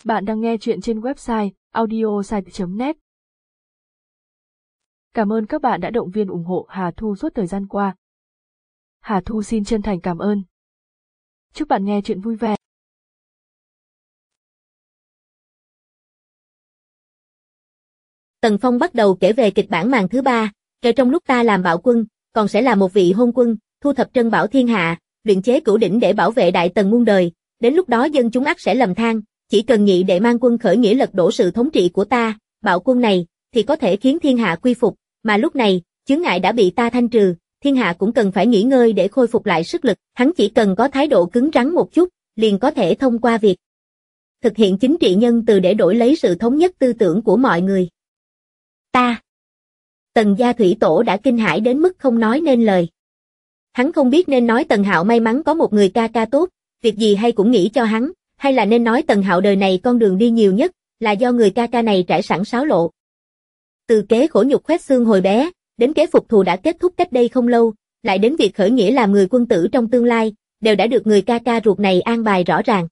Bạn đang nghe chuyện trên website audiosite.net. Cảm ơn các bạn đã động viên ủng hộ Hà Thu suốt thời gian qua. Hà Thu xin chân thành cảm ơn. Chúc bạn nghe chuyện vui vẻ. Tần Phong bắt đầu kể về kịch bản màn thứ 3, kể trong lúc ta làm bạo quân, còn sẽ là một vị hôn quân, thu thập trân bảo thiên hạ, luyện chế cửu đỉnh để bảo vệ đại tần muôn đời, đến lúc đó dân chúng ắt sẽ lầm than, chỉ cần nhị đệ mang quân khởi nghĩa lật đổ sự thống trị của ta, bạo quân này, thì có thể khiến thiên hạ quy phục, mà lúc này, chướng ngại đã bị ta thanh trừ, thiên hạ cũng cần phải nghỉ ngơi để khôi phục lại sức lực, hắn chỉ cần có thái độ cứng rắn một chút, liền có thể thông qua việc thực hiện chính trị nhân từ để đổi lấy sự thống nhất tư tưởng của mọi người. Tần gia thủy tổ đã kinh hãi đến mức không nói nên lời. Hắn không biết nên nói Tần Hạo may mắn có một người ca ca tốt, việc gì hay cũng nghĩ cho hắn, hay là nên nói Tần Hạo đời này con đường đi nhiều nhất, là do người ca ca này trải sẵn sáo lộ. Từ kế khổ nhục khoét xương hồi bé, đến kế phục thù đã kết thúc cách đây không lâu, lại đến việc khởi nghĩa làm người quân tử trong tương lai, đều đã được người ca ca ruột này an bài rõ ràng.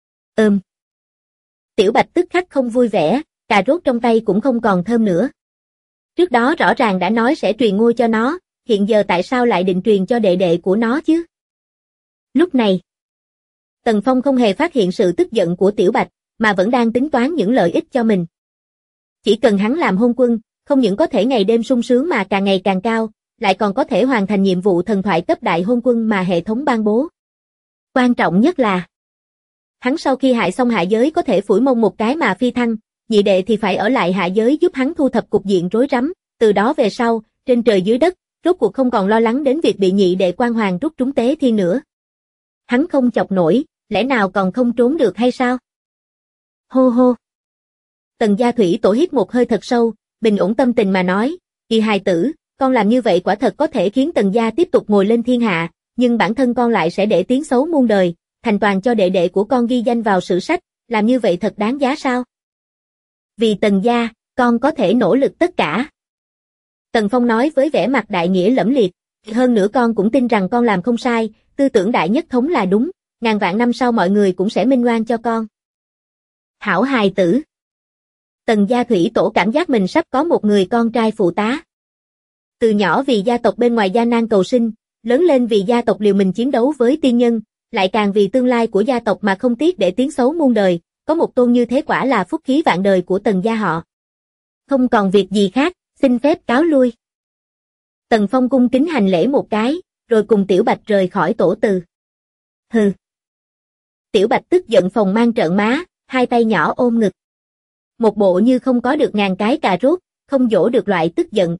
Tiểu Bạch tức khắc không vui vẻ, cà rốt trong tay cũng không còn thơm nữa. Trước đó rõ ràng đã nói sẽ truyền ngôi cho nó, hiện giờ tại sao lại định truyền cho đệ đệ của nó chứ? Lúc này, Tần Phong không hề phát hiện sự tức giận của Tiểu Bạch, mà vẫn đang tính toán những lợi ích cho mình. Chỉ cần hắn làm hôn quân, không những có thể ngày đêm sung sướng mà càng ngày càng cao, lại còn có thể hoàn thành nhiệm vụ thần thoại cấp đại hôn quân mà hệ thống ban bố. Quan trọng nhất là, hắn sau khi hại xong hạ giới có thể phủi mông một cái mà phi thăng, nhị đệ thì phải ở lại hạ giới giúp hắn thu thập cục diện rối rắm, từ đó về sau, trên trời dưới đất, rốt cuộc không còn lo lắng đến việc bị nhị đệ quan hoàng rút trúng tế thiên nữa. Hắn không chọc nổi, lẽ nào còn không trốn được hay sao? Hô hô. Tần gia thủy tổ hít một hơi thật sâu, bình ổn tâm tình mà nói, "Kỳ hài tử, con làm như vậy quả thật có thể khiến Tần gia tiếp tục ngồi lên thiên hạ, nhưng bản thân con lại sẽ để tiếng xấu muôn đời, thành toàn cho đệ đệ của con ghi danh vào sử sách, làm như vậy thật đáng giá sao? Vì Tần gia, con có thể nỗ lực tất cả." Tần Phong nói với vẻ mặt đại nghĩa lẫm liệt, "Hơn nữa con cũng tin rằng con làm không sai, tư tưởng đại nhất thống là đúng, ngàn vạn năm sau mọi người cũng sẽ minh oan cho con." Hảo hài tử. Tần gia thủy tổ cảm giác mình sắp có một người con trai phụ tá. Từ nhỏ vì gia tộc bên ngoài gian nan cầu sinh, lớn lên vì gia tộc liều mình chiến đấu với tiên nhân, lại càng vì tương lai của gia tộc mà không tiếc để tiếng xấu muôn đời, có một tôn như thế quả là phúc khí vạn đời của Tần gia họ. Không còn việc gì khác, xin phép cáo lui. Tần Phong cung kính hành lễ một cái, rồi cùng Tiểu Bạch rời khỏi tổ từ. Hừ. Tiểu Bạch tức giận phồng mang trợn má, hai tay nhỏ ôm ngực. Một bộ như không có được ngàn cái cà rốt, không dỗ được loại tức giận.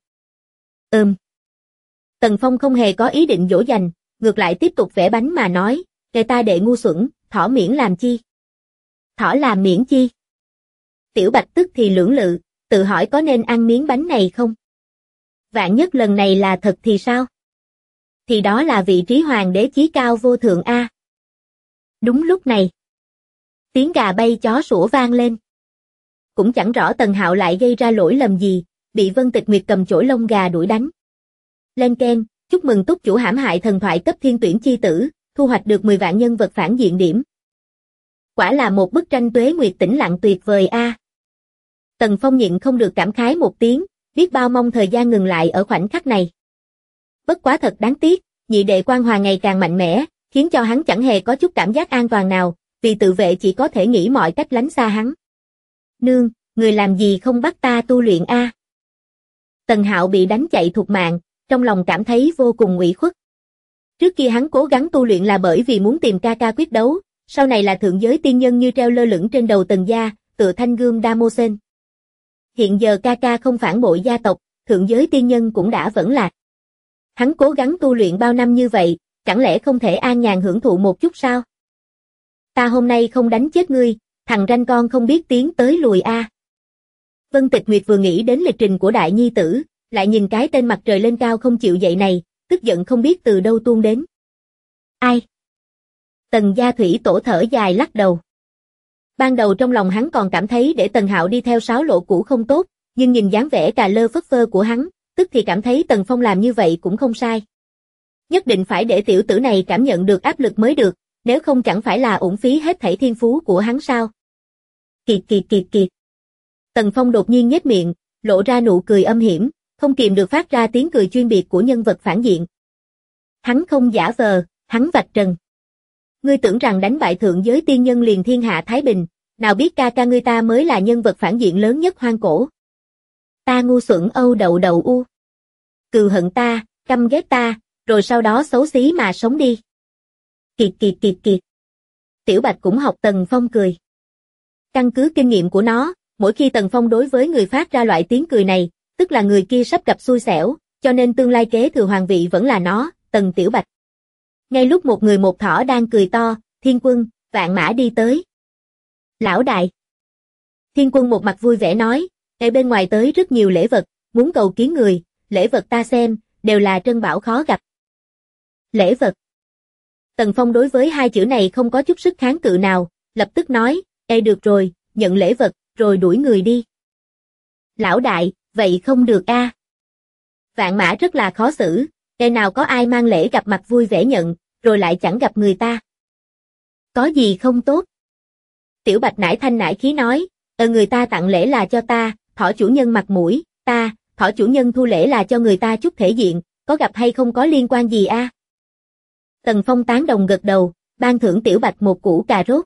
Tần Phong không hề có ý định dỗ dành, ngược lại tiếp tục vẽ bánh mà nói, "Kệ ta đệ ngu xuẩn, thỏ miễn làm chi? Thỏ làm miễn chi?" Tiểu Bạch tức thì lưỡng lự, tự hỏi có nên ăn miếng bánh này không? Vạn nhất lần này là thật thì sao? Thì đó là vị trí hoàng đế chí cao vô thượng a. Đúng lúc này, tiếng gà bay chó sủa vang lên. Cũng chẳng rõ Tần Hạo lại gây ra lỗi lầm gì, bị Vân Tịch Nguyệt cầm chổi lông gà đuổi đánh. Lên keng, chúc mừng túc chủ hãm hại thần thoại cấp thiên tuyển chi tử, thu hoạch được 10 vạn nhân vật phản diện điểm. Quả là một bức tranh tuế nguyệt tĩnh lặng tuyệt vời a. Tần Phong nhịn không được cảm khái một tiếng, biết bao mong thời gian ngừng lại ở khoảnh khắc này. Bất quá thật đáng tiếc, nhị đệ quan hòa ngày càng mạnh mẽ, khiến cho hắn chẳng hề có chút cảm giác an toàn nào, vì tự vệ chỉ có thể nghĩ mọi cách lánh xa hắn. "Nương, người làm gì không bắt ta tu luyện a?" Tần Hạo bị đánh chạy thục mạng, trong lòng cảm thấy vô cùng ủy khuất. Trước kia hắn cố gắng tu luyện là bởi vì muốn tìm ca ca quyết đấu, sau này là thượng giới tiên nhân như treo lơ lửng trên đầu Tần gia, tựa thanh gươm Damosen. Hiện giờ ca ca không phản bội gia tộc, thượng giới tiên nhân cũng đã vẫn lạc. Hắn cố gắng tu luyện bao năm như vậy, chẳng lẽ không thể an nhàn hưởng thụ một chút sao? "Ta hôm nay không đánh chết ngươi, thằng ranh con không biết tiến tới lùi a." Vân Tịch Nguyệt vừa nghĩ đến lịch trình của đại nhi tử, lại nhìn cái tên mặt trời lên cao không chịu dậy này, tức giận không biết từ đâu tuôn đến. "Ai?" Tần gia thủy tổ thở dài lắc đầu. Ban đầu trong lòng hắn còn cảm thấy để Tần Hạo đi theo sáo lộ cũ không tốt, nhưng nhìn dáng vẻ cà lơ phất phơ của hắn, tức thì cảm thấy Tần Phong làm như vậy cũng không sai. Nhất định phải để tiểu tử này cảm nhận được áp lực mới được, nếu không chẳng phải là uổng phí hết thảy thiên phú của hắn sao? Kiệt kiệt kiệt kiệt. Tần Phong đột nhiên nhếch miệng, lộ ra nụ cười âm hiểm, không kìm được phát ra tiếng cười chuyên biệt của nhân vật phản diện. Hắn không giả vờ, hắn vạch trần. Ngươi tưởng rằng đánh bại thượng giới tiên nhân liền thiên hạ thái bình, nào biết ca ca ngươi ta mới là nhân vật phản diện lớn nhất hoang cổ. Ta ngu xuẩn âu đậu đậu u. Cừu hận ta, căm ghét ta, rồi sau đó xấu xí mà sống đi. Kiệt kiệt kiệt kiệt. Tiểu Bạch cũng học Tần Phong cười. Căn cứ kinh nghiệm của nó, mỗi khi Tần Phong đối với người phát ra loại tiếng cười này, tức là người kia sắp gặp xui xẻo, cho nên tương lai kế thừa hoàng vị vẫn là nó, Tần Tiểu Bạch. Ngay lúc một người một thỏ đang cười to, Thiên Quân, Vạn Mã đi tới. Lão đại. Thiên Quân một mặt vui vẻ nói, ở bên ngoài tới rất nhiều lễ vật, muốn cầu kiến người, lễ vật ta xem, đều là trân bảo khó gặp. Lễ vật. Tần Phong đối với hai chữ này không có chút sức kháng cự nào, lập tức nói, được rồi, nhận lễ vật, rồi đuổi người đi. Lão đại, vậy không được a. Vạn Mã rất là khó xử, nào có ai mang lễ gặp mặt vui vẻ nhận, rồi lại chẳng gặp người ta. Có gì không tốt? Tiểu Bạch nải thanh nải khí nói, người ta tặng lễ là cho ta, thỏ chủ nhân mặt mũi, ta, thỏ chủ nhân thu lễ là cho người ta chút thể diện, có gặp hay không có liên quan gì a? Tần Phong tán đồng gật đầu, ban thưởng Tiểu Bạch một củ cà rốt.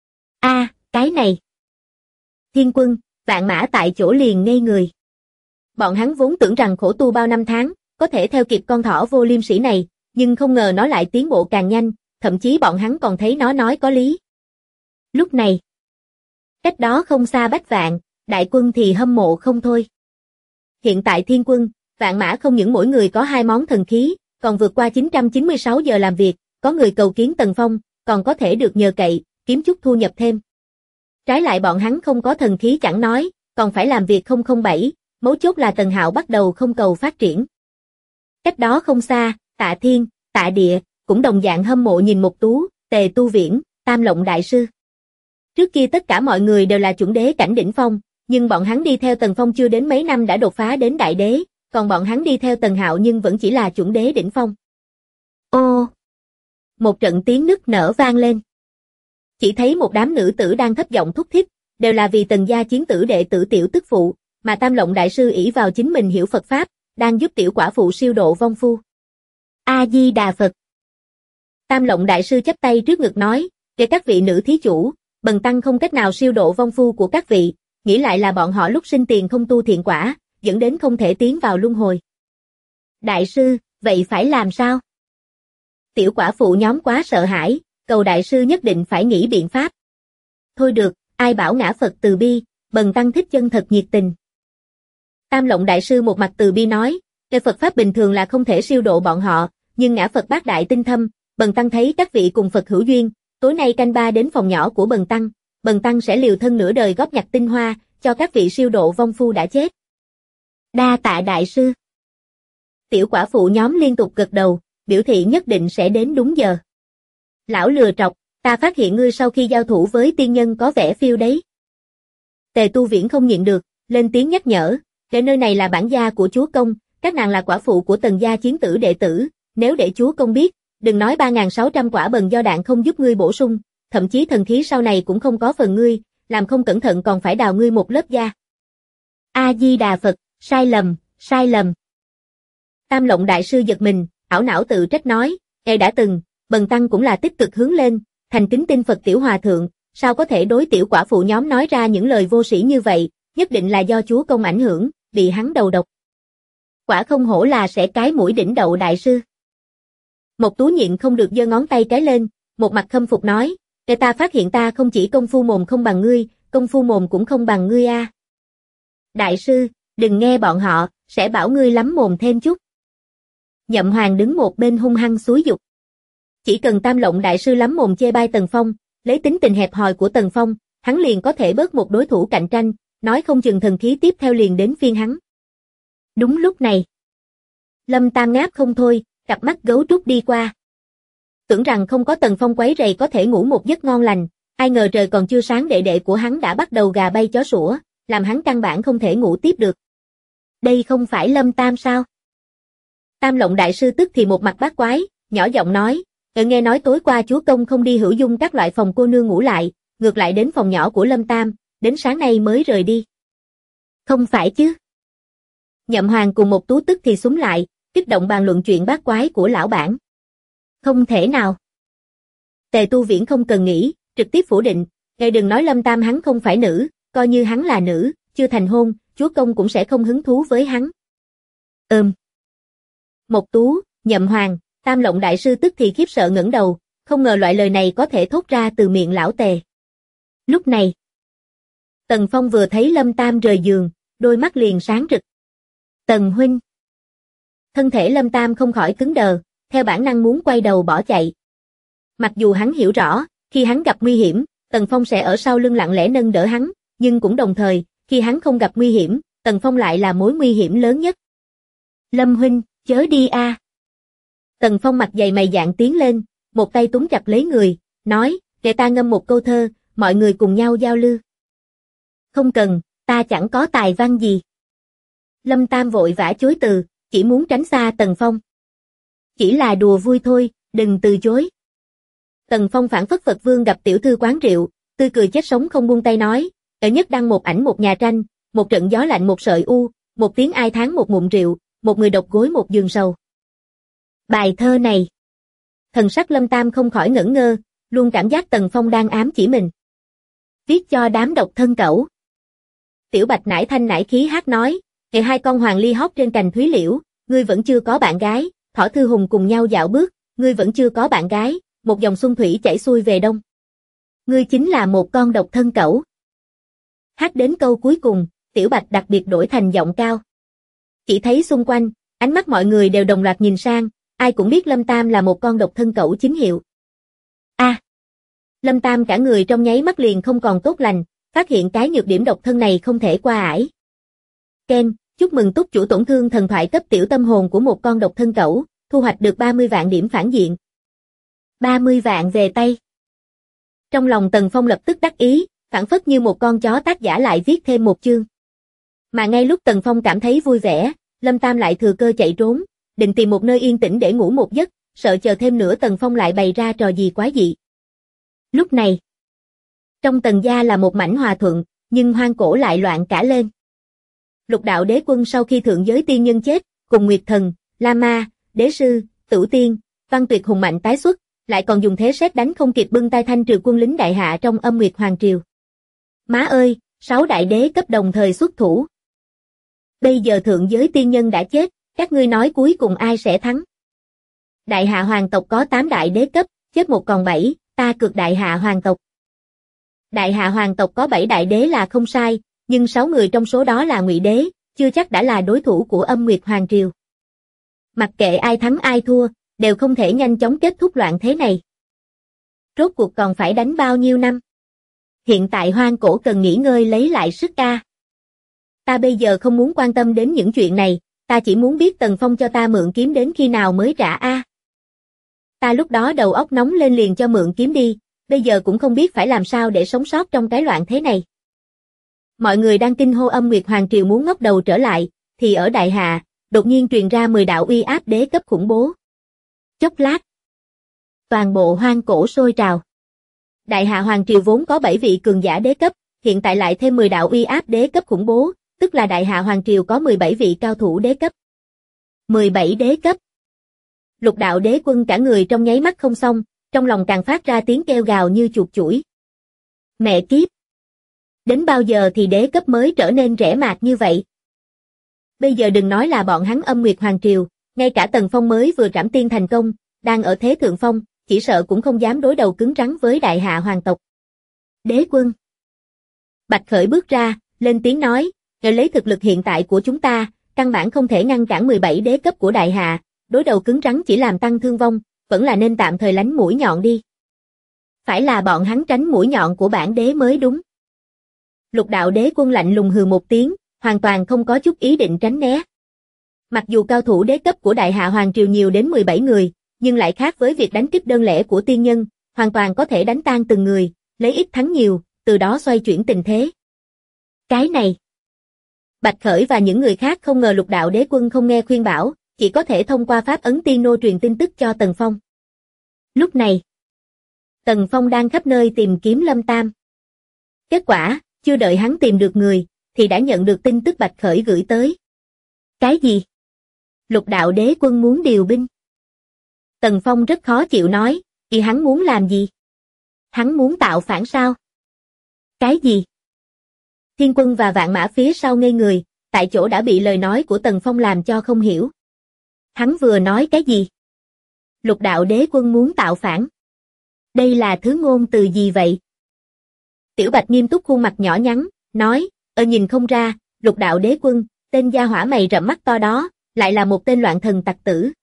Cái này. Thiên Quân, Vạn Mã tại chỗ liền ngây người. Bọn hắn vốn tưởng rằng khổ tu bao năm tháng, có thể theo kịp con thỏ vô liêm sỉ này, nhưng không ngờ nó lại tiến bộ càng nhanh, thậm chí bọn hắn còn thấy nó nói có lý. Lúc này, cách đó không xa Bách Vạn, đại quân thì hâm mộ không thôi. Hiện tại Thiên Quân, Vạn Mã không những mỗi người có 2 món thần khí, còn vượt qua 996 giờ làm việc, có người cầu kiến Tần Phong, còn có thể được nhờ cậy, kiếm chút thu nhập thêm. Trái lại bọn hắn không có thần khí chẳng nói, còn phải làm việc 007, mấu chốt là Tần Hạo bắt đầu không cầu phát triển. Cách đó không xa, Tạ Thiên, Tạ Địa, cũng đồng dạng hâm mộ nhìn Một Tú, Tề Tu Viễn, Tam Lộng Đại Sư. Trước kia tất cả mọi người đều là chuẩn đế cảnh đỉnh phong, nhưng bọn hắn đi theo Tần Phong chưa đến mấy năm đã đột phá đến đại đế, còn bọn hắn đi theo Tần Hạo nhưng vẫn chỉ là chuẩn đế đỉnh phong. Ô! Một trận tiếng nức nở vang lên. Chỉ thấy một đám nữ tử đang thấp giọng thúc thích, đều là vì Tần gia chiến tử đệ tử tiểu tức phụ, mà Tam Lộng Đại Sư ỷ vào chính mình hiểu Phật Pháp, đang giúp tiểu quả phụ siêu độ vong phu. A-di-đà Phật. Tam Lộng Đại Sư chắp tay trước ngực nói, để các vị nữ thí chủ, bần tăng không cách nào siêu độ vong phu của các vị, nghĩ lại là bọn họ lúc sinh tiền không tu thiện quả, dẫn đến không thể tiến vào luân hồi. Đại sư, vậy phải làm sao? Tiểu quả phụ nhóm quá sợ hãi, cầu đại sư nhất định phải nghĩ biện pháp. Thôi được, ai bảo ngã Phật từ bi, bần tăng thích chân thật nhiệt tình. Tam Lộng Đại Sư một mặt từ bi nói, cái Phật Pháp bình thường là không thể siêu độ bọn họ, nhưng ngã Phật bác đại tinh thâm, bần tăng thấy các vị cùng Phật hữu duyên, tối nay canh ba đến phòng nhỏ của bần tăng sẽ liều thân nửa đời góp nhặt tinh hoa, cho các vị siêu độ vong phu đã chết. Đa tạ đại sư. Tiểu quả phụ nhóm liên tục gật đầu, biểu thị nhất định sẽ đến đúng giờ. Lão lừa trọc, ta phát hiện ngươi sau khi giao thủ với tiên nhân có vẻ phiêu đấy. Tề Tu Viễn không nhịn được, lên tiếng nhắc nhở, để nơi này là bản gia của chúa công, các nàng là quả phụ của Tần gia chiến tử đệ tử, nếu để chúa công biết, đừng nói 3.600 quả bần do đạn không giúp ngươi bổ sung, thậm chí thần khí sau này cũng không có phần ngươi, làm không cẩn thận còn phải đào ngươi một lớp da. A-di-đà Phật, sai lầm, sai lầm. Tam Lộng Đại Sư giật mình, ảo não tự trách nói, đã từng, bần tăng cũng là tích cực hướng lên, thành kính tin Phật tiểu hòa thượng, sao có thể đối tiểu quả phụ nhóm nói ra những lời vô sĩ như vậy, nhất định là do chúa công ảnh hưởng, bị hắn đầu độc. Quả không hổ là sẽ cái mũi đỉnh đậu đại sư. Một Tú nhịn không được giơ ngón tay cái lên, một mặt khâm phục nói, để ta phát hiện ta không chỉ công phu mồm không bằng ngươi, công phu mồm cũng không bằng ngươi a. Đại sư, đừng nghe bọn họ, sẽ bảo ngươi lắm mồm thêm chút. Nhậm Hoàng đứng một bên hung hăng xúi giục. Chỉ cần Tam Lộng Đại Sư lắm mồm chê bai Tần Phong, lấy tính tình hẹp hòi của Tần Phong, hắn liền có thể bớt một đối thủ cạnh tranh, nói không chừng thần khí tiếp theo liền đến phiên hắn. Đúng lúc này, Lâm Tam ngáp không thôi, cặp mắt gấu trúc đi qua. Tưởng rằng không có Tần Phong quấy rầy có thể ngủ một giấc ngon lành, ai ngờ trời còn chưa sáng đệ đệ của hắn đã bắt đầu gà bay chó sủa, làm hắn căn bản không thể ngủ tiếp được. Đây không phải Lâm Tam sao? Tam Lộng Đại Sư tức thì một mặt bát quái, nhỏ giọng nói, nghe nói tối qua chúa công không đi hữu dung các loại phòng cô nương ngủ lại, ngược lại đến phòng nhỏ của Lâm Tam, đến sáng nay mới rời đi. Không phải chứ? Nhậm Hoàng cùng Một Tú tức thì xúm lại, kích động bàn luận chuyện bát quái của lão bản. Không thể nào. Tề Tu Viễn không cần nghĩ, trực tiếp phủ định, ngài đừng nói Lâm Tam hắn không phải nữ, coi như hắn là nữ, chưa thành hôn, chúa công cũng sẽ không hứng thú với hắn. Một Tú, Nhậm Hoàng, Tam Lộng đại sư tức thì khiếp sợ ngẩng đầu, không ngờ loại lời này có thể thốt ra từ miệng lão Tề. Lúc này, Tần Phong vừa thấy Lâm Tam rời giường, đôi mắt liền sáng rực. Tần huynh. Thân thể Lâm Tam không khỏi cứng đờ, theo bản năng muốn quay đầu bỏ chạy. Mặc dù hắn hiểu rõ, khi hắn gặp nguy hiểm, Tần Phong sẽ ở sau lưng lặng lẽ nâng đỡ hắn, nhưng cũng đồng thời, khi hắn không gặp nguy hiểm, Tần Phong lại là mối nguy hiểm lớn nhất. Lâm huynh, chớ đi a. Tần Phong mặt dày mày dạn tiến lên, một tay túm chặt lấy người, nói, để ta ngâm một câu thơ, mọi người cùng nhau giao lưu. Không cần, ta chẳng có tài văn gì. Lâm Tam vội vã chối từ, chỉ muốn tránh xa Tần Phong. Chỉ là đùa vui thôi, đừng từ chối. Tần Phong phảng phất Phật Vương gặp tiểu thư quán rượu, tươi cười chết sống không buông tay nói, ở nhất đăng một ảnh một nhà tranh, một trận gió lạnh một sợi u, một tiếng ai thán một ngụm rượu, một người độc gối một giường sầu. Bài thơ này. Thần sắc Lâm Tam không khỏi ngẩn ngơ, luôn cảm giác Tần Phong đang ám chỉ mình. Viết cho đám độc thân cẩu. Tiểu Bạch nải thanh nải khí hát nói, ngày hai con hoàng ly hót trên cành thúy liễu, ngươi vẫn chưa có bạn gái, Thỏ Thư Hùng cùng nhau dạo bước, ngươi vẫn chưa có bạn gái, một dòng xuân thủy chảy xuôi về đông. Ngươi chính là một con độc thân cẩu. Hát đến câu cuối cùng, Tiểu Bạch đặc biệt đổi thành giọng cao. Chỉ thấy xung quanh, ánh mắt mọi người đều đồng loạt nhìn sang, ai cũng biết Lâm Tam là một con độc thân cẩu chính hiệu. Lâm Tam cả người trong nháy mắt liền không còn tốt lành, phát hiện cái nhược điểm độc thân này không thể qua ải. Ken, chúc mừng túc chủ tổn thương thần thoại cấp tiểu tâm hồn của một con độc thân cẩu, thu hoạch được 30 vạn điểm phản diện. 30 vạn về tay. Trong lòng Tần Phong lập tức đắc ý, phảng phất như một con chó tác giả lại viết thêm một chương. Mà ngay lúc Tần Phong cảm thấy vui vẻ, Lâm Tam lại thừa cơ chạy trốn, định tìm một nơi yên tĩnh để ngủ một giấc, sợ chờ thêm nữa Tần Phong lại bày ra trò gì quái dị. Lúc này, trong Tần gia là một mảnh hòa thuận, nhưng hoang cổ lại loạn cả lên. Lục đạo đế quân sau khi thượng giới tiên nhân chết, cùng Nguyệt Thần, La Ma, Đế Sư, Tửu Tiên, Văn Tuyệt hùng mạnh tái xuất, lại còn dùng thế sét đánh không kịp bưng tay thanh trừ quân lính đại hạ trong Âm Nguyệt Hoàng Triều. Má ơi, 6 đại đế cấp đồng thời xuất thủ. Bây giờ thượng giới tiên nhân đã chết, các ngươi nói cuối cùng ai sẽ thắng? Đại hạ hoàng tộc có 8 đại đế cấp, chết một còn 7, ta cược đại hạ hoàng tộc. Đại hạ hoàng tộc có 7 đại đế là không sai, nhưng 6 người trong số đó là ngụy đế, chưa chắc đã là đối thủ của Âm Nguyệt Hoàng Triều. Mặc kệ ai thắng ai thua, đều không thể nhanh chóng kết thúc loạn thế này. Rốt cuộc còn phải đánh bao nhiêu năm? Hiện tại hoang cổ cần nghỉ ngơi lấy lại sức a. Ta bây giờ không muốn quan tâm đến những chuyện này, ta chỉ muốn biết Tần Phong cho ta mượn kiếm đến khi nào mới trả a. Ta lúc đó đầu óc nóng lên liền cho mượn kiếm đi, bây giờ cũng không biết phải làm sao để sống sót trong cái loạn thế này. Mọi người đang kinh hô Âm Nguyệt Hoàng Triều muốn ngóc đầu trở lại, thì ở Đại Hạ, đột nhiên truyền ra 10 đạo uy áp đế cấp khủng bố. Chốc lát, toàn bộ hoang cổ sôi trào. Đại Hạ Hoàng Triều vốn có 7 vị cường giả đế cấp, hiện tại lại thêm 10 đạo uy áp đế cấp khủng bố, tức là Đại Hạ Hoàng Triều có 17 vị cao thủ đế cấp. 17 đế cấp. Lục đạo đế quân cả người trong nháy mắt không xong, trong lòng càng phát ra tiếng kêu gào như chuột chủi. Mẹ kiếp! Đến bao giờ thì đế cấp mới trở nên rẻ mạt như vậy? Bây giờ đừng nói là bọn hắn Âm Nguyệt Hoàng Triều, ngay cả Tần Phong mới vừa trảm tiên thành công, đang ở thế thượng phong, chỉ sợ cũng không dám đối đầu cứng rắn với Đại Hạ hoàng tộc. Đế quân! Bạch Khởi bước ra, lên tiếng nói, nhờ lấy thực lực hiện tại của chúng ta, căn bản không thể ngăn cản 17 đế cấp của Đại Hạ, đối đầu cứng rắn chỉ làm tăng thương vong, vẫn là nên tạm thời lánh mũi nhọn đi. Phải là bọn hắn tránh mũi nhọn của bản đế mới đúng. Lục đạo đế quân lạnh lùng hừ một tiếng, hoàn toàn không có chút ý định tránh né. Mặc dù cao thủ đế cấp của Đại Hạ Hoàng Triều nhiều đến 17 người, nhưng lại khác với việc đánh kích đơn lẻ của tiên nhân, hoàn toàn có thể đánh tan từng người, lấy ít thắng nhiều, từ đó xoay chuyển tình thế. Cái này, Bạch Khởi và những người khác không ngờ lục đạo đế quân không nghe khuyên bảo, chỉ có thể thông qua pháp ấn tiên nô truyền tin tức cho Tần Phong. Lúc này, Tần Phong đang khắp nơi tìm kiếm Lâm Tam. Kết quả, chưa đợi hắn tìm được người, thì đã nhận được tin tức Bạch Khởi gửi tới. Cái gì? Lục đạo đế quân muốn điều binh. Tần Phong rất khó chịu nói, hắn muốn làm gì? Hắn muốn tạo phản sao? Cái gì? Thiên quân và vạn mã phía sau ngây người, tại chỗ đã bị lời nói của Tần Phong làm cho không hiểu. Hắn vừa nói cái gì? Lục đạo đế quân muốn tạo phản. Đây là thứ ngôn từ gì vậy? Tiểu Bạch nghiêm túc khuôn mặt nhỏ nhắn, nói, nhìn không ra, lục đạo đế quân, tên gia hỏa mày rậm mắt to đó, lại là một tên loạn thần tặc tử.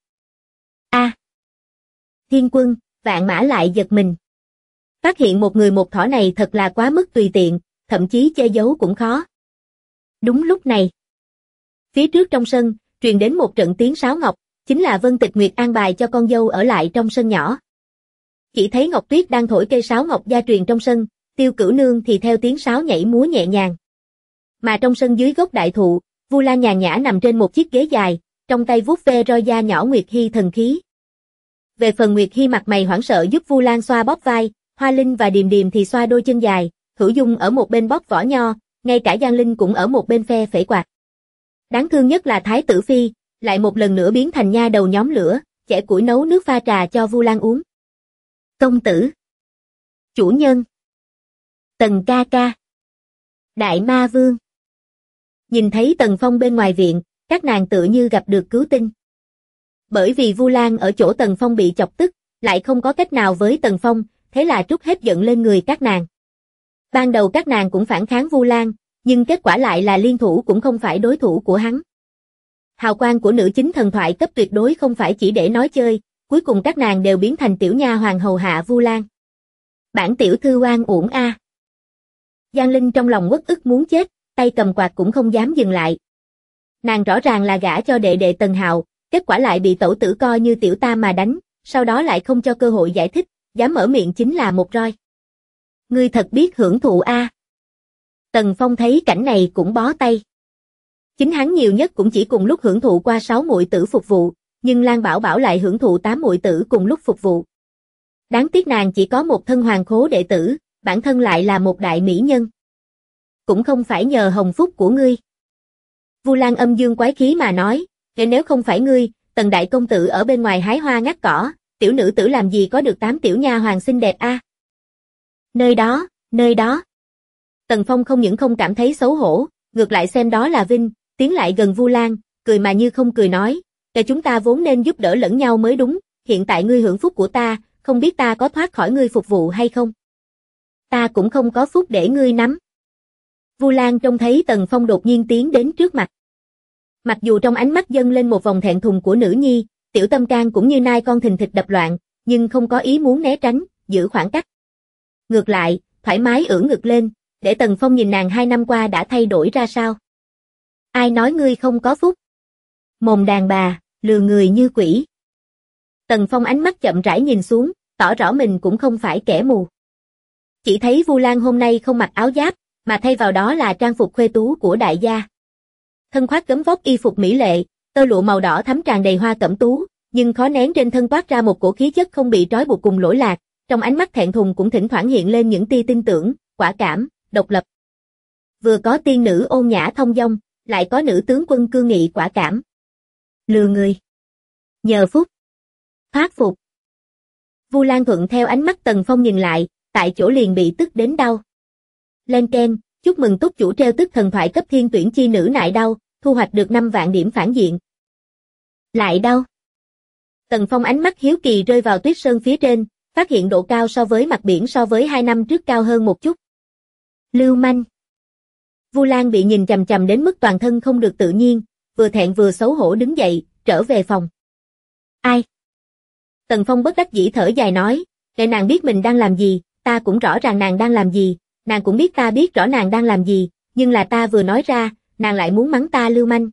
A. Thiên quân, vạn mã lại giật mình. Phát hiện một người một thỏ này thật là quá mức tùy tiện, thậm chí che giấu cũng khó. Đúng lúc này, phía trước trong sân, truyền đến một trận tiếng sáo ngọc, chính là Vân Tịch Nguyệt an bài cho con dâu ở lại trong sân nhỏ. Chỉ thấy Ngọc Tuyết đang thổi cây sáo ngọc gia truyền trong sân, Tiêu Cửu Nương thì theo tiếng sáo nhảy múa nhẹ nhàng. Mà trong sân dưới gốc đại thụ, Vu Lan nhàn nhã nằm trên một chiếc ghế dài, trong tay vuốt ve roi da nhỏ Nguyệt Hi thần khí. Về phần Nguyệt Hi mặt mày hoảng sợ giúp Vu Lan xoa bóp vai, Hoa Linh và Điềm Điềm thì xoa đôi chân dài, Hữu Dung ở một bên bóp vỏ nho, ngay cả Giang Linh cũng ở một bên phe phẩy quạt. Đáng thương nhất là Thái tử phi, lại một lần nữa biến thành nha đầu nhóm lửa, chẻ củi nấu nước pha trà cho Vu Lan uống. Công tử, chủ nhân, Tần ca ca, Đại Ma Vương. Nhìn thấy Tần Phong bên ngoài viện, các nàng tựa như gặp được cứu tinh. Bởi vì Vu Lan ở chỗ Tần Phong bị chọc tức, lại không có cách nào với Tần Phong, thế là trút hết giận lên người các nàng. Ban đầu các nàng cũng phản kháng Vu Lan, nhưng kết quả lại là liên thủ cũng không phải đối thủ của hắn. Hào quang của nữ chính thần thoại cấp tuyệt đối không phải chỉ để nói chơi, cuối cùng các nàng đều biến thành tiểu nha hoàng hầu hạ Vu Lan. Bản tiểu thư oan uổng a. Giang Linh trong lòng uất ức muốn chết, tay cầm quạt cũng không dám dừng lại. Nàng rõ ràng là gả cho đệ đệ Tần Hạo, kết quả lại bị tẩu tử coi như tiểu tam mà đánh, sau đó lại không cho cơ hội giải thích, dám mở miệng chính là một roi. Ngươi thật biết hưởng thụ a. Tần Phong thấy cảnh này cũng bó tay. Chính hắn nhiều nhất cũng chỉ cùng lúc hưởng thụ qua 6 muội tử phục vụ, nhưng Lan Bảo Bảo lại hưởng thụ 8 muội tử cùng lúc phục vụ. Đáng tiếc nàng chỉ có một thân hoàng khố đệ tử, bản thân lại là một đại mỹ nhân. Cũng không phải nhờ hồng phúc của ngươi. Vu Lan âm dương quái khí mà nói, nếu không phải ngươi, Tần đại công tử ở bên ngoài hái hoa ngắt cỏ, tiểu nữ tử làm gì có được 8 tiểu nha hoàng xinh đẹp a. Nơi đó. Tần Phong không những không cảm thấy xấu hổ, ngược lại xem đó là vinh, tiến lại gần Vu Lan, cười mà như không cười nói, chúng ta vốn nên giúp đỡ lẫn nhau mới đúng, hiện tại ngươi hưởng phúc của ta, không biết ta có thoát khỏi ngươi phục vụ hay không? Ta cũng không có phúc để ngươi nắm. Vu Lan trông thấy Tần Phong đột nhiên tiến đến trước mặt. Mặc dù trong ánh mắt dâng lên một vòng thẹn thùng của nữ nhi, tiểu tâm can cũng như nai con thình thịch đập loạn, nhưng không có ý muốn né tránh, giữ khoảng cách. Ngược lại, thoải mái ưỡn ngực lên, để Tần Phong nhìn nàng 2 năm qua đã thay đổi ra sao. Ai nói ngươi không có phúc? Mồm đàn bà, lừa người như quỷ. Tần Phong ánh mắt chậm rãi nhìn xuống, tỏ rõ mình cũng không phải kẻ mù. Chỉ thấy Vu Lan hôm nay không mặc áo giáp, mà thay vào đó là trang phục khuê tú của đại gia. Thân khoác gấm vóc y phục mỹ lệ, tơ lụa màu đỏ thắm tràn đầy hoa cẩm tú, nhưng khó nén trên thân toát ra một cổ khí chất không bị trói buộc cùng lỗi lạc, trong ánh mắt thẹn thùng cũng thỉnh thoảng hiện lên những tia tin tưởng, quả cảm, độc lập. Vừa có tiên nữ ôn nhã thông dong, lại có nữ tướng quân cương nghị quả cảm. Lừa người. Nhờ phúc. Thoát phục. Vu Lan thuận theo ánh mắt Tần Phong nhìn lại, tại chỗ liền bị tức đến đau. Lên keng, chúc mừng túc chủ treo tức thần thoại cấp thiên tuyển chi nữ nại đau, thu hoạch được 5 vạn điểm phản diện. Lại đau. Tần Phong ánh mắt hiếu kỳ rơi vào tuyết sơn phía trên, phát hiện độ cao so với mặt biển so với 2 năm trước cao hơn một chút. Lưu manh. Vu Lan bị nhìn chằm chằm đến mức toàn thân không được tự nhiên, vừa thẹn vừa xấu hổ đứng dậy, trở về phòng. Ai? Tần Phong bất đắc dĩ thở dài nói, để nàng biết mình đang làm gì, ta cũng rõ ràng nàng đang làm gì, nàng cũng biết ta biết rõ nàng đang làm gì, nhưng là ta vừa nói ra, nàng lại muốn mắng ta lưu manh.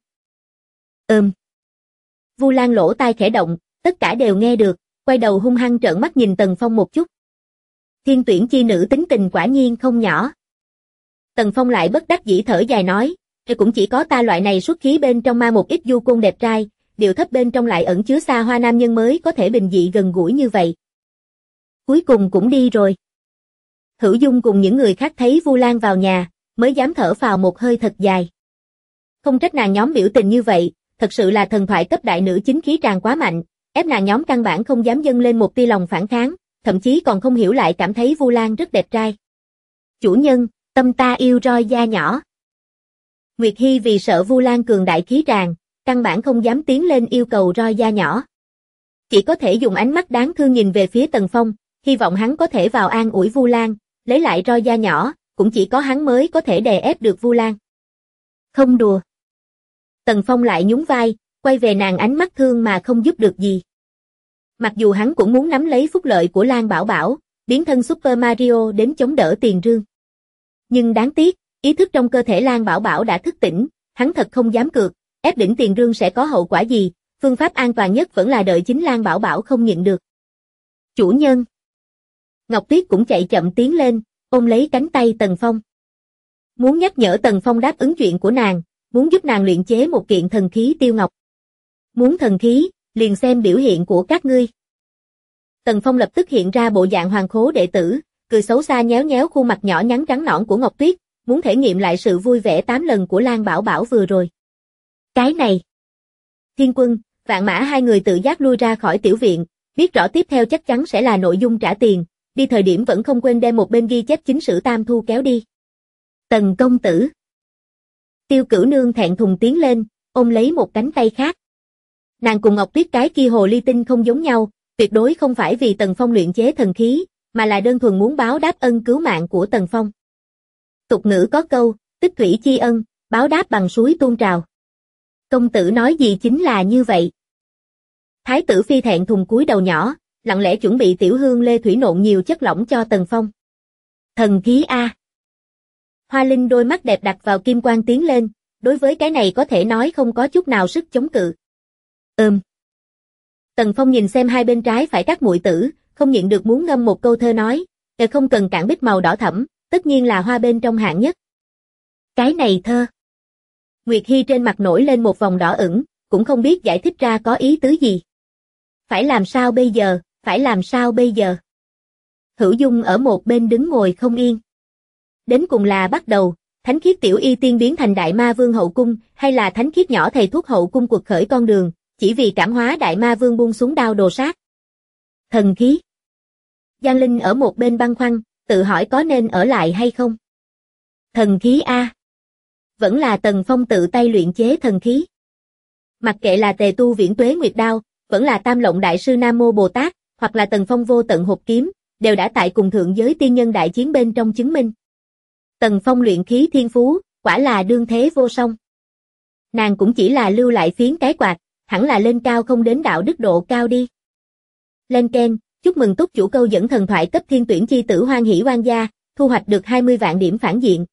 Vu Lan lỗ tai khẽ động, tất cả đều nghe được, quay đầu hung hăng trợn mắt nhìn Tần Phong một chút. Thiên tuyển chi nữ tính tình quả nhiên không nhỏ. Tần Phong lại bất đắc dĩ thở dài nói, cũng chỉ có ta loại này xuất khí bên trong ma một ít du côn đẹp trai, điệu thấp bên trong lại ẩn chứa xa hoa nam nhân mới có thể bình dị gần gũi như vậy. Cuối cùng cũng đi rồi. Hữu Dung cùng những người khác thấy Vu Lan vào nhà, mới dám thở phào một hơi thật dài. Không trách nàng nhóm biểu tình như vậy, thật sự là thần thoại cấp đại nữ chính khí tràn quá mạnh, ép nàng nhóm căn bản không dám dâng lên một tia lòng phản kháng, thậm chí còn không hiểu lại cảm thấy Vu Lan rất đẹp trai. Chủ nhân, tâm ta yêu roi da nhỏ. Nguyệt Hi vì sợ Vu Lan cường đại khí tràn, căn bản không dám tiến lên yêu cầu roi da nhỏ. Chỉ có thể dùng ánh mắt đáng thương nhìn về phía Tần Phong, hy vọng hắn có thể vào an ủi Vu Lan, lấy lại roi da nhỏ, cũng chỉ có hắn mới có thể đè ép được Vu Lan. Không đùa. Tần Phong lại nhún vai, quay về nàng ánh mắt thương mà không giúp được gì. Mặc dù hắn cũng muốn nắm lấy phúc lợi của Lan Bảo Bảo, biến thân Super Mario đến chống đỡ Tiền Rương. Nhưng đáng tiếc, ý thức trong cơ thể Lan Bảo Bảo đã thức tỉnh, hắn thật không dám cược, ép đỉnh Tiền Rương sẽ có hậu quả gì, phương pháp an toàn nhất vẫn là đợi chính Lan Bảo Bảo không nhịn được. Chủ nhân. Ngọc Tuyết cũng chạy chậm tiến lên, ôm lấy cánh tay Tần Phong. Muốn nhắc nhở Tần Phong đáp ứng chuyện của nàng, muốn giúp nàng luyện chế một kiện thần khí tiêu ngọc. Muốn thần khí, liền xem biểu hiện của các ngươi. Tần Phong lập tức hiện ra bộ dạng hoàng khố đệ tử, cười xấu xa nhéo nhéo khuôn mặt nhỏ nhắn trắng nõn của Ngọc Tuyết, muốn thể nghiệm lại sự vui vẻ 8 lần của Lan Bảo Bảo vừa rồi. Cái này. Thiên Quân, Vạn Mã hai người tự giác lui ra khỏi tiểu viện, biết rõ tiếp theo chắc chắn sẽ là nội dung trả tiền, đi thời điểm vẫn không quên đem một bên ghi chép chính sử Tam Thu kéo đi. Tần công tử. Tiêu Cửu Nương thẹn thùng tiến lên, ôm lấy một cánh tay khác. Nàng cùng Ngọc Tuyết cái kia hồ ly tinh không giống nhau, tuyệt đối không phải vì Tần Phong luyện chế thần khí, mà là đơn thuần muốn báo đáp ân cứu mạng của Tần Phong. Tục ngữ có câu, tích thủy chi ân, báo đáp bằng suối tuôn trào. Công tử nói gì chính là như vậy. Thái tử phi thẹn thùng cúi đầu nhỏ, lặng lẽ chuẩn bị tiểu hương lê thủy nộn nhiều chất lỏng cho Tần Phong. Thần khí A. Hoa Linh đôi mắt đẹp đặt vào kim quang tiến lên, đối với cái này có thể nói không có chút nào sức chống cự. Tần Phong nhìn xem hai bên trái phải các muội tử, không nhịn được muốn ngâm một câu thơ nói, không cần cạn bích màu đỏ thẫm, tất nhiên là hoa bên trong hạng nhất. Cái này thơ. Nguyệt Hi trên mặt nổi lên một vòng đỏ ửng, cũng không biết giải thích ra có ý tứ gì. Phải làm sao bây giờ, phải làm sao bây giờ? Hữu Dung ở một bên đứng ngồi không yên. Đến cùng là bắt đầu, thánh khiết tiểu y tiên biến thành đại ma vương hậu cung, hay là thánh khiết nhỏ thầy thuốc hậu cung cuộc khởi con đường, chỉ vì cảm hóa đại ma vương buông xuống đao đồ sát. Thần khí. Giang Linh ở một bên băn khoăn, tự hỏi có nên ở lại hay không. Thần khí A. Vẫn là Tần Phong tự tay luyện chế thần khí. Mặc kệ là Tề Tu Viễn Tuế Nguyệt Đao, vẫn là Tam Lộng Đại Sư Nam Mô Bồ Tát, hoặc là Tần Phong vô tận hộp kiếm, đều đã tại cùng thượng giới tiên nhân đại chiến bên trong chứng minh. Tần Phong luyện khí thiên phú, quả là đương thế vô song. Nàng cũng chỉ là lưu lại phiến cái quạt, hẳn là lên cao không đến đạo đức độ cao đi. Lên keng, chúc mừng túc chủ câu dẫn thần thoại cấp thiên tuyển chi tử hoan hỷ oan gia, thu hoạch được 20 vạn điểm phản diện.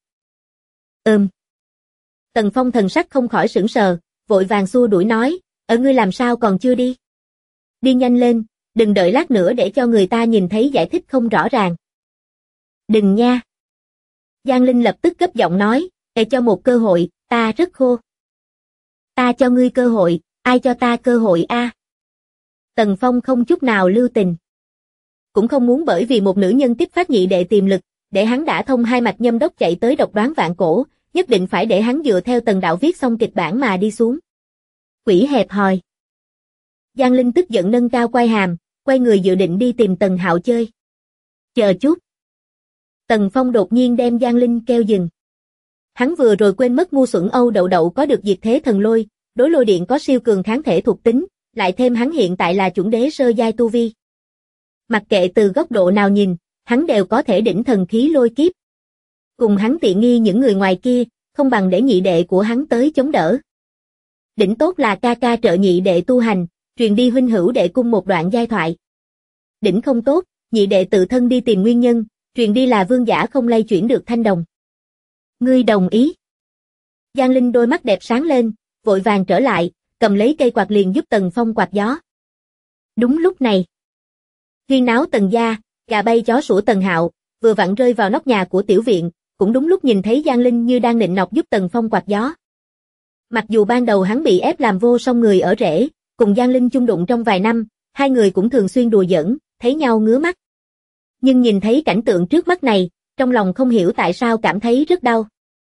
Tần Phong thần sắc không khỏi sửng sờ, vội vàng xua đuổi nói, ngươi làm sao còn chưa đi? Đi nhanh lên, đừng đợi lát nữa để cho người ta nhìn thấy giải thích không rõ ràng. Đừng nha. Giang Linh lập tức gấp giọng nói, cho một cơ hội, ta rất khô. Ta cho ngươi cơ hội, ai cho ta cơ hội a? Tần Phong không chút nào lưu tình. Cũng không muốn bởi vì một nữ nhân tiếp phát nhị đệ tiềm lực, để hắn đã thông hai mạch nhâm đốc chạy tới độc đoán vạn cổ, nhất định phải để hắn dựa theo Tần đạo viết xong kịch bản mà đi xuống. Quỷ hẹp hòi. Giang Linh tức giận nâng cao quai hàm, quay người dự định đi tìm Tần Hạo chơi. Chờ chút. Tần Phong đột nhiên đem Giang Linh kêu dừng. Hắn vừa rồi quên mất ngu xuẩn Âu Đậu Đậu có được diệt thế thần lôi, đối lôi điện có siêu cường kháng thể thuộc tính, lại thêm hắn hiện tại là chuẩn đế sơ giai tu vi. Mặc kệ từ góc độ nào nhìn, hắn đều có thể đỉnh thần khí lôi kiếp. Cùng hắn tiện nghi những người ngoài kia, không bằng để nhị đệ của hắn tới chống đỡ. Đỉnh tốt là ca ca trợ nhị đệ tu hành, truyền đi huynh hữu đệ cung một đoạn giai thoại. Đỉnh không tốt, nhị đệ tự thân đi tìm nguyên nhân, truyền đi là vương giả không lay chuyển được thanh đồng. Ngươi đồng ý. Giang Linh đôi mắt đẹp sáng lên, vội vàng trở lại, cầm lấy cây quạt liền giúp Tần Phong quạt gió. Đúng lúc này, huyên náo Tần gia, gà bay chó sủa Tần Hạo, vừa vặn rơi vào nóc nhà của tiểu viện, cũng đúng lúc nhìn thấy Giang Linh như đang nịnh nọt giúp Tần Phong quạt gió. Mặc dù ban đầu hắn bị ép làm vô song người ở rễ, cùng Giang Linh chung đụng trong vài năm, hai người cũng thường xuyên đùa giỡn, thấy nhau ngứa mắt. Nhưng nhìn thấy cảnh tượng trước mắt này, trong lòng không hiểu tại sao cảm thấy rất đau.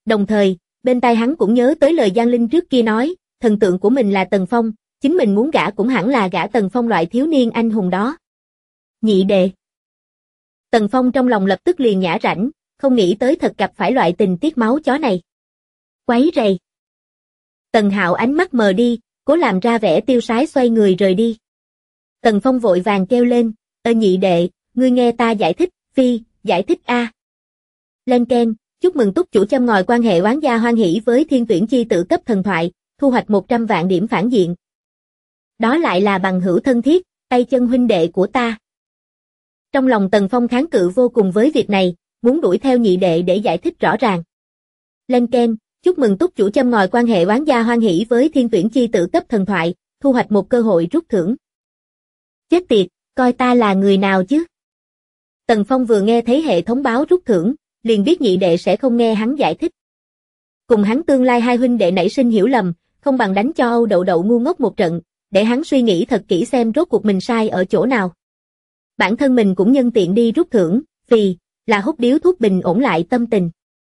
Đồng thời, bên tai hắn cũng nhớ tới lời Giang Linh trước kia nói, thần tượng của mình là Tần Phong, chính mình muốn gả cũng hẳn là gả Tần Phong loại thiếu niên anh hùng đó. Nhị đệ. Tần Phong trong lòng lập tức liền nhả rãnh, không nghĩ tới thật gặp phải loại tình tiết máu chó này. Quấy rầy. Tần Hạo ánh mắt mờ đi, cố làm ra vẻ tiêu sái xoay người rời đi. Tần Phong vội vàng kêu lên, nhị đệ, ngươi nghe ta giải thích, phi, giải thích a. Lên keng, chúc mừng túc chủ châm ngòi quan hệ oán gia hoan hỷ với thiên tuyển chi tử cấp thần thoại, thu hoạch 100 vạn điểm phản diện. Đó lại là bằng hữu thân thiết, tay chân huynh đệ của ta. Trong lòng Tần Phong kháng cự vô cùng với việc này, muốn đuổi theo nhị đệ để giải thích rõ ràng. Lên keng, chúc mừng túc chủ châm ngòi quan hệ oán gia hoan hỷ với thiên tuyển chi tử cấp thần thoại, thu hoạch một cơ hội rút thưởng. Chết tiệt, coi ta là người nào chứ? Tần Phong vừa nghe thấy hệ thống báo rút thưởng, liền biết nhị đệ sẽ không nghe hắn giải thích. Cùng hắn tương lai hai huynh đệ nảy sinh hiểu lầm, không bằng đánh cho Âu Đậu Đậu ngu ngốc một trận, để hắn suy nghĩ thật kỹ xem rốt cuộc mình sai ở chỗ nào. Bản thân mình cũng nhân tiện đi rút thưởng, vì là hút điếu thuốc bình ổn lại tâm tình.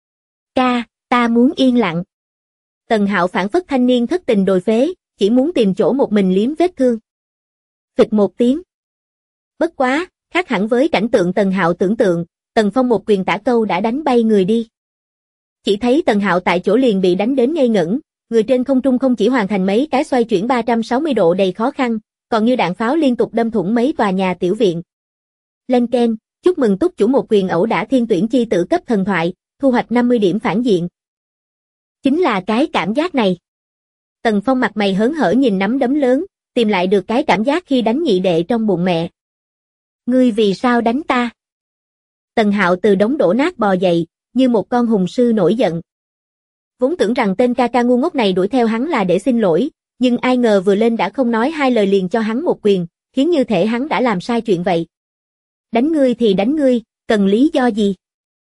Ca, ta muốn yên lặng. Tần Hạo phản phất thanh niên thất tình đồi phế, chỉ muốn tìm chỗ một mình liếm vết thương. Phịch một tiếng. Bất quá, khác hẳn với cảnh tượng Tần Hạo tưởng tượng, Tần Phong một quyền tả câu đã đánh bay người đi. Chỉ thấy Tần Hạo tại chỗ liền bị đánh đến ngây ngẩn, người trên không trung không chỉ hoàn thành mấy cái xoay chuyển 360 độ đầy khó khăn, còn như đạn pháo liên tục đâm thủng mấy tòa nhà tiểu viện. Lên keng, chúc mừng túc chủ một quyền ẩu đả thiên tuyển chi tử cấp thần thoại, thu hoạch 50 điểm phản diện. Chính là cái cảm giác này. Tần Phong mặt mày hớn hở nhìn nắm đấm lớn, tìm lại được cái cảm giác khi đánh nhị đệ trong bụng mẹ. Ngươi vì sao đánh ta? Tần Hạo từ đống đổ nát bò dậy, như một con hùng sư nổi giận. Vốn tưởng rằng tên ca ca ngu ngốc này đuổi theo hắn là để xin lỗi, nhưng ai ngờ vừa lên đã không nói hai lời liền cho hắn một quyền, khiến như thể hắn đã làm sai chuyện vậy. Đánh ngươi thì đánh ngươi, cần lý do gì?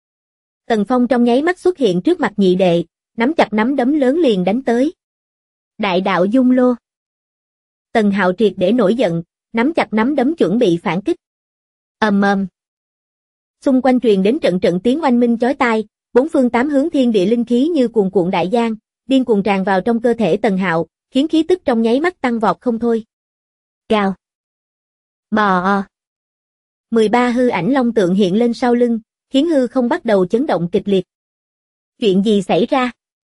Tần Phong trong nháy mắt xuất hiện trước mặt nhị đệ, nắm chặt nắm đấm lớn liền đánh tới. Đại đạo dung lô. Tần Hạo triệt để nổi giận, nắm chặt nắm đấm chuẩn bị phản kích. Ầm ầm. Xung quanh truyền đến trận trận tiếng oanh minh chói tai, bốn phương tám hướng thiên địa linh khí như cuồn cuộn đại giang, điên cuồng tràn vào trong cơ thể Tần Hạo, khiến khí tức trong nháy mắt tăng vọt không thôi. Gào. Bò. 13 hư ảnh long tượng hiện lên sau lưng, khiến hư không bắt đầu chấn động kịch liệt. Chuyện gì xảy ra?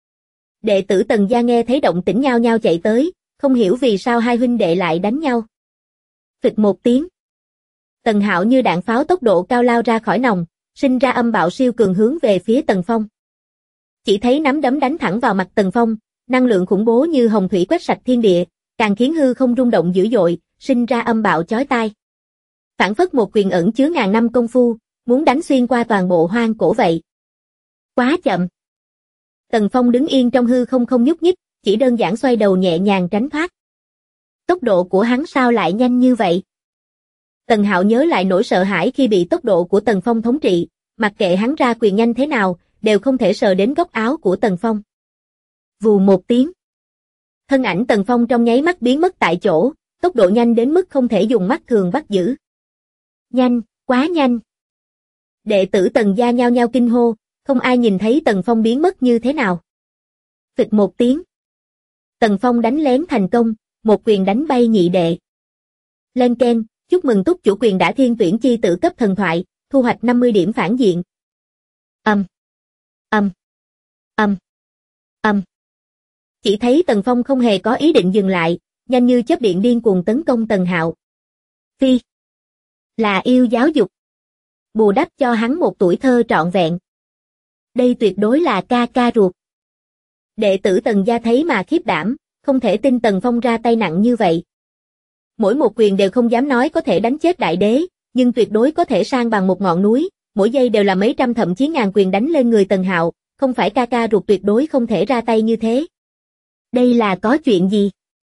Đệ tử Tần gia nghe thấy động tĩnh nhao nhao chạy tới, không hiểu vì sao hai huynh đệ lại đánh nhau. Phịch một tiếng. Tần Hạo như đạn pháo tốc độ cao lao ra khỏi nòng, sinh ra âm bạo siêu cường hướng về phía Tần Phong. Chỉ thấy nắm đấm đánh thẳng vào mặt Tần Phong, năng lượng khủng bố như hồng thủy quét sạch thiên địa, càng khiến hư không rung động dữ dội, sinh ra âm bạo chói tai. Phản phất một quyền ẩn chứa ngàn năm công phu, muốn đánh xuyên qua toàn bộ hoang cổ vậy. Quá chậm. Tần Phong đứng yên trong hư không không nhúc nhích, chỉ đơn giản xoay đầu nhẹ nhàng tránh thoát. Tốc độ của hắn sao lại nhanh như vậy? Tần Hạo nhớ lại nỗi sợ hãi khi bị tốc độ của Tần Phong thống trị, mặc kệ hắn ra quyền nhanh thế nào, đều không thể sờ đến góc áo của Tần Phong. Vù một tiếng. Thân ảnh Tần Phong trong nháy mắt biến mất tại chỗ, tốc độ nhanh đến mức không thể dùng mắt thường bắt giữ. Nhanh, quá nhanh. Đệ tử Tần gia nhao nhao kinh hô, không ai nhìn thấy Tần Phong biến mất như thế nào. Phịch một tiếng. Tần Phong đánh lén thành công, một quyền đánh bay nhị đệ. Lên keng, chúc mừng túc chủ quyền đã thiên tuyển chi tử cấp thần thoại, thu hoạch 50 điểm phản diện. Ầm. Ầm. Ầm. Ầm. Chỉ thấy Tần Phong không hề có ý định dừng lại, nhanh như chớp điện điên cuồng tấn công Tần Hạo. Phi. Là yêu giáo dục. Bù đắp cho hắn một tuổi thơ trọn vẹn. Đây tuyệt đối là ca ca ruột. Đệ tử Tần gia thấy mà khiếp đảm, không thể tin Tần Phong ra tay nặng như vậy. Mỗi một quyền đều không dám nói có thể đánh chết đại đế, nhưng tuyệt đối có thể san bằng một ngọn núi, mỗi giây đều là mấy trăm thậm chí ngàn quyền đánh lên người Tần Hạo, không phải ca ca ruột tuyệt đối không thể ra tay như thế. Đây là có chuyện gì?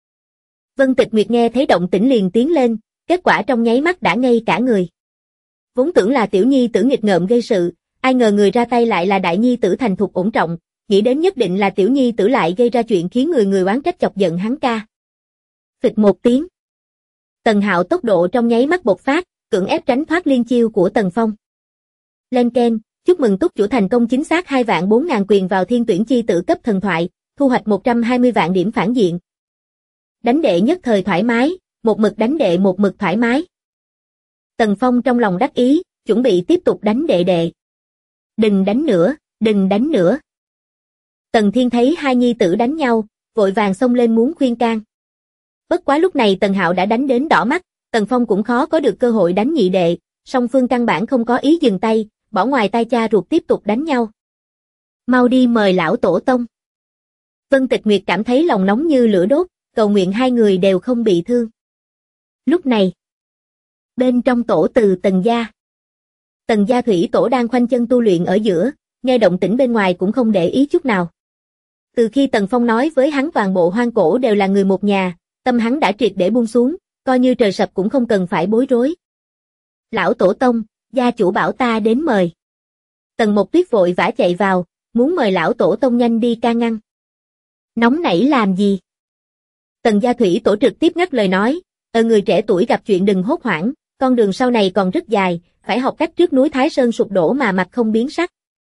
Vân Tịch Nguyệt nghe thấy động tĩnh liền tiến lên, kết quả trong nháy mắt đã ngây cả người. Vốn tưởng là tiểu nhi tử nghịch ngợm gây sự, ai ngờ người ra tay lại là đại nhi tử thành thục ổn trọng, nghĩ đến nhất định là tiểu nhi tử lại gây ra chuyện khiến người oán trách chọc giận hắn ca. Phịch một tiếng. Tần Hạo tốc độ trong nháy mắt bộc phát, cưỡng ép tránh thoát liên chiêu của Tần Phong. Lên keng, Chúc mừng túc chủ thành công chính xác 2.400.000 quyền vào thiên tuyển chi tử cấp thần thoại, thu hoạch 120 vạn điểm phản diện. Đánh đệ nhất thời thoải mái, một mực đánh đệ một mực thoải mái. Tần Phong trong lòng đắc ý, chuẩn bị tiếp tục đánh đệ đệ. Đừng đánh nữa, đừng đánh nữa. Tần Thiên thấy hai nhi tử đánh nhau, vội vàng xông lên muốn khuyên can. Bất quá lúc này Tần Hạo đã đánh đến đỏ mắt, Tần Phong cũng khó có được cơ hội đánh nhị đệ, song phương căn bản không có ý dừng tay, bỏ ngoài tai cha ruột tiếp tục đánh nhau. Mau đi mời lão tổ tông. Vân Tịch Nguyệt cảm thấy lòng nóng như lửa đốt, cầu nguyện hai người đều không bị thương. Lúc này, bên trong tổ từ Tần gia thủy tổ đang khoanh chân tu luyện ở giữa, nghe động tĩnh bên ngoài cũng không để ý chút nào. Từ khi Tần Phong nói với hắn toàn bộ hoang cổ đều là người một nhà, tâm hắn đã triệt để buông xuống, coi như trời sập cũng không cần phải bối rối. Lão tổ tông, gia chủ bảo ta đến mời. Tần Mộc Tuyết vội vã chạy vào, muốn mời lão tổ tông nhanh đi can ngăn. Nóng nảy làm gì? Tần gia thủy tổ trực tiếp ngắt lời nói, người trẻ tuổi gặp chuyện đừng hốt hoảng, con đường sau này còn rất dài, phải học cách trước núi Thái Sơn sụp đổ mà mặt không biến sắc.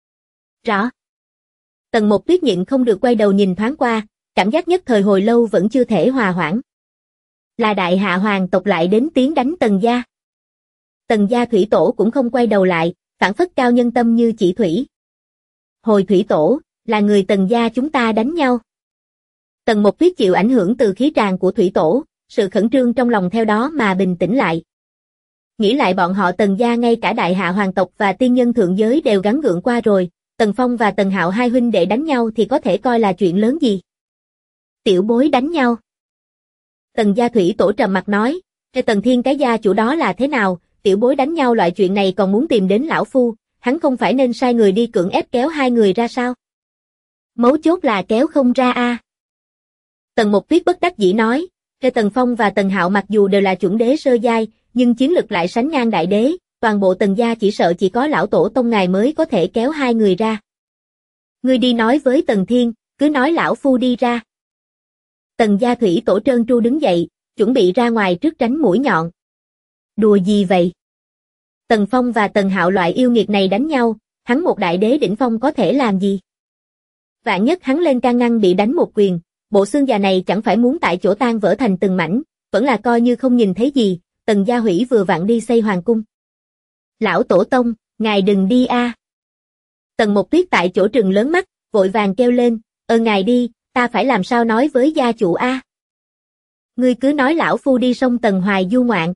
Rõ. Tần Mộc Tuyết nhịn không được quay đầu nhìn thoáng qua, cảm giác nhất thời hồi lâu vẫn chưa thể hòa hoãn. Là đại hạ hoàng tộc lại đến tiếng đánh Tần gia. Tần gia thủy tổ cũng không quay đầu lại, phảng phất cao nhân tâm như chỉ thủy. Hồi thủy tổ, là người Tần gia chúng ta đánh nhau. Tần Mộc Tuyết chịu ảnh hưởng từ khí tràng của thủy tổ, sự khẩn trương trong lòng theo đó mà bình tĩnh lại. Nghĩ lại bọn họ Tần gia ngay cả đại hạ hoàng tộc và tiên nhân thượng giới đều gắng gượng qua rồi, Tần Phong và Tần Hạo hai huynh đệ đánh nhau thì có thể coi là chuyện lớn gì. Tiểu bối đánh nhau. Tần gia thủy tổ trầm mặt nói, Tần Thiên cái gia chủ đó là thế nào, tiểu bối đánh nhau loại chuyện này còn muốn tìm đến lão phu, hắn không phải nên sai người đi cưỡng ép kéo hai người ra sao? Mấu chốt là kéo không ra a. Tần Mộc Tuyết bất đắc dĩ nói, Tần Phong và Tần Hạo mặc dù đều là chuẩn đế sơ giai, nhưng chiến lực lại sánh ngang đại đế, toàn bộ Tần gia chỉ sợ chỉ có lão tổ tông ngài mới có thể kéo hai người ra. Ngươi đi nói với Tần Thiên, cứ nói lão phu đi ra. Tần gia thủy tổ trơn tru đứng dậy, chuẩn bị ra ngoài trước tránh mũi nhọn. Đùa gì vậy? Tần Phong và Tần Hạo loại yêu nghiệt này đánh nhau, hắn một đại đế đỉnh phong có thể làm gì? Vạn nhất hắn lên can ngăn bị đánh một quyền, bộ xương già này chẳng phải muốn tại chỗ tan vỡ thành từng mảnh, vẫn là coi như không nhìn thấy gì. Tần gia hủy vừa vặn đi xây hoàng cung. Lão tổ tông, ngài đừng đi a. Tần Mộc Tuyết tại chỗ trừng lớn mắt, vội vàng kêu lên, ngài đi, ta phải làm sao nói với gia chủ a? Ngươi cứ nói lão phu đi sông Tần Hoài du ngoạn.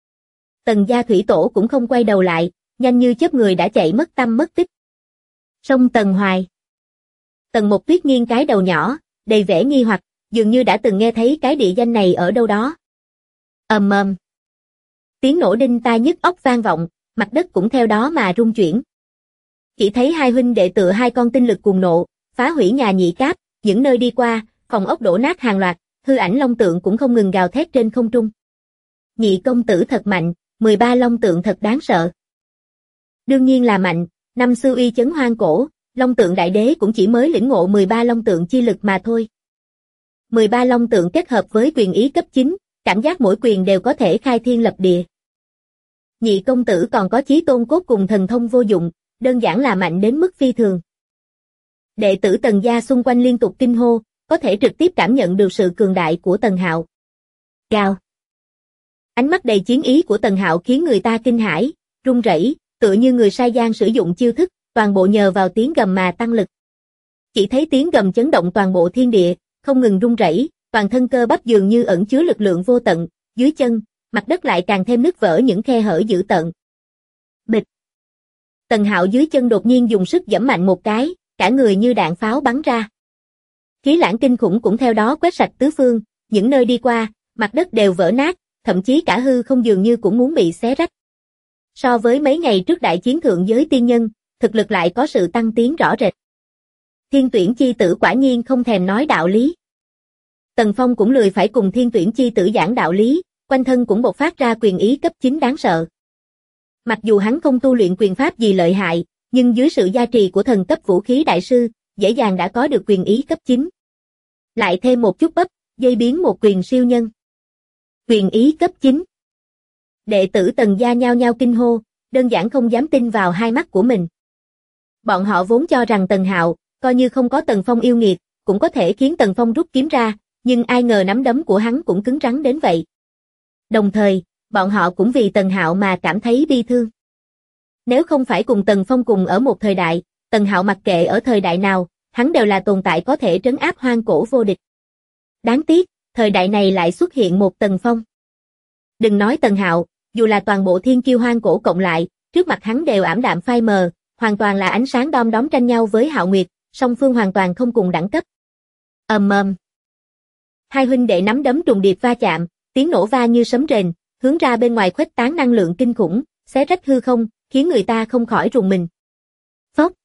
Tần gia thủy tổ cũng không quay đầu lại, nhanh như chớp người đã chạy mất tăm mất tích. Sông Tần Hoài. Tần Mộc Tuyết nghiêng cái đầu nhỏ, đầy vẻ nghi hoặc, dường như đã từng nghe thấy cái địa danh này ở đâu đó. Ầm ầm. Tiếng nổ đinh tai nhức óc vang vọng, mặt đất cũng theo đó mà rung chuyển. Chỉ thấy hai huynh đệ tựa hai con tinh lực cuồng nộ, phá hủy nhà nhị cáp, những nơi đi qua, phòng ốc đổ nát hàng loạt, hư ảnh long tượng cũng không ngừng gào thét trên không trung. Nhị công tử thật mạnh, 13 long tượng thật đáng sợ. Đương nhiên là mạnh, năm xưa uy chấn hoang cổ, long tượng đại đế cũng chỉ mới lĩnh ngộ 13 long tượng chi lực mà thôi. 13 long tượng kết hợp với quyền ý cấp 9, cảm giác mỗi quyền đều có thể khai thiên lập địa. Nhị công tử còn có chí tôn cốt cùng thần thông vô dụng, đơn giản là mạnh đến mức phi thường. Đệ tử Tần gia xung quanh liên tục kinh hô, có thể trực tiếp cảm nhận được sự cường đại của Tần Hạo. Gào. Ánh mắt đầy chiến ý của Tần Hạo khiến người ta kinh hãi, run rẩy, tựa như người sai gian sử dụng chiêu thức, toàn bộ nhờ vào tiếng gầm mà tăng lực. Chỉ thấy tiếng gầm chấn động toàn bộ thiên địa, không ngừng run rẩy, toàn thân cơ bắp dường như ẩn chứa lực lượng vô tận, dưới chân, mặt đất lại càng thêm nứt vỡ những khe hở dữ tợn. Bịch. Tần Hạo dưới chân đột nhiên dùng sức giẫm mạnh một cái, cả người như đạn pháo bắn ra. Khí lãng kinh khủng cũng theo đó quét sạch tứ phương, những nơi đi qua, mặt đất đều vỡ nát, thậm chí cả hư không dường như cũng muốn bị xé rách. So với mấy ngày trước đại chiến thượng giới tiên nhân, thực lực lại có sự tăng tiến rõ rệt. Thiên tuyển chi tử quả nhiên không thèm nói đạo lý. Tần Phong cũng lười phải cùng thiên tuyển chi tử giảng đạo lý, quanh thân cũng bộc phát ra quyền ý cấp 9 đáng sợ. Mặc dù hắn không tu luyện quyền pháp gì lợi hại, nhưng dưới sự gia trì của thần cấp vũ khí đại sư, dễ dàng đã có được quyền ý cấp 9. Lại thêm một chút bắp, dây biến một quyền siêu nhân. Quyền ý cấp 9. Đệ tử Tần gia nhao nhao kinh hô, đơn giản không dám tin vào hai mắt của mình. Bọn họ vốn cho rằng Tần Hạo, coi như không có Tần Phong yêu nghiệt, cũng có thể khiến Tần Phong rút kiếm ra, nhưng ai ngờ nắm đấm của hắn cũng cứng rắn đến vậy. Đồng thời, bọn họ cũng vì Tần Hạo mà cảm thấy bi thương. Nếu không phải cùng Tần Phong cùng ở một thời đại, Tần Hạo mặc kệ ở thời đại nào, hắn đều là tồn tại có thể trấn áp hoang cổ vô địch. Đáng tiếc, thời đại này lại xuất hiện một Tần Phong. Đừng nói Tần Hạo, dù là toàn bộ thiên kiêu hoang cổ cộng lại, trước mặt hắn đều ảm đạm phai mờ, hoàn toàn là ánh sáng đom đóm tranh nhau với Hạo Nguyệt, song phương hoàn toàn không cùng đẳng cấp. Ầm ầm. Hai huynh đệ nắm đấm trùng điệp va chạm, tiếng nổ va như sấm rền, hướng ra bên ngoài khuếch tán năng lượng kinh khủng, xé rách hư không, khiến người ta không khỏi rùng mình. Phốc.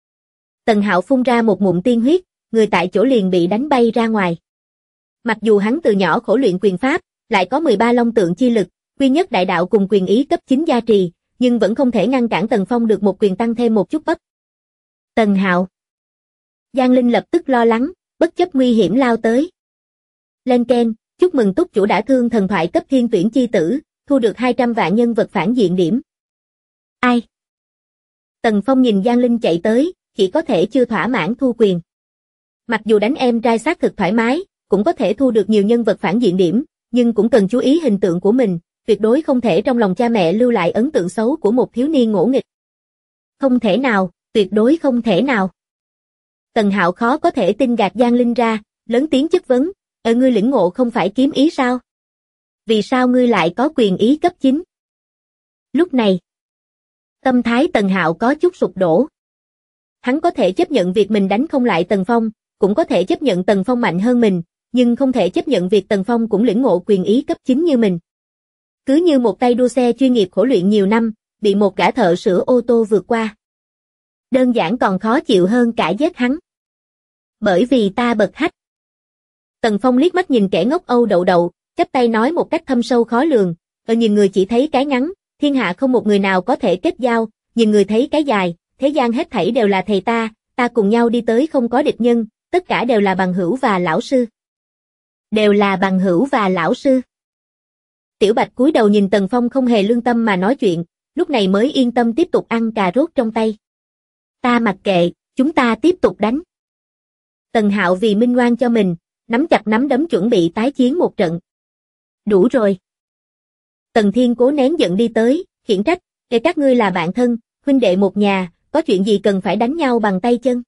Tần Hạo phun ra một ngụm tiên huyết, người tại chỗ liền bị đánh bay ra ngoài. Mặc dù hắn từ nhỏ khổ luyện quyền pháp, lại có 13 long tượng chi lực, quy nhất đại đạo cùng quyền ý cấp 9 gia trì, nhưng vẫn không thể ngăn cản Tần Phong được một quyền tăng thêm một chút bắp. Tần Hạo. Giang Linh lập tức lo lắng, bất chấp nguy hiểm lao tới. Lên keng, chúc mừng túc chủ đã thương thần thoại cấp thiên tuyển chi tử, thu được 200 vạn nhân vật phản diện điểm. Ai? Tần Phong nhìn Giang Linh chạy tới, chỉ có thể chưa thỏa mãn thu quyền. Mặc dù đánh em trai xác thực thoải mái, cũng có thể thu được nhiều nhân vật phản diện điểm, nhưng cũng cần chú ý hình tượng của mình, tuyệt đối không thể trong lòng cha mẹ lưu lại ấn tượng xấu của một thiếu niên ngỗ nghịch. Không thể nào, tuyệt đối không thể nào. Tần Hạo khó có thể tin gạt Giang Linh ra, lớn tiếng chất vấn, ngươi lĩnh ngộ không phải kiếm ý sao? Vì sao ngươi lại có quyền ý cấp 9? Lúc này, tâm thái Tần Hạo có chút sụp đổ. Hắn có thể chấp nhận việc mình đánh không lại Tần Phong, cũng có thể chấp nhận Tần Phong mạnh hơn mình, nhưng không thể chấp nhận việc Tần Phong cũng lĩnh ngộ quyền ý cấp 9 như mình. Cứ như một tay đua xe chuyên nghiệp khổ luyện nhiều năm, bị một gã thợ sửa ô tô vượt qua. Đơn giản còn khó chịu hơn cả giết hắn. Bởi vì ta bật hách. Tần Phong liếc mắt nhìn kẻ ngốc Âu Đậu Đậu, chắp tay nói một cách thâm sâu khó lường, nhìn người chỉ thấy cái ngắn, thiên hạ không một người nào có thể kết giao, nhìn người thấy cái dài, thế gian hết thảy đều là thầy ta cùng nhau đi tới không có địch nhân, tất cả đều là bằng hữu và lão sư. Đều là bằng hữu và lão sư. Tiểu Bạch cúi đầu nhìn Tần Phong không hề lương tâm mà nói chuyện, lúc này mới yên tâm tiếp tục ăn cà rốt trong tay. Ta mặc kệ, chúng ta tiếp tục đánh. Tần Hạo vì minh oan cho mình, nắm chặt nắm đấm chuẩn bị tái chiến một trận. Đủ rồi. Tần Thiên cố nén giận đi tới, khiển trách, các ngươi là bạn thân, huynh đệ một nhà, có chuyện gì cần phải đánh nhau bằng tay chân?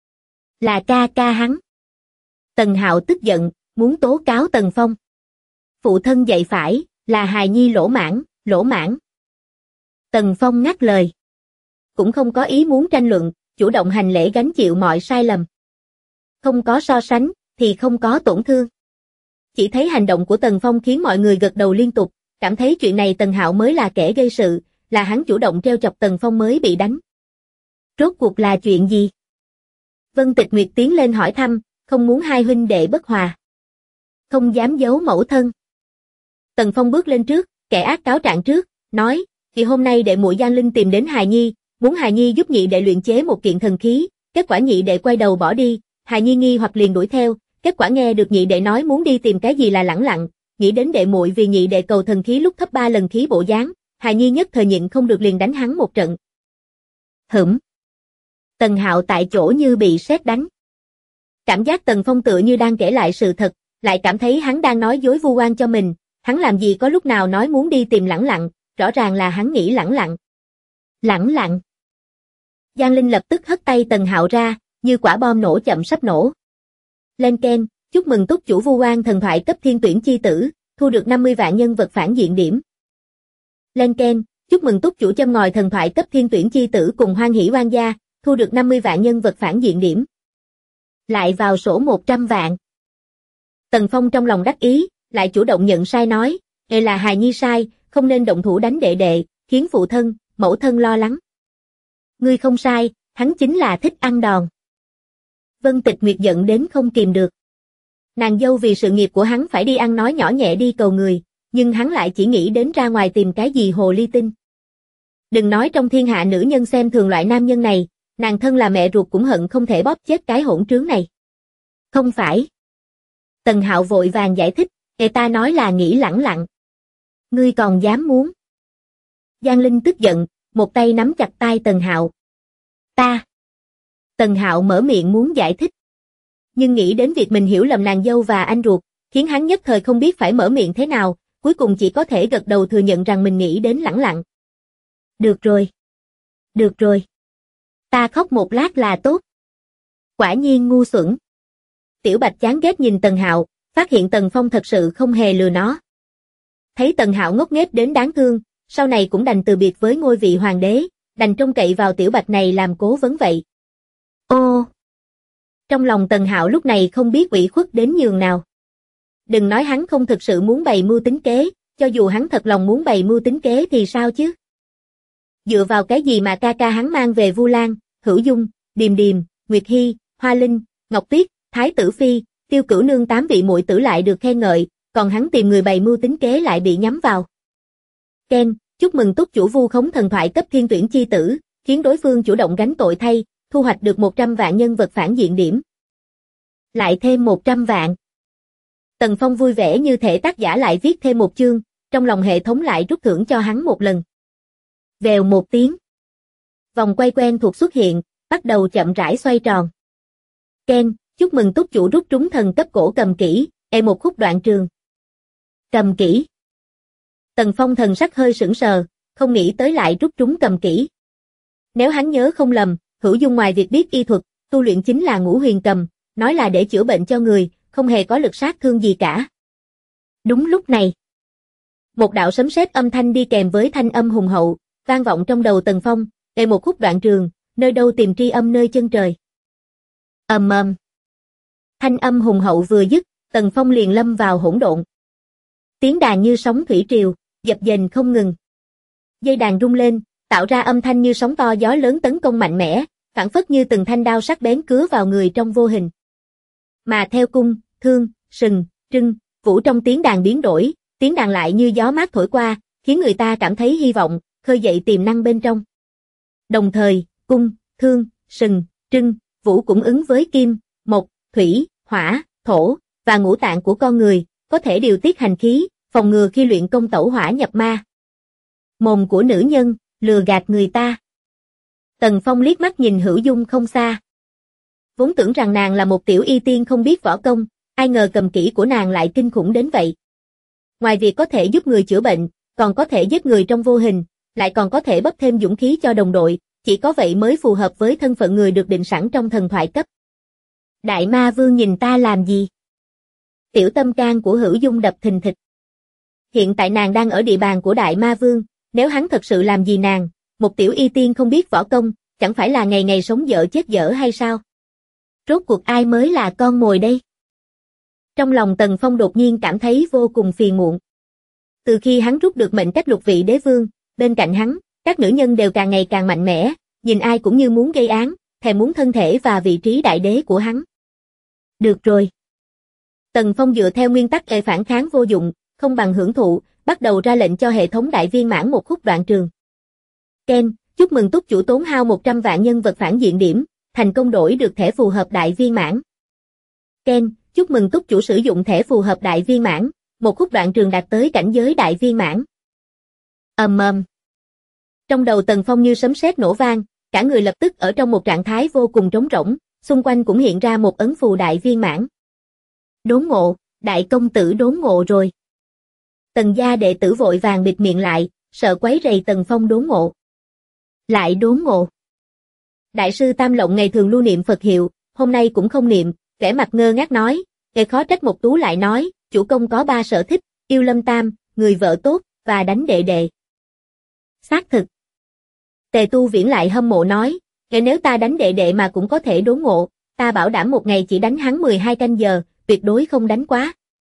Là ca ca hắn. Tần Hạo tức giận, muốn tố cáo Tần Phong. Phụ thân dạy phải, là hài nhi lỗ mãn, lỗ mãn. Tần Phong ngắt lời. Cũng không có ý muốn tranh luận, chủ động hành lễ gánh chịu mọi sai lầm. Không có so sánh, thì không có tổn thương. Chỉ thấy hành động của Tần Phong khiến mọi người gật đầu liên tục, cảm thấy chuyện này Tần Hạo mới là kẻ gây sự, là hắn chủ động treo chọc Tần Phong mới bị đánh. Rốt cuộc là chuyện gì? Vân Tịch Nguyệt tiến lên hỏi thăm, không muốn hai huynh đệ bất hòa. Không dám giấu mẫu thân. Tần Phong bước lên trước, kẻ ác cáo trạng trước, nói, vì hôm nay đệ muội Giang Linh tìm đến Hài Nhi, muốn Hài Nhi giúp nhị đệ luyện chế một kiện thần khí, kết quả nhị đệ quay đầu bỏ đi, Hài Nhi nghi hoặc liền đuổi theo, kết quả nghe được nhị đệ nói muốn đi tìm cái gì là lẳng lặng, nghĩ đến đệ muội vì nhị đệ cầu thần khí lúc thấp 3 lần khí bộ dáng, Hài Nhi nhất thời nhịn không được liền đánh hắn một trận. Hửm. Tần Hạo tại chỗ như bị sét đánh. Cảm giác Tần Phong tựa như đang kể lại sự thật, lại cảm thấy hắn đang nói dối vu oan cho mình, hắn làm gì có lúc nào nói muốn đi tìm lẳng lặng, rõ ràng là hắn nghĩ lẳng lặng. Lẳng lặng. Giang Linh lập tức hất tay Tần Hạo ra, như quả bom nổ chậm sắp nổ. Lên keng, chúc mừng túc chủ vu oan thần thoại cấp thiên tuyển chi tử, thu được 50 vạn nhân vật phản diện điểm. Lên keng, chúc mừng túc chủ châm ngòi thần thoại cấp thiên tuyển chi tử cùng hoan hỷ oan gia, thu được 50 vạn nhân vật phản diện điểm. Lại vào sổ 100 vạn. Tần Phong trong lòng đắc ý, lại chủ động nhận sai nói, là Hài Nhi sai, không nên động thủ đánh đệ đệ, khiến phụ thân, mẫu thân lo lắng. Ngươi không sai, hắn chính là thích ăn đòn. Vân Tịch Nguyệt giận đến không kìm được. Nàng dâu vì sự nghiệp của hắn phải đi ăn nói nhỏ nhẹ đi cầu người, nhưng hắn lại chỉ nghĩ đến ra ngoài tìm cái gì hồ ly tinh. Đừng nói trong thiên hạ nữ nhân xem thường loại nam nhân này, nàng thân là mẹ ruột cũng hận không thể bóp chết cái hỗn trướng này. Không phải. Tần Hạo vội vàng giải thích, ta nói là nghĩ lẳng lặng. Ngươi còn dám muốn. Giang Linh tức giận, một tay nắm chặt tay Tần Hạo. Ta. Tần Hạo mở miệng muốn giải thích. Nhưng nghĩ đến việc mình hiểu lầm nàng dâu và anh ruột, khiến hắn nhất thời không biết phải mở miệng thế nào, cuối cùng chỉ có thể gật đầu thừa nhận rằng mình nghĩ đến lẳng lặng. Được rồi. Được rồi. Ta khóc một lát là tốt. Quả nhiên ngu xuẩn. Tiểu Bạch chán ghét nhìn Tần Hạo, phát hiện Tần Phong thật sự không hề lừa nó. Thấy Tần Hạo ngốc nghếch đến đáng thương, sau này cũng đành từ biệt với ngôi vị hoàng đế, đành trông cậy vào Tiểu Bạch này làm cố vấn vậy. Ô! Trong lòng Tần Hạo lúc này không biết ủy khuất đến nhường nào. Đừng nói hắn không thực sự muốn bày mưu tính kế, cho dù hắn thật lòng muốn bày mưu tính kế thì sao chứ? Dựa vào cái gì mà ca ca hắn mang về Vu Lan, Hữu Dung, Điềm Điềm, Nguyệt Hy, Hoa Linh, Ngọc Tuyết, Thái Tử Phi, Tiêu Cửu Nương 8 vị muội tử lại được khen ngợi, còn hắn tìm người bày mưu tính kế lại bị nhắm vào. Ken, chúc mừng túc chủ vu khống thần thoại cấp thiên tuyển chi tử, khiến đối phương chủ động gánh tội thay, thu hoạch được 100 vạn nhân vật phản diện điểm. Lại thêm 100 vạn. Tần Phong vui vẻ như thể tác giả lại viết thêm một chương, trong lòng hệ thống lại rút thưởng cho hắn một lần. Vèo một tiếng. Vòng quay quen thuộc xuất hiện, bắt đầu chậm rãi xoay tròn. Ken, chúc mừng túc chủ rút trúng thần cấp cổ cầm kỹ, một khúc đoạn trường. Cầm kỹ. Tần Phong thần sắc hơi sững sờ, không nghĩ tới lại rút trúng cầm kỹ. Nếu hắn nhớ không lầm, Hữu Dung ngoài việc biết y thuật, tu luyện chính là Ngũ Huyền Cầm, nói là để chữa bệnh cho người, không hề có lực sát thương gì cả. Đúng lúc này, một đạo sấm sét âm thanh đi kèm với thanh âm hùng hậu, vang vọng trong đầu Tần Phong, một khúc đoạn trường, nơi đâu tìm tri âm nơi chân trời. Ầm ầm. Thanh âm hùng hậu vừa dứt, Tần Phong liền lâm vào hỗn độn. Tiếng đàn như sóng thủy triều, dập dềnh không ngừng. Dây đàn rung lên, tạo ra âm thanh như sóng to gió lớn tấn công mạnh mẽ, phảng phất như từng thanh đao sắc bén cứa vào người trong vô hình. Mà theo cung, thương, sừng, trưng, vũ trong tiếng đàn biến đổi, tiếng đàn lại như gió mát thổi qua, khiến người ta cảm thấy hy vọng, khơi dậy tiềm năng bên trong. Đồng thời, cung, thương, sừng, trưng, vũ cũng ứng với kim, mộc, thủy, hỏa, thổ và ngũ tạng của con người, có thể điều tiết hành khí, phòng ngừa khi luyện công tẩu hỏa nhập ma. Mồm của nữ nhân, lừa gạt người ta. Tần Phong liếc mắt nhìn Hữu Dung không xa. Vốn tưởng rằng nàng là một tiểu y tiên không biết võ công, ai ngờ cầm kỹ của nàng lại kinh khủng đến vậy. Ngoài việc có thể giúp người chữa bệnh, còn có thể giết người trong vô hình, lại còn có thể bấp thêm dũng khí cho đồng đội, chỉ có vậy mới phù hợp với thân phận người được định sẵn trong thần thoại cấp. Đại Ma Vương nhìn ta làm gì? Tiểu tâm can của Hữu Dung đập thình thịch. Hiện tại nàng đang ở địa bàn của Đại Ma Vương, nếu hắn thật sự làm gì nàng, một tiểu y tiên không biết võ công, chẳng phải là ngày ngày sống dở chết dở hay sao? Rốt cuộc ai mới là con mồi đây? Trong lòng Tần Phong đột nhiên cảm thấy vô cùng phiền muộn. Từ khi hắn rút được mệnh cách lục vị đế vương, bên cạnh hắn, các nữ nhân đều càng ngày càng mạnh mẽ, nhìn ai cũng như muốn gây án, thèm muốn thân thể và vị trí đại đế của hắn. Được rồi. Tần Phong dựa theo nguyên tắc phản kháng vô dụng, không bằng hưởng thụ, bắt đầu ra lệnh cho hệ thống đại viên mãn một khúc đoạn trường. Ken, chúc mừng túc chủ tốn hao 100 vạn nhân vật phản diện điểm, thành công đổi được thẻ phù hợp đại viên mãn. Ken, chúc mừng túc chủ sử dụng thẻ phù hợp đại viên mãn, một khúc đoạn trường đạt tới cảnh giới đại viên mãn. Ầm ầm. Trong đầu Tần Phong như sấm sét nổ vang, cả người lập tức ở trong một trạng thái vô cùng trống rỗng, xung quanh cũng hiện ra một ấn phù đại viên mãn. Đốn ngộ, đại công tử đốn ngộ rồi. Tần gia đệ tử vội vàng bịt miệng lại, sợ quấy rầy Tần Phong đốn ngộ. Lại đốn ngộ. Đại sư Tam Lộng ngày thường lưu niệm Phật hiệu, hôm nay cũng không niệm, vẻ mặt ngơ ngác nói, khó trách Mộc Tú lại nói, chủ công có 3 sở thích, yêu Lâm Tam, người vợ tốt, và đánh đệ đệ. Xác thực. Tề Tu Viễn lại hâm mộ nói, nếu ta đánh đệ đệ mà cũng có thể đốn ngộ, ta bảo đảm một ngày chỉ đánh hắn 12 canh giờ, tuyệt đối không đánh quá.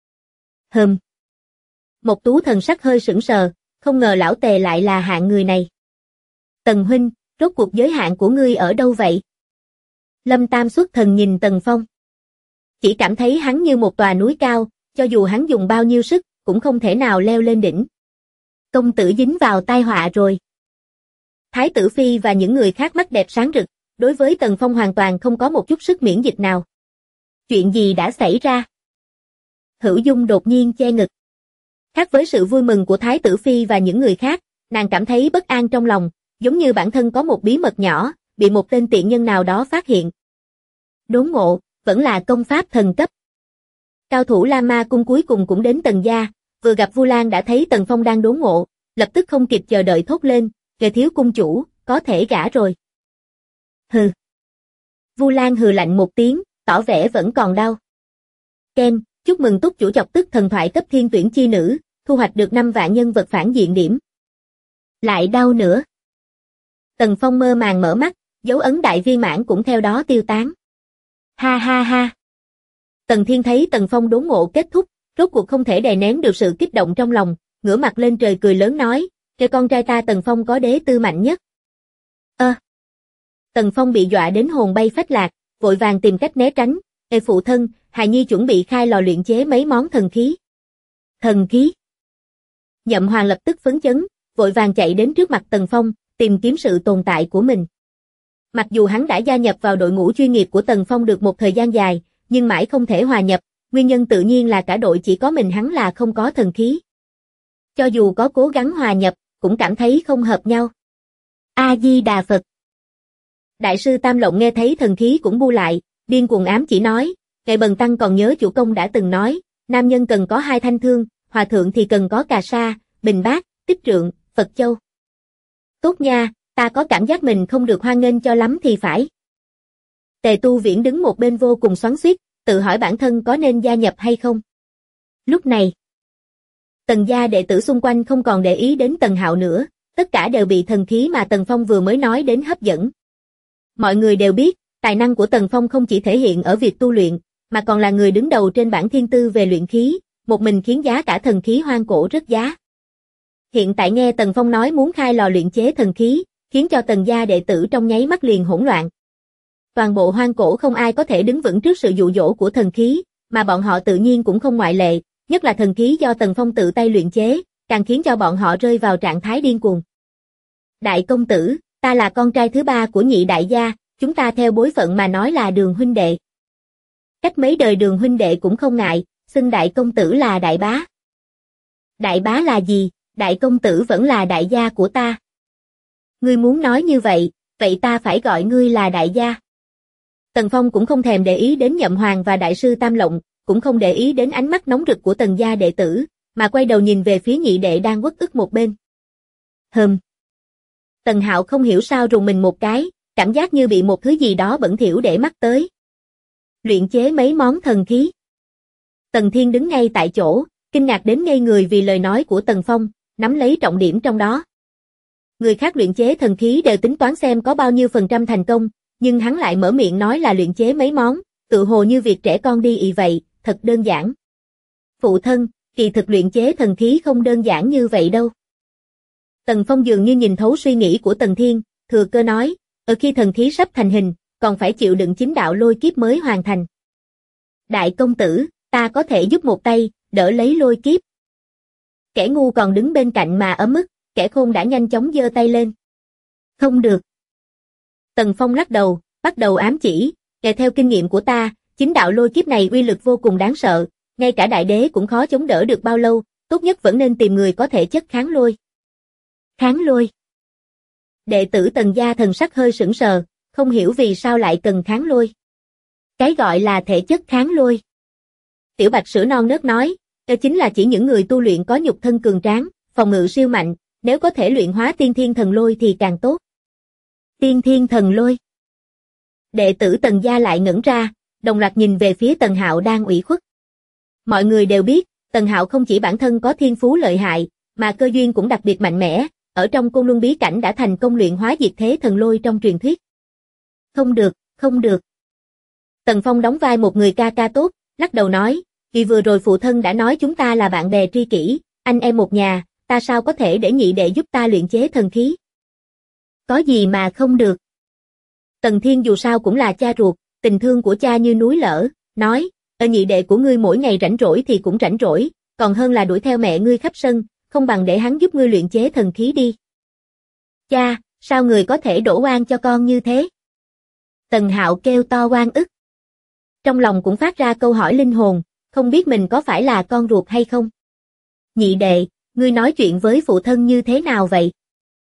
Mộc Tú thần sắc hơi sững sờ, không ngờ lão Tề lại là hạng người này. Tần huynh, rốt cuộc giới hạn của ngươi ở đâu vậy? Lâm Tam xuất thần nhìn Tần Phong. Chỉ cảm thấy hắn như một tòa núi cao, cho dù hắn dùng bao nhiêu sức, cũng không thể nào leo lên đỉnh. Công tử dính vào tai họa rồi. Thái tử Phi và những người khác mắt đẹp sáng rực, đối với Tần Phong hoàn toàn không có một chút sức miễn dịch nào. Chuyện gì đã xảy ra? Hữu Dung đột nhiên che ngực. Khác với sự vui mừng của Thái tử Phi và những người khác, nàng cảm thấy bất an trong lòng, giống như bản thân có một bí mật nhỏ, bị một tên tiện nhân nào đó phát hiện. Đốn ngộ, vẫn là công pháp thần cấp. Cao thủ La Ma cung cuối cùng cũng đến Tần gia, vừa gặp Vu Lan đã thấy Tần Phong đang đốn ngộ, lập tức không kịp chờ đợi thốt lên, "Kẻ thiếu cung chủ, có thể gả rồi." Hừ. Vu Lan hừ lạnh một tiếng, tỏ vẻ vẫn còn đau. Ken, chúc mừng túc chủ chọc tức thần thoại cấp thiên tuyển chi nữ, thu hoạch được 5 vạn nhân vật phản diện điểm. Lại đau nữa. Tần Phong mơ màng mở mắt, dấu ấn đại viên mãn cũng theo đó tiêu tán. Ha ha ha. Tần Thiên thấy Tần Phong đốn ngộ kết thúc, rốt cuộc không thể đè nén được sự kích động trong lòng, ngửa mặt lên trời cười lớn nói, "Kẻ con trai ta Tần Phong có đế tư mạnh nhất." Tần Phong bị dọa đến hồn bay phách lạc, vội vàng tìm cách né tránh, "Ê phụ thân, hài nhi chuẩn bị khai lò luyện chế mấy món thần khí." Thần khí? Nhậm Hoàng lập tức phấn chấn, vội vàng chạy đến trước mặt Tần Phong, tìm kiếm sự tồn tại của mình. Mặc dù hắn đã gia nhập vào đội ngũ chuyên nghiệp của Tần Phong được một thời gian dài, nhưng mãi không thể hòa nhập, nguyên nhân tự nhiên là cả đội chỉ có mình hắn là không có thần khí. Cho dù có cố gắng hòa nhập, cũng cảm thấy không hợp nhau. A-di-đà Phật. Đại sư Tam Lộng nghe thấy thần khí cũng bu lại, điên cuồng ám chỉ nói, "Ngài Bần Tăng còn nhớ chủ công đã từng nói, nam nhân cần có 2 thanh thương, hòa thượng thì cần có cà sa, bình bát, tích trượng, Phật châu." Tốt nha, ta có cảm giác mình không được hoan nghênh cho lắm thì phải. Tề Tu Viễn đứng một bên vô cùng xoắn xuýt, tự hỏi bản thân có nên gia nhập hay không. Lúc này, Tần gia đệ tử xung quanh không còn để ý đến Tần Hạo nữa, tất cả đều bị thần khí mà Tần Phong vừa mới nói đến hấp dẫn. Mọi người đều biết, tài năng của Tần Phong không chỉ thể hiện ở việc tu luyện, mà còn là người đứng đầu trên bảng thiên tư về luyện khí, một mình khiến giá cả thần khí hoang cổ rớt giá. Hiện tại nghe Tần Phong nói muốn khai lò luyện chế thần khí, khiến cho Tần gia đệ tử trong nháy mắt liền hỗn loạn. Toàn bộ hoang cổ không ai có thể đứng vững trước sự dụ dỗ của thần khí, mà bọn họ tự nhiên cũng không ngoại lệ, nhất là thần khí do Tần Phong tự tay luyện chế, càng khiến cho bọn họ rơi vào trạng thái điên cuồng. "Đại công tử, ta là con trai thứ 3 của Nhị đại gia, chúng ta theo bối phận mà nói là Đường huynh đệ." Cách mấy đời Đường huynh đệ cũng không ngại, xưng đại công tử là đại bá. "Đại bá là gì, đại công tử vẫn là đại gia của ta." "Ngươi muốn nói như vậy, vậy ta phải gọi ngươi là đại gia." Tần Phong cũng không thèm để ý đến Nhậm Hoàng và đại sư Tam Lộng, cũng không để ý đến ánh mắt nóng rực của Tần gia đệ tử, mà quay đầu nhìn về phía nhị đệ đang uất ức một bên. Tần Hạo không hiểu sao rùng mình một cái, cảm giác như bị một thứ gì đó bẩn thỉu để mắt tới. Luyện chế mấy món thần khí. Tần Thiên đứng ngay tại chỗ, kinh ngạc đến ngây người vì lời nói của Tần Phong, nắm lấy trọng điểm trong đó. Người khác luyện chế thần khí đều tính toán xem có bao nhiêu % thành công, nhưng hắn lại mở miệng nói là luyện chế mấy món, tự hồ như việc trẻ con đi ị vậy, thật đơn giản. Phụ thân, kỳ thực luyện chế thần khí không đơn giản như vậy đâu. Tần Phong dường như nhìn thấu suy nghĩ của Tần Thiên, thừa cơ nói, ở khi thần khí sắp thành hình, còn phải chịu đựng chính đạo lôi kiếp mới hoàn thành. Đại công tử, ta có thể giúp một tay, đỡ lấy lôi kiếp. Kẻ ngu còn đứng bên cạnh mà ấm ức, kẻ khôn đã nhanh chóng giơ tay lên. Không được. Tần Phong lắc đầu, bắt đầu ám chỉ, kể theo kinh nghiệm của ta, chính đạo lôi kiếp này uy lực vô cùng đáng sợ, ngay cả đại đế cũng khó chống đỡ được bao lâu, tốt nhất vẫn nên tìm người có thể chất kháng lôi. Kháng lôi. Đệ tử Tần gia thần sắc hơi sững sờ, không hiểu vì sao lại cần kháng lôi. Cái gọi là thể chất kháng lôi. Tiểu Bạch sữa non nớt nói, đó chính là chỉ những người tu luyện có nhục thân cường tráng, phòng ngự siêu mạnh, nếu có thể luyện hóa tiên thiên thần lôi thì càng tốt. Tiên thiên thần lôi. Đệ tử Tần gia lại ngẩn ra, đồng loạt nhìn về phía Tần Hạo đang ủy khuất. Mọi người đều biết, Tần Hạo không chỉ bản thân có thiên phú lợi hại, mà cơ duyên cũng đặc biệt mạnh mẽ, ở trong Côn Luân bí cảnh đã thành công luyện hóa diệt thế thần lôi trong truyền thuyết. Không được, không được. Tần Phong đóng vai một người ca ca tốt, lắc đầu nói, vì vừa rồi phụ thân đã nói chúng ta là bạn bè tri kỷ, anh em một nhà, ta sao có thể để nhị đệ giúp ta luyện chế thần khí. Có gì mà không được. Tần Thiên dù sao cũng là cha ruột, tình thương của cha như núi lở, nói, nhị đệ của ngươi mỗi ngày rảnh rỗi thì cũng rảnh rỗi, còn hơn là đuổi theo mẹ ngươi khắp sân, không bằng để hắn giúp ngươi luyện chế thần khí đi. Cha, sao người có thể đổ oan cho con như thế? Tần Hạo kêu to oan ức. Trong lòng cũng phát ra câu hỏi linh hồn, không biết mình có phải là con ruột hay không? Nhị đệ, ngươi nói chuyện với phụ thân như thế nào vậy?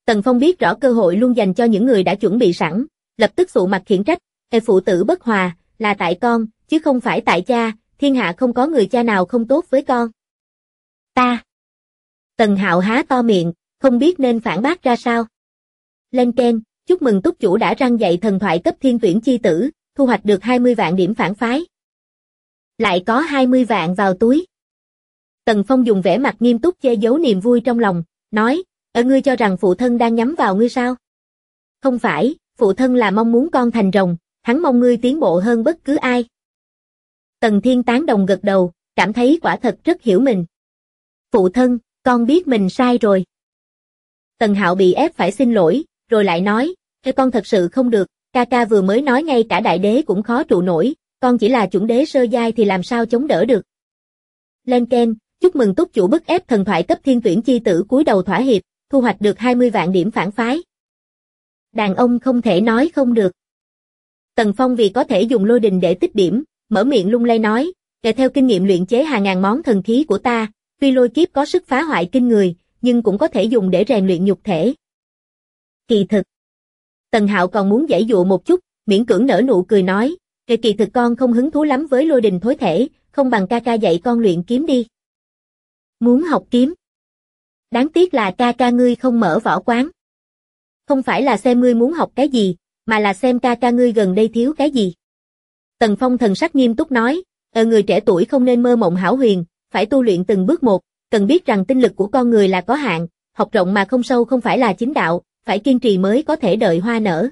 Tần Phong biết rõ cơ hội luôn dành cho những người đã chuẩn bị sẵn, lập tức sụ mặt khiển trách, phụ tử bất hòa, là tại con, chứ không phải tại cha, thiên hạ không có người cha nào không tốt với con. Ta. Tần Hạo há to miệng, không biết nên phản bác ra sao. Lên keng, chúc mừng túc chủ đã răng dạy thần thoại cấp thiên tuyển chi tử, thu hoạch được 20 vạn điểm phản phái. Lại có 20 vạn vào túi. Tần Phong dùng vẻ mặt nghiêm túc che giấu niềm vui trong lòng, nói, ngươi cho rằng phụ thân đang nhắm vào ngươi sao? Không phải, phụ thân là mong muốn con thành rồng, hắn mong ngươi tiến bộ hơn bất cứ ai. Tần Thiên tán đồng gật đầu, cảm thấy quả thật rất hiểu mình. Phụ thân, con biết mình sai rồi. Tần Hạo bị ép phải xin lỗi, rồi lại nói, con thật sự không được, ca ca vừa mới nói ngay cả đại đế cũng khó trụ nổi, con chỉ là chuẩn đế sơ giai thì làm sao chống đỡ được. Lên keng, chúc mừng túc chủ bức ép thần thoại cấp thiên tuyển chi tử cúi đầu thỏa hiệp, thu hoạch được 20 vạn điểm phản phái. Đàn ông không thể nói không được. Tần Phong vì có thể dùng lôi đình để tích điểm, mở miệng lung lay nói, theo kinh nghiệm luyện chế hàng ngàn món thần khí của ta, tuy lôi kiếp có sức phá hoại kinh người, nhưng cũng có thể dùng để rèn luyện nhục thể. Kỳ thực. Tần Hạo còn muốn giãy dụa một chút, miễn cưỡng nở nụ cười nói, kỳ thực con không hứng thú lắm với lôi đình thối thể, không bằng ca ca dạy con luyện kiếm đi. Muốn học kiếm? Đáng tiếc là ca ca ngươi không mở võ quán. Không phải là xem ngươi muốn học cái gì, mà là xem ca ca ngươi gần đây thiếu cái gì. Tần Phong thần sắc nghiêm túc nói, người trẻ tuổi không nên mơ mộng hão huyền, phải tu luyện từng bước một, cần biết rằng tinh lực của con người là có hạn, học rộng mà không sâu không phải là chính đạo, phải kiên trì mới có thể đợi hoa nở.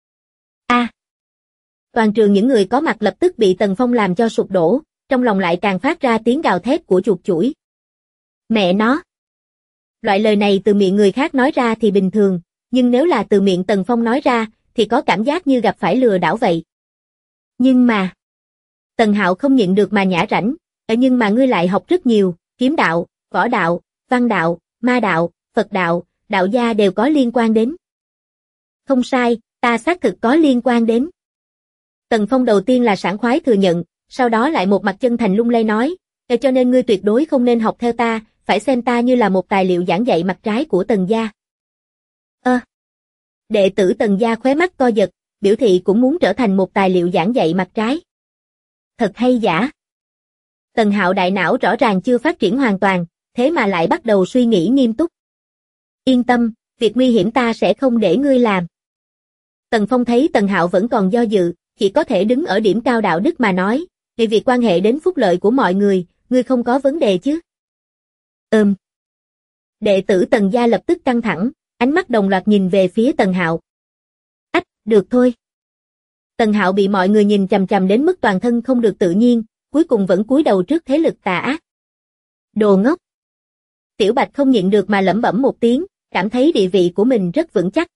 Toàn trường những người có mặt lập tức bị Tần Phong làm cho sụp đổ, trong lòng lại càng phát ra tiếng gào thét của chuột chủi. Mẹ nó! Loại lời này từ miệng người khác nói ra thì bình thường, nhưng nếu là từ miệng Tần Phong nói ra, thì có cảm giác như gặp phải lừa đảo vậy. Nhưng mà... Tần Hạo không nhịn được mà nhả rãnh, nhưng mà ngươi lại học rất nhiều, kiếm đạo, võ đạo, văn đạo, ma đạo, Phật đạo, đạo gia đều có liên quan đến. Không sai, ta xác thực có liên quan đến. Tần Phong đầu tiên là sảng khoái thừa nhận, sau đó lại một mặt chân thành lung lay nói, cho nên ngươi tuyệt đối không nên học theo ta, phải xem ta như là một tài liệu giảng dạy mặt trái của Tần gia. Đệ tử Tần gia khóe mắt co giật, biểu thị cũng muốn trở thành một tài liệu giảng dạy mặt trái. Thật hay giả? Tần Hạo đại não rõ ràng chưa phát triển hoàn toàn, thế mà lại bắt đầu suy nghĩ nghiêm túc. Yên tâm, việc nguy hiểm ta sẽ không để ngươi làm. Tần Phong thấy Tần Hạo vẫn còn do dự, chỉ có thể đứng ở điểm cao đạo đức mà nói, vì việc quan hệ đến phúc lợi của mọi người, ngươi không có vấn đề chứ? Đệ tử Tần gia lập tức căng thẳng, ánh mắt đồng loạt nhìn về phía Tần Hạo. Được thôi. Tần Hạo bị mọi người nhìn chằm chằm đến mức toàn thân không được tự nhiên, cuối cùng vẫn cúi đầu trước thế lực tà ác. Đồ ngốc. Tiểu Bạch không nhịn được mà lẩm bẩm một tiếng, cảm thấy địa vị của mình rất vững chắc.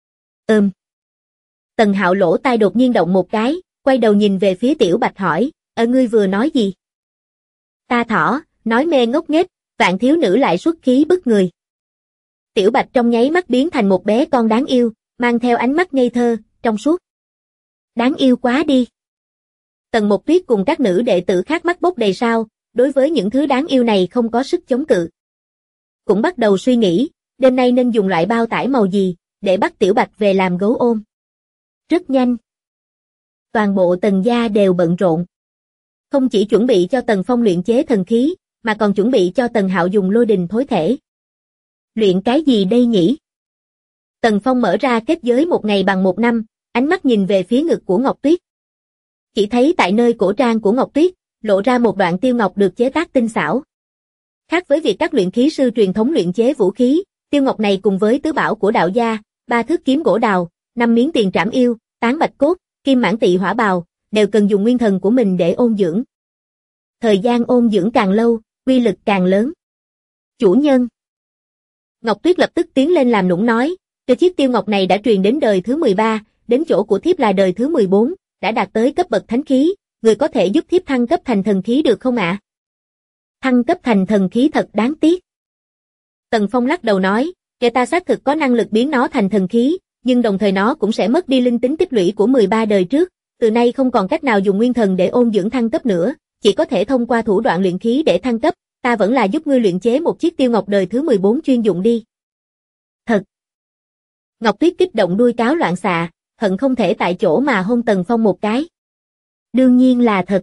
Tần Hạo lỗ tai đột nhiên động một cái, quay đầu nhìn về phía Tiểu Bạch hỏi, ngươi vừa nói gì? Ta thỏ, nói mê ngốc nghếch, vạn thiếu nữ lại xuất khí bức người. Tiểu Bạch trong nháy mắt biến thành một bé con đáng yêu, mang theo ánh mắt ngây thơ, trong suốt. Đáng yêu quá đi. Tần Mộc Tuyết cùng các nữ đệ tử khác mắt bốc đầy sao, đối với những thứ đáng yêu này không có sức chống cự. Cũng bắt đầu suy nghĩ, đêm nay nên dùng loại bao tải màu gì, để bắt Tiểu Bạch về làm gấu ôm. Rất nhanh. Toàn bộ Tần gia đều bận rộn. Không chỉ chuẩn bị cho Tần Phong luyện chế thần khí, mà còn chuẩn bị cho Tần Hạo dùng lôi đình thối thể. Luyện cái gì đây nhỉ? Tần Phong mở ra kết giới một ngày bằng một năm, ánh mắt nhìn về phía ngực của Ngọc Tuyết. Chỉ thấy tại nơi cổ trang của Ngọc Tuyết, lộ ra một đoạn tiêu ngọc được chế tác tinh xảo. Khác với việc các luyện khí sư truyền thống luyện chế vũ khí, tiêu ngọc này cùng với tứ bảo của đạo gia, 3 thước kiếm gỗ đào, 5 miếng tiền trảm yêu, tán bạch cốt, kim mãn tị hỏa bào, đều cần dùng nguyên thần của mình để ôn dưỡng. Thời gian ôn dưỡng càng lâu, uy lực càng lớn. Chủ nhân. Ngọc Tuyết lập tức tiến lên làm nũng nói, chiếc tiêu ngọc này đã truyền đến đời thứ 13, đến chỗ của thiếp là đời thứ 14, đã đạt tới cấp bậc thánh khí, người có thể giúp thiếp thăng cấp thành thần khí được không ạ? Thăng cấp thành thần khí thật đáng tiếc. Tần Phong lắc đầu nói, ta xác thực có năng lực biến nó thành thần khí, nhưng đồng thời nó cũng sẽ mất đi linh tính tích lũy của 13 đời trước, từ nay không còn cách nào dùng nguyên thần để ôn dưỡng thăng cấp nữa, chỉ có thể thông qua thủ đoạn luyện khí để thăng cấp, ta vẫn là giúp ngươi luyện chế một chiếc tiêu ngọc đời thứ 14 chuyên dụng đi. Thật. Ngọc Tuyết kích động đuôi cáo loạn xạ, hận không thể tại chỗ mà hôn Tần Phong một cái. Đương nhiên là thật.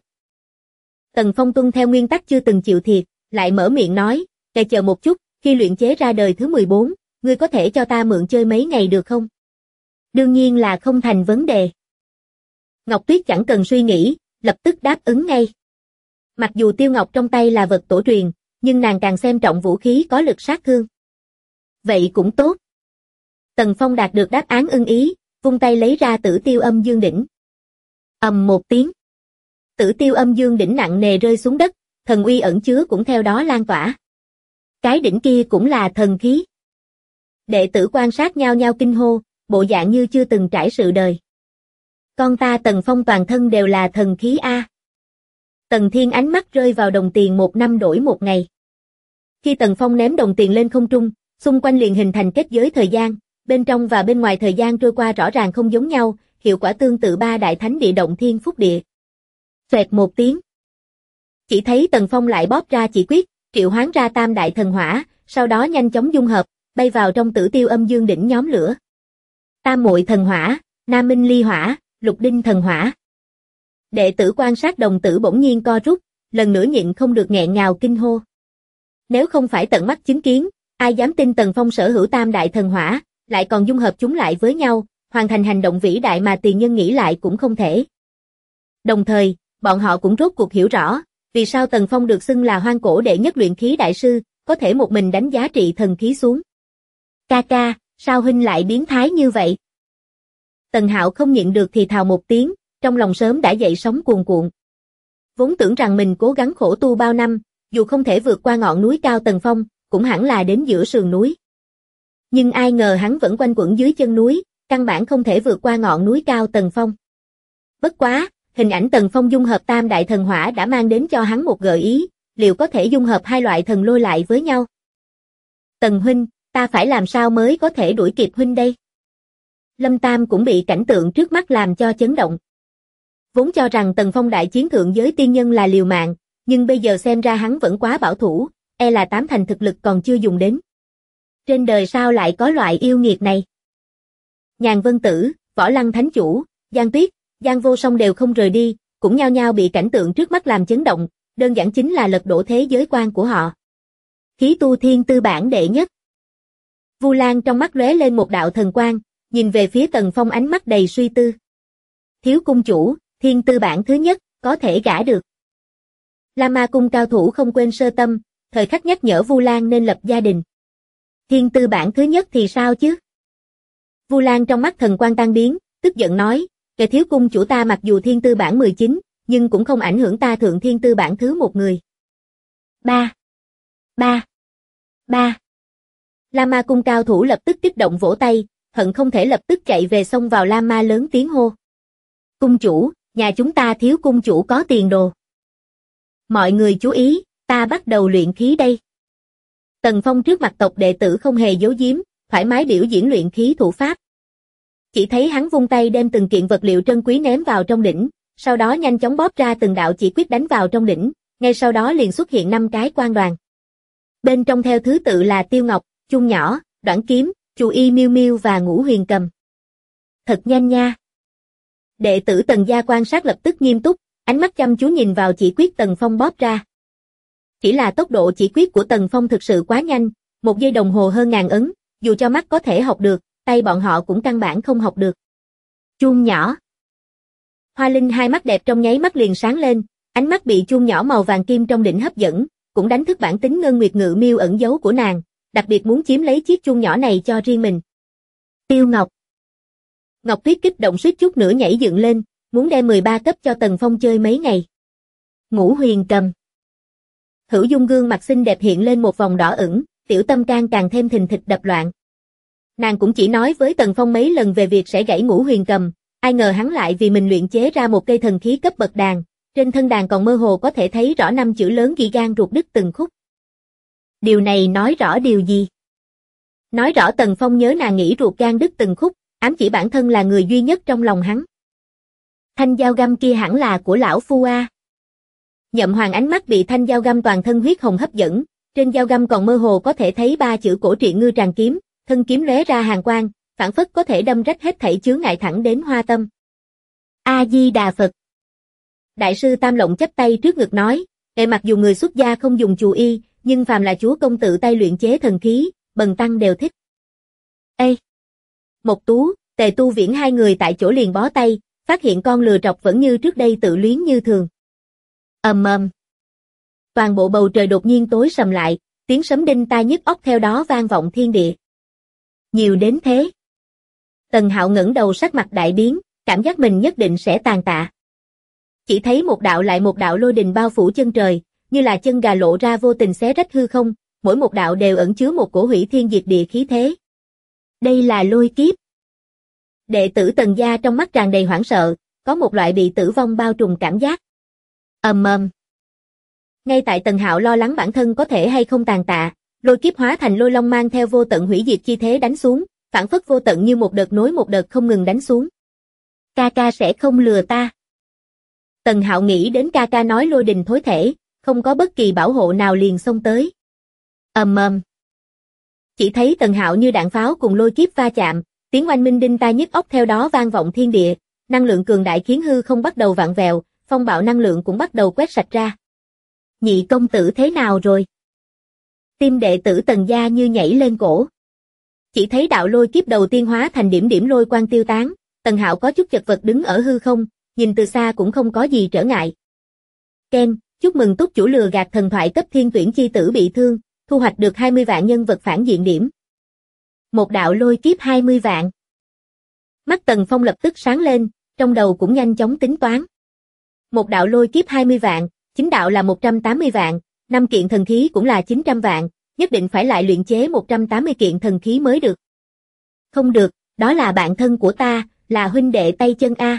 Tần Phong tuân theo nguyên tắc chưa từng chịu thiệt, lại mở miệng nói, "Kệ chờ một chút, khi luyện chế ra đời thứ 14, ngươi có thể cho ta mượn chơi mấy ngày được không?" Đương nhiên là không thành vấn đề. Ngọc Tuyết chẳng cần suy nghĩ, lập tức đáp ứng ngay. Mặc dù Tiêu Ngọc trong tay là vật tổ truyền, nhưng nàng càng xem trọng vũ khí có lực sát thương. Vậy cũng tốt. Tần Phong đạt được đáp án ưng ý, vung tay lấy ra Tử Tiêu Âm Dương Đỉnh. Ầm một tiếng. Tử Tiêu Âm Dương Đỉnh nặng nề rơi xuống đất, thần uy ẩn chứa cũng theo đó lan tỏa. Cái đỉnh kia cũng là thần khí. Đệ tử quan sát nhao nhao kinh hô, bộ dạng như chưa từng trải sự đời. Con ta Tần Phong toàn thân đều là thần khí a. Tần Thiên ánh mắt rơi vào đồng tiền 1 năm đổi 1 ngày. Khi Tần Phong ném đồng tiền lên không trung, xung quanh liền hình thành kết giới thời gian, bên trong và bên ngoài thời gian trôi qua rõ ràng không giống nhau, hiệu quả tương tự ba đại thánh địa động thiên phúc địa. Xoẹt một tiếng. Chỉ thấy Tần Phong lại bóp ra chỉ quyết, triệu hoán ra tam đại thần hỏa, sau đó nhanh chóng dung hợp, bay vào trong Tử Tiêu Âm Dương Đỉnh nhóm lửa. Tam Muội thần hỏa, Nam Minh ly hỏa, Lục Đinh thần hỏa. Đệ tử quan sát đồng tử bỗng nhiên co rút, lần nữa nhịn không được nghẹn ngào kinh hô. Nếu không phải tận mắt chứng kiến, ai dám tin Tần Phong sở hữu tam đại thần hỏa, lại còn dung hợp chúng lại với nhau, hoàn thành hành động vĩ đại mà tiền nhân nghĩ lại cũng không thể. Đồng thời, bọn họ cũng rốt cuộc hiểu rõ, vì sao Tần Phong được xưng là hoang cổ đệ nhất luyện khí đại sư, có thể một mình đánh giá trị thần khí xuống. Ca ca, sao huynh lại biến thái như vậy? Tần Hạo không nhịn được thì thào một tiếng, trong lòng sớm đã dậy sóng cuồn cuộn. Vốn tưởng rằng mình cố gắng khổ tu bao năm, dù không thể vượt qua ngọn núi cao Tần Phong, cũng hẳn là đến giữa sườn núi. Nhưng ai ngờ hắn vẫn quanh quẩn dưới chân núi, căn bản không thể vượt qua ngọn núi cao Tần Phong. Bất quá, hình ảnh Tần Phong dung hợp tam đại thần hỏa đã mang đến cho hắn một gợi ý, liệu có thể dung hợp hai loại thần lôi lại với nhau? Tần huynh, ta phải làm sao mới có thể đuổi kịp huynh đây? Lâm Tam cũng bị cảnh tượng trước mắt làm cho chấn động. Vốn cho rằng Tần Phong đại chiến thượng giới tiên nhân là liều mạng, nhưng bây giờ xem ra hắn vẫn quá bảo thủ, e là 8 thành thực lực còn chưa dùng đến. Trên đời sao lại có loại yêu nghiệt này? Nhàn Vân Tử, Võ Lăng Thánh Chủ, Giang Tuyết, Giang Vô Song đều không rời đi, cũng nhao nhao bị cảnh tượng trước mắt làm chấn động, đơn giản chính là lật đổ thế giới quan của họ. Khí tu thiên tư bản đệ nhất. Vu Lan trong mắt lóe lên một đạo thần quang, nhìn về phía Tần Phong ánh mắt đầy suy tư. Thiếu cung chủ, thiên tư bản thứ nhất, có thể gả được. La Ma cung cao thủ không quên sơ tâm, thời khắc nhắc nhở Vu Lan nên lập gia đình. Thiên tư bản thứ nhất thì sao chứ? Vu Lan trong mắt thần quang tan biến, tức giận nói, kẻ thiếu cung chủ ta mặc dù thiên tư bản 19, nhưng cũng không ảnh hưởng ta thượng thiên tư bản thứ một người. Ba. La Ma cung cao thủ lập tức kích động vỗ tay, hận không thể lập tức chạy về xông vào La Ma lớn tiếng hô. Cung chủ, nhà chúng ta thiếu cung chủ có tiền đồ. Mọi người chú ý, ta bắt đầu luyện khí đây. Tần Phong trước mặt tộc đệ tử không hề giấu giếm, thoải mái biểu diễn luyện khí thủ pháp. Chỉ thấy hắn vung tay đem từng kiện vật liệu trân quý ném vào trong đỉnh, sau đó nhanh chóng bóp ra từng đạo chỉ quyết đánh vào trong đỉnh, ngay sau đó liền xuất hiện 5 cái quan đoàn. Bên trong theo thứ tự là Tiêu Ngọc, Chung Nhỏ, Đoản Kiếm, Chù Y Miêu Miêu và Ngũ Huyền Cầm. Thật nhanh nha. Đệ tử Tần gia quan sát lập tức nghiêm túc, ánh mắt chăm chú nhìn vào chỉ quyết Tần Phong bóp ra. Chỉ là tốc độ chỉ quyết của Tần Phong thực sự quá nhanh, 1 giây đồng hồ hơn ngàn ấn, dù cho mắt có thể học được, tay bọn họ cũng căn bản không học được. Chuông nhỏ. Hoa Linh hai mắt đẹp trong nháy mắt liền sáng lên, ánh mắt bị chuông nhỏ màu vàng kim trong đỉnh hấp dẫn, cũng đánh thức bản tính Ngân Nguyệt Ngự Miêu ẩn giấu của nàng, đặc biệt muốn chiếm lấy chiếc chuông nhỏ này cho riêng mình. Tiêu Ngọc. Ngọc Tuyết kích động suýt chút nữa nhảy dựng lên, muốn đem 13 cấp cho Tần Phong chơi mấy ngày. Ngũ Huyền Cầm. Hữu Dung gương mặt xinh đẹp hiện lên một vòng đỏ ửng, tiểu tâm can càng thêm thình thịch đập loạn. Nàng cũng chỉ nói với Tần Phong mấy lần về việc sẽ gãy Ngũ Huyền Cầm, ai ngờ hắn lại vì mình luyện chế ra một cây thần khí cấp bậc đàn, trên thân đàn còn mơ hồ có thể thấy rõ 5 chữ lớn ghi gan ruột đứt từng khúc. Điều này nói rõ điều gì? Nói rõ Tần Phong nhớ nàng nghĩ ruột gan đứt từng khúc, ám chỉ bản thân là người duy nhất trong lòng hắn. Thanh dao găm kia hẳn là của lão phu a. Nhậm Hoàng ánh mắt bị thanh dao găm toàn thân huyết hồng hấp dẫn, trên dao găm còn mơ hồ có thể thấy 3 chữ cổ truyện Ngư Tràng Kiếm, thân kiếm lóe ra hàn quang, phảng phất có thể đâm rách hết thảy chướng ngại thẳng đến hoa tâm. A Di Đà Phật. Đại sư Tam Lộng chắp tay trước ngực nói, mặc dù người xuất gia không dùng chù y, nhưng phàm là chúa công tự tay luyện chế thần khí, bần tăng đều thích. Ê! Mộc Tú, Tề Tu Viễn hai người tại chỗ liền bó tay, phát hiện con lừa trọc vẫn như trước đây tự luyến như thường. Ầm ầm. Toàn bộ bầu trời đột nhiên tối sầm lại, tiếng sấm đinh tai nhức óc theo đó vang vọng thiên địa. Nhiều đến thế. Tần Hạo ngẩng đầu sắc mặt đại biến, cảm giác mình nhất định sẽ tàn tạ. Chỉ thấy một đạo lại một đạo lôi đình bao phủ chân trời, như là chân gà lộ ra vô tình xé rách hư không, mỗi một đạo đều ẩn chứa một cổ hủy thiên diệt địa khí thế. Đây là lôi kiếp. Đệ tử Tần gia trong mắt tràn đầy hoảng sợ, có một loại bị tử vong bao trùm cảm giác. Ầm ầm. Ngay tại Tần Hạo lo lắng bản thân có thể hay không tàn tạ, lôi kiếp hóa thành lôi long mang theo vô tận hủy diệt chi thế đánh xuống, phản phất vô tận như một đợt nối một đợt không ngừng đánh xuống. Ca ca sẽ không lừa ta. Tần Hạo nghĩ đến ca ca nói lôi đình thối thể, không có bất kỳ bảo hộ nào liền xông tới. Ầm ầm. Chỉ thấy Tần Hạo như đạn pháo cùng lôi kiếp va chạm, tiếng oanh minh đinh tai nhức óc theo đó vang vọng thiên địa, năng lượng cường đại khiến hư không bắt đầu vặn vẹo, phong bạo năng lượng cũng bắt đầu quét sạch ra. Nhị công tử thế nào rồi? Tim đệ tử Tần gia như nhảy lên cổ. Chỉ thấy đạo lôi kiếp đầu tiên hóa thành điểm điểm lôi quang tiêu tán, Tần Hạo có chút chật vật đứng ở hư không, nhìn từ xa cũng không có gì trở ngại. Ken, chúc mừng túc chủ lừa gạt thần thoại cấp thiên tuyển chi tử bị thương, thu hoạch được 20 vạn nhân vật phản diện điểm. Một đạo lôi kiếp 20 vạn. Mắt Tần Phong lập tức sáng lên, trong đầu cũng nhanh chóng tính toán. Một đạo lôi kiếp 20 vạn, chính đạo là 180 vạn, 5 kiện thần khí cũng là 900 vạn, nhất định phải lại luyện chế 180 kiện thần khí mới được. Không được, đó là bạn thân của ta, là huynh đệ tay chân A.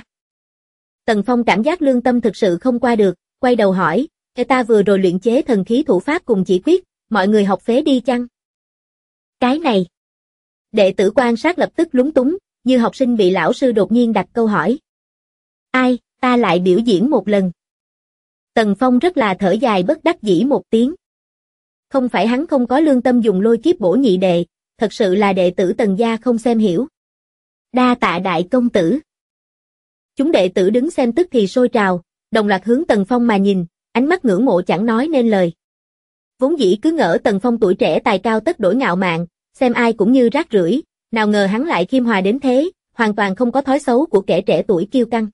Tần Phong cảm giác lương tâm thực sự không qua được, quay đầu hỏi, ta vừa rồi luyện chế thần khí thủ pháp cùng chỉ quyết, mọi người học phế đi chăng? Cái này. Đệ tử quan sát lập tức lúng túng, như học sinh bị lão sư đột nhiên đặt câu hỏi. Ai, ta lại biểu diễn một lần. Tần Phong rất là thở dài bất đắc dĩ một tiếng. Không phải hắn không có lương tâm dùng lôi kiếp bổ nhị đệ, thật sự là đệ tử Tần gia không xem hiểu. Đa tạ đại công tử. Chúng đệ tử đứng xem tức thì sôi trào, đồng loạt hướng Tần Phong mà nhìn, ánh mắt ngưỡng mộ chẳng nói nên lời. Vốn dĩ cứ ngỡ Tần Phong tuổi trẻ tài cao tất đổi ngạo mạn, xem ai cũng như rác rưởi, nào ngờ hắn lại khiêm hòa đến thế, hoàn toàn không có thói xấu của kẻ trẻ tuổi kiêu căng.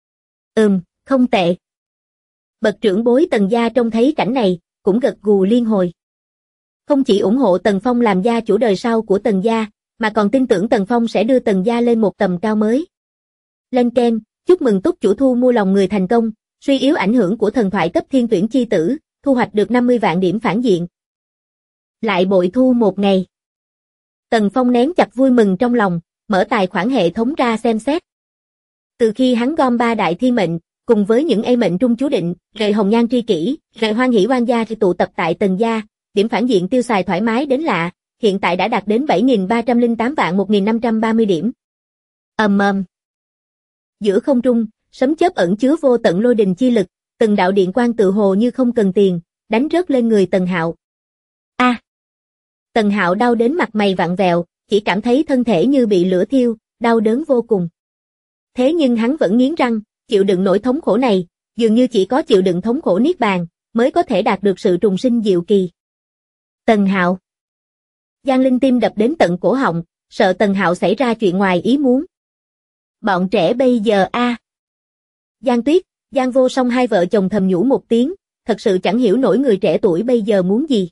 Không tệ. Bậc trưởng bối Tần gia trông thấy cảnh này, cũng gật gù liên hồi. Không chỉ ủng hộ Tần Phong làm gia chủ đời sau của Tần gia, mà còn tin tưởng Tần Phong sẽ đưa Tần gia lên một tầm cao mới. Lên Ken, chúc mừng túc chủ thu mua lòng người thành công, suy yếu ảnh hưởng của thần thoại cấp thiên tuyển chi tử, thu hoạch được 50 vạn điểm phản diện. Lại bội thu một ngày. Tần Phong nén chặt vui mừng trong lòng, mở tài khoản hệ thống ra xem xét. Từ khi hắn gom 3 đại thiên mệnh, cùng với những A mệnh trung chú định, rời hồng nhan tri kỷ, rời hoan hỷ oan gia tụ tập tại Tần gia, điểm phản diện tiêu xài thoải mái đến lạ, hiện tại đã đạt đến 7.308 vạn 1.530 điểm. Ầm ầm. Giữa không trung, sấm chớp ẩn chứa vô tận lôi đình chi lực, từng đạo điện quang tự hồ như không cần tiền, đánh rớt lên người Tần Hạo. A! Tần Hạo đau đến mặt mày vặn vẹo, chỉ cảm thấy thân thể như bị lửa thiêu, đau đớn vô cùng. Thế nhưng hắn vẫn nghiến răng, chịu đựng nỗi thống khổ này, dường như chỉ có chịu đựng thống khổ niết bàn, mới có thể đạt được sự trùng sinh diệu kỳ. Tần Hạo. Giang Linh tim đập đến tận cổ họng, sợ Tần Hạo xảy ra chuyện ngoài ý muốn. Bọn trẻ bây giờ a. Giang Tuyết, Giang Vô Song hai vợ chồng thầm nhủ một tiếng, thật sự chẳng hiểu nổi người trẻ tuổi bây giờ muốn gì.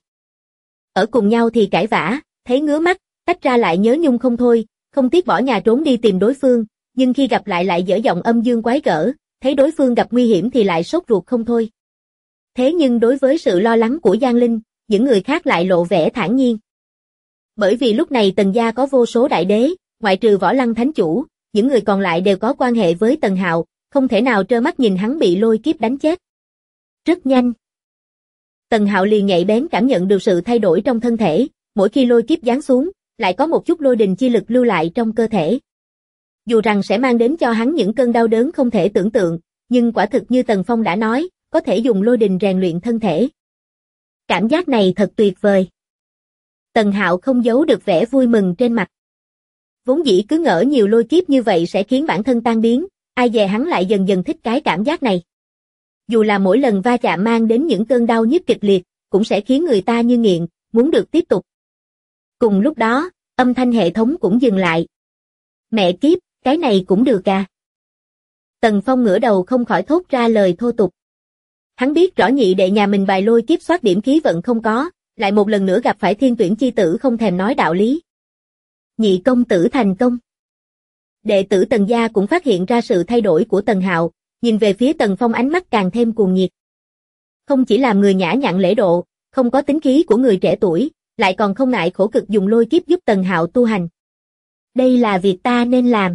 Ở cùng nhau thì cãi vã, thấy ngứa mắt, tách ra lại nhớ nhung không thôi, không tiếc bỏ nhà trốn đi tìm đối phương, nhưng khi gặp lại dở giọng âm dương quái gở, thấy đối phương gặp nguy hiểm thì lại sốt ruột không thôi. Thế nhưng đối với sự lo lắng của Giang Linh, những người khác lại lộ vẻ thản nhiên. Bởi vì lúc này Tần gia có vô số đại đế, ngoại trừ Võ Lăng Thánh Chủ, những người còn lại đều có quan hệ với Tần Hạo, không thể nào trơ mắt nhìn hắn bị lôi kiếp đánh chết. Rất nhanh. Tần Hạo liền nhạy bén cảm nhận được sự thay đổi trong thân thể, mỗi khi lôi kiếp giáng xuống, lại có một chút lôi đình chi lực lưu lại trong cơ thể. Dù rằng sẽ mang đến cho hắn những cơn đau đớn không thể tưởng tượng, nhưng quả thực như Tần Phong đã nói, có thể dùng lôi đình rèn luyện thân thể. Cảm giác này thật tuyệt vời. Tần Hạo không giấu được vẻ vui mừng trên mặt. Vốn dĩ cứ ngỡ nhiều lôi kiếp như vậy sẽ khiến bản thân tan biến, ai dè hắn lại dần dần thích cái cảm giác này. Dù là mỗi lần va chạm mang đến những cơn đau nhức kịch liệt, cũng sẽ khiến người ta như nghiện, muốn được tiếp tục. Cùng lúc đó, âm thanh hệ thống cũng dừng lại. Mẹ kiếp, cái này cũng được à? Tần Phong ngửa đầu không khỏi thốt ra lời thô tục. Hắn biết rõ nhị đệ nhà mình bài lôi kiếp soát điểm khí vận không có, lại một lần nữa gặp phải thiên tuyển chi tử không thèm nói đạo lý. Nhị công tử thành công. Đệ tử Tần gia cũng phát hiện ra sự thay đổi của Tần Hạo, nhìn về phía Tần Phong ánh mắt càng thêm cuồng nhiệt. Không chỉ làm người nhã nhặn lễ độ, không có tính khí của người trẻ tuổi, lại còn không ngại khổ cực dùng lôi kiếp giúp Tần Hạo tu hành. Đây là việc ta nên làm.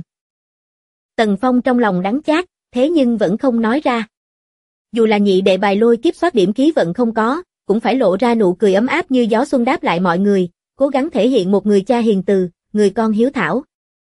Tần Phong trong lòng đắng chát, thế nhưng vẫn không nói ra. Dù là nhị đệ bài lôi kiếp soát điểm khí vận không có, cũng phải lộ ra nụ cười ấm áp như gió xuân đáp lại mọi người, cố gắng thể hiện một người cha hiền từ, người con hiếu thảo.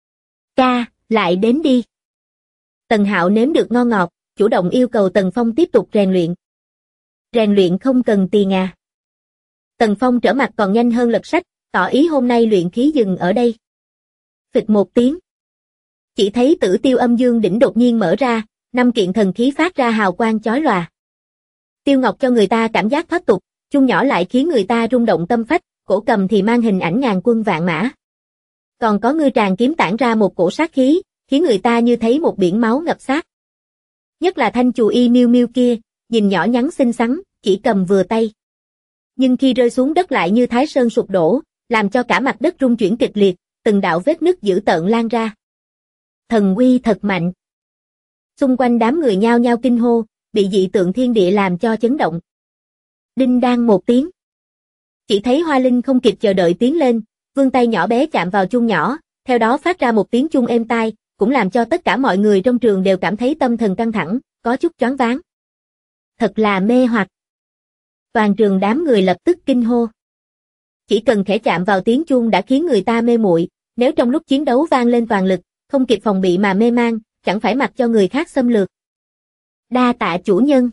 Ca, lại đến đi. Tần Hạo nếm được ngon ngọt, chủ động yêu cầu Tần Phong tiếp tục rèn luyện. Rèn luyện không cần tiền à? Tần Phong trở mặt còn nhanh hơn lật sách, tỏ ý hôm nay luyện khí dừng ở đây. Phịch một tiếng. Chỉ thấy Tử Tiêu Âm Dương đỉnh đột nhiên mở ra, 5 kiện thần khí phát ra hào quang chói lòa. Tiêu ngọc cho người ta cảm giác thoát tục, chung nhỏ lại khiến người ta rung động tâm phách, cổ cầm thì mang hình ảnh ngàn quân vạn mã. Còn có ngư tràng kiếm tản ra một cổ sát khí, khiến người ta như thấy một biển máu ngập xác. Nhất là thanh chù y miêu miêu kia, nhìn nhỏ nhắn xinh xắn, chỉ cầm vừa tay. Nhưng khi rơi xuống đất lại như thái sơn sụp đổ, làm cho cả mặt đất rung chuyển kịch liệt, từng đạo vết nứt dữ tợn lan ra. Thần uy thật mạnh. Xung quanh đám người nhao nhao kinh hô, bị dị tượng thiên địa làm cho chấn động. Đinh đang một tiếng. Chỉ thấy Hoa Linh không kịp chờ đợi tiến lên, vươn tay nhỏ bé chạm vào chuông nhỏ, theo đó phát ra một tiếng chuông êm tai, cũng làm cho tất cả mọi người trong trường đều cảm thấy tâm thần căng thẳng, có chút choáng váng. Thật là mê hoặc. Toàn trường đám người lập tức kinh hô. Chỉ cần khẽ chạm vào tiếng chuông đã khiến người ta mê muội, nếu trong lúc chiến đấu vang lên toàn lực, không kịp phòng bị mà mê mang, chẳng phải mặc cho người khác xâm lược. Đa tạ chủ nhân.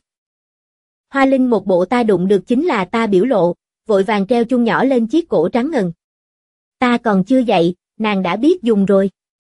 Hoa Linh một bộ ta đụng được chính là ta biểu lộ, vội vàng treo chuông nhỏ lên chiếc cổ trắng ngần. Ta còn chưa dậy, nàng đã biết dùng rồi.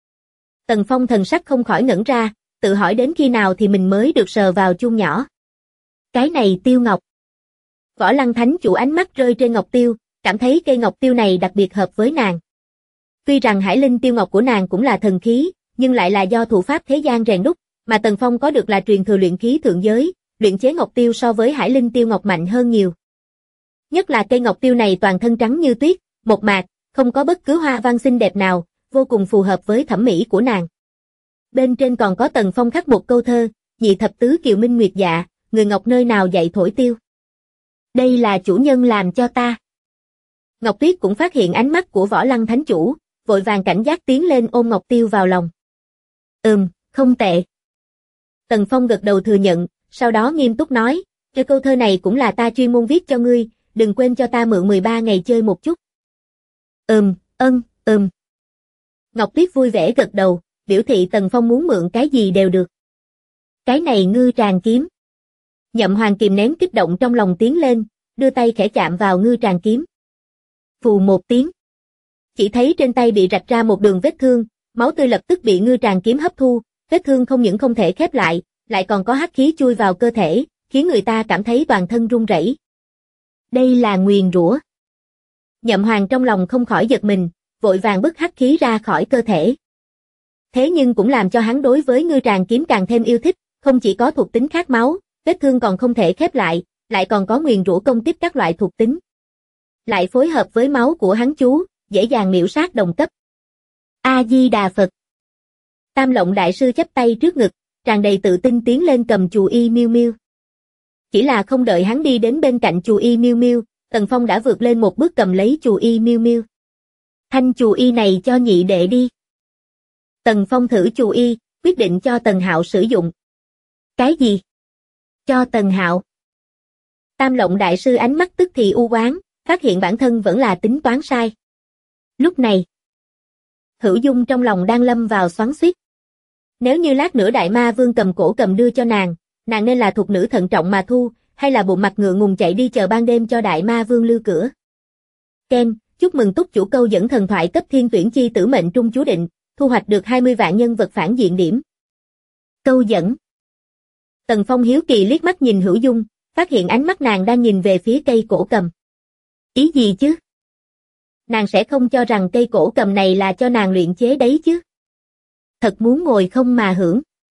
Tần Phong thần sắc không khỏi ngẩn ra, tự hỏi đến khi nào thì mình mới được sờ vào chuông nhỏ. Cái này tiêu ngọc. Võ Lăng Thánh chủ ánh mắt rơi trên ngọc tiêu, cảm thấy cây ngọc tiêu này đặc biệt hợp với nàng. Tuy rằng hải linh tiêu ngọc của nàng cũng là thần khí, nhưng lại là do thủ pháp thế gian rèn đúc, mà Tần Phong có được là truyền thừa luyện khí thượng giới, luyện chế ngọc tiêu so với hải linh tiêu ngọc mạnh hơn nhiều. Nhất là cây ngọc tiêu này toàn thân trắng như tuyết, mộc mạc, không có bất cứ hoa văn xinh đẹp nào, vô cùng phù hợp với thẩm mỹ của nàng. Bên trên còn có Tần Phong khắc một câu thơ, nhị thập tứ kiều minh nguyệt dạ, người ngọc nơi nào dạy thổi tiêu. Đây là chủ nhân làm cho ta. Ngọc Tuyết cũng phát hiện ánh mắt của Võ Lăng Thánh chủ, vội vàng cảnh giác tiến lên ôm ngọc tiêu vào lòng. Không tệ. Tần Phong gật đầu thừa nhận, sau đó nghiêm túc nói, cái câu thơ này cũng là ta chuyên môn viết cho ngươi, đừng quên cho ta mượn 13 ngày chơi một chút. Ngọc Tuyết vui vẻ gật đầu, biểu thị Tần Phong muốn mượn cái gì đều được. Cái này ngư tràng kiếm. Nhậm Hoàng kìm nén kích động trong lòng tiến lên, đưa tay khẽ chạm vào ngư tràng kiếm. Phù một tiếng. Chỉ thấy trên tay bị rạch ra một đường vết thương, máu tươi lập tức bị ngư tràng kiếm hấp thu, vết thương không những không thể khép lại, lại còn có hắc khí chui vào cơ thể, khiến người ta cảm thấy toàn thân run rẩy. Đây là nguyền rủa. Nhậm Hoàng trong lòng không khỏi giật mình, vội vàng bức hắc khí ra khỏi cơ thể. Thế nhưng cũng làm cho hắn đối với ngư tràng kiếm càng thêm yêu thích, không chỉ có thuộc tính khát máu, vết thương còn không thể khép lại, lại còn có nguyền rủa công kích các loại thuộc tính. Lại phối hợp với máu của hắn chú, dễ dàng miểu sát đồng cấp. A-di-đà Phật. Tam Lộng đại sư chắp tay trước ngực, tràn đầy tự tin tiến lên cầm chù y miêu miêu. Chỉ là không đợi hắn đi đến bên cạnh chù y miêu miêu, Tần Phong đã vượt lên một bước cầm lấy chù y miêu miêu. Thanh chù y này cho nhị đệ đi. Tần Phong thử chù y, quyết định cho Tần Hạo sử dụng. Cái gì? Cho Tần Hạo. Tam Lộng đại sư ánh mắt tức thì u oán, phát hiện bản thân vẫn là tính toán sai. Lúc này, Hữu Dung trong lòng đang lâm vào xoắn xuýt. Nếu như lát nữa Đại Ma Vương cầm cổ cầm đưa cho nàng nên là thuộc nữ thận trọng mà thu, hay là bụng mặt ngựa ngùng chạy đi chờ ban đêm cho Đại Ma Vương lưu cửa. Ken, chúc mừng túc chủ câu dẫn thần thoại cấp thiên tuyển chi tử mệnh trung chú định, thu hoạch được 20 vạn nhân vật phản diện điểm. Câu dẫn. Tần Phong hiếu kỳ liếc mắt nhìn Hữu Dung, phát hiện ánh mắt nàng đang nhìn về phía cây cổ cầm. Ý gì chứ? Nàng sẽ không cho rằng cây cổ cầm này là cho nàng luyện chế đấy chứ? Thật muốn ngồi không mà hưởng.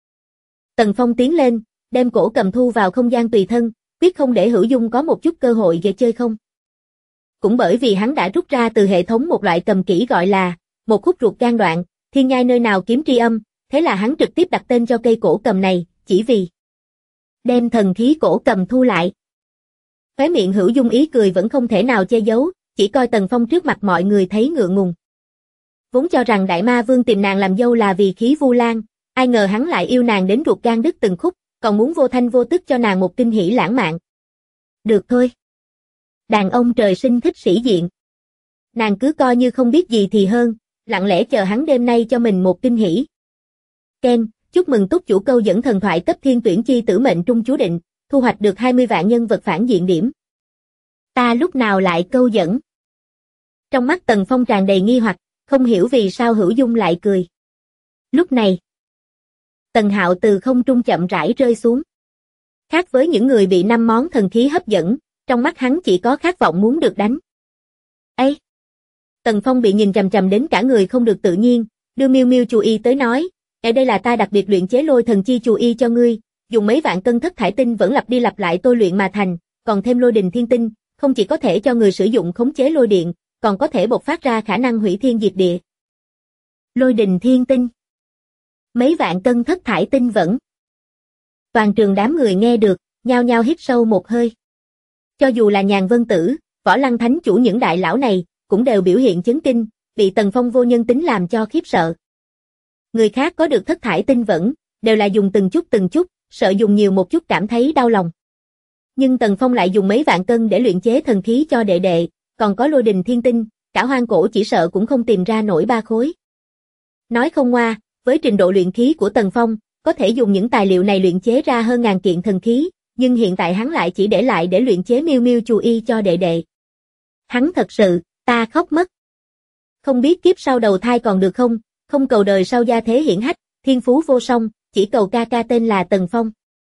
Tần Phong tiến lên, đem cổ cầm thu vào không gian tùy thân, quyết không để Hữu Dung có một chút cơ hội để chơi không. Cũng bởi vì hắn đã rút ra từ hệ thống một loại cầm kỹ gọi là một khúc ruột gan đoạn, thiên nhai nơi nào kiếm tri âm, thế là hắn trực tiếp đặt tên cho cây cổ cầm này, chỉ vì đem thần khí cổ cầm thu lại. Khóe miệng Hữu Dung ý cười vẫn không thể nào che giấu, chỉ coi Tần Phong trước mặt mọi người thấy ngượng ngùng. Vốn cho rằng Đại Ma Vương tìm nàng làm dâu là vì khí Vu Lan, ai ngờ hắn lại yêu nàng đến ruột gan đứt từng khúc, còn muốn vô thanh vô tức cho nàng một kinh hỉ lãng mạn. Được thôi. Đàn ông trời sinh thích sĩ diện. Nàng cứ coi như không biết gì thì hơn, lặng lẽ chờ hắn đêm nay cho mình một kinh hỉ. Ken, chúc mừng túc chủ câu dẫn thần thoại cấp thiên tuyển chi tử mệnh trung chú định, thu hoạch được 20 vạn nhân vật phản diện điểm. Ta lúc nào lại câu dẫn? Trong mắt Tần Phong tràn đầy nghi hoặc, không hiểu vì sao Hữu Dung lại cười. Lúc này, Tần Hạo từ không trung chậm rãi rơi xuống. Khác với những người bị 5 món thần khí hấp dẫn, trong mắt hắn chỉ có khát vọng muốn được đánh. Ê! Tần Phong bị nhìn chằm chằm đến cả người không được tự nhiên, đưa Miêu Miêu chù y tới nói, ở đây là ta đặc biệt luyện chế lôi thần chi chù y cho ngươi, dùng mấy vạn cân thất thải tinh vẫn lặp đi lặp lại tôi luyện mà thành, còn thêm lôi đình thiên tinh, không chỉ có thể cho người sử dụng khống chế lôi điện, còn có thể bộc phát ra khả năng hủy thiên diệt địa. Lôi đình thiên tinh. Mấy vạn cân thất thải tinh vẫn. Toàn trường đám người nghe được, nhao nhao hít sâu một hơi. Cho dù là Nhàn Vân Tử, Võ Lăng Thánh chủ những đại lão này, cũng đều biểu hiện chấn kinh, bị Tần Phong vô nhân tính làm cho khiếp sợ. Người khác có được thất thải tinh vẫn, đều là dùng từng chút, sợ dùng nhiều một chút cảm thấy đau lòng. Nhưng Tần Phong lại dùng mấy vạn cân để luyện chế thần khí cho đệ đệ, còn có lôi đình thiên tinh, cả hoang cổ chỉ sợ cũng không tìm ra nổi 3 khối. Nói không ngoa, với trình độ luyện khí của Tần Phong, có thể dùng những tài liệu này luyện chế ra hơn ngàn kiện thần khí, nhưng hiện tại hắn lại chỉ để lại để luyện chế Miêu Miêu chù y cho đệ đệ. Hắn thật sự, ta khóc mất. Không biết kiếp sau đầu thai còn được không, không cầu đời sau gia thế hiển hách, thiên phú vô song, chỉ cầu ca ca tên là Tần Phong.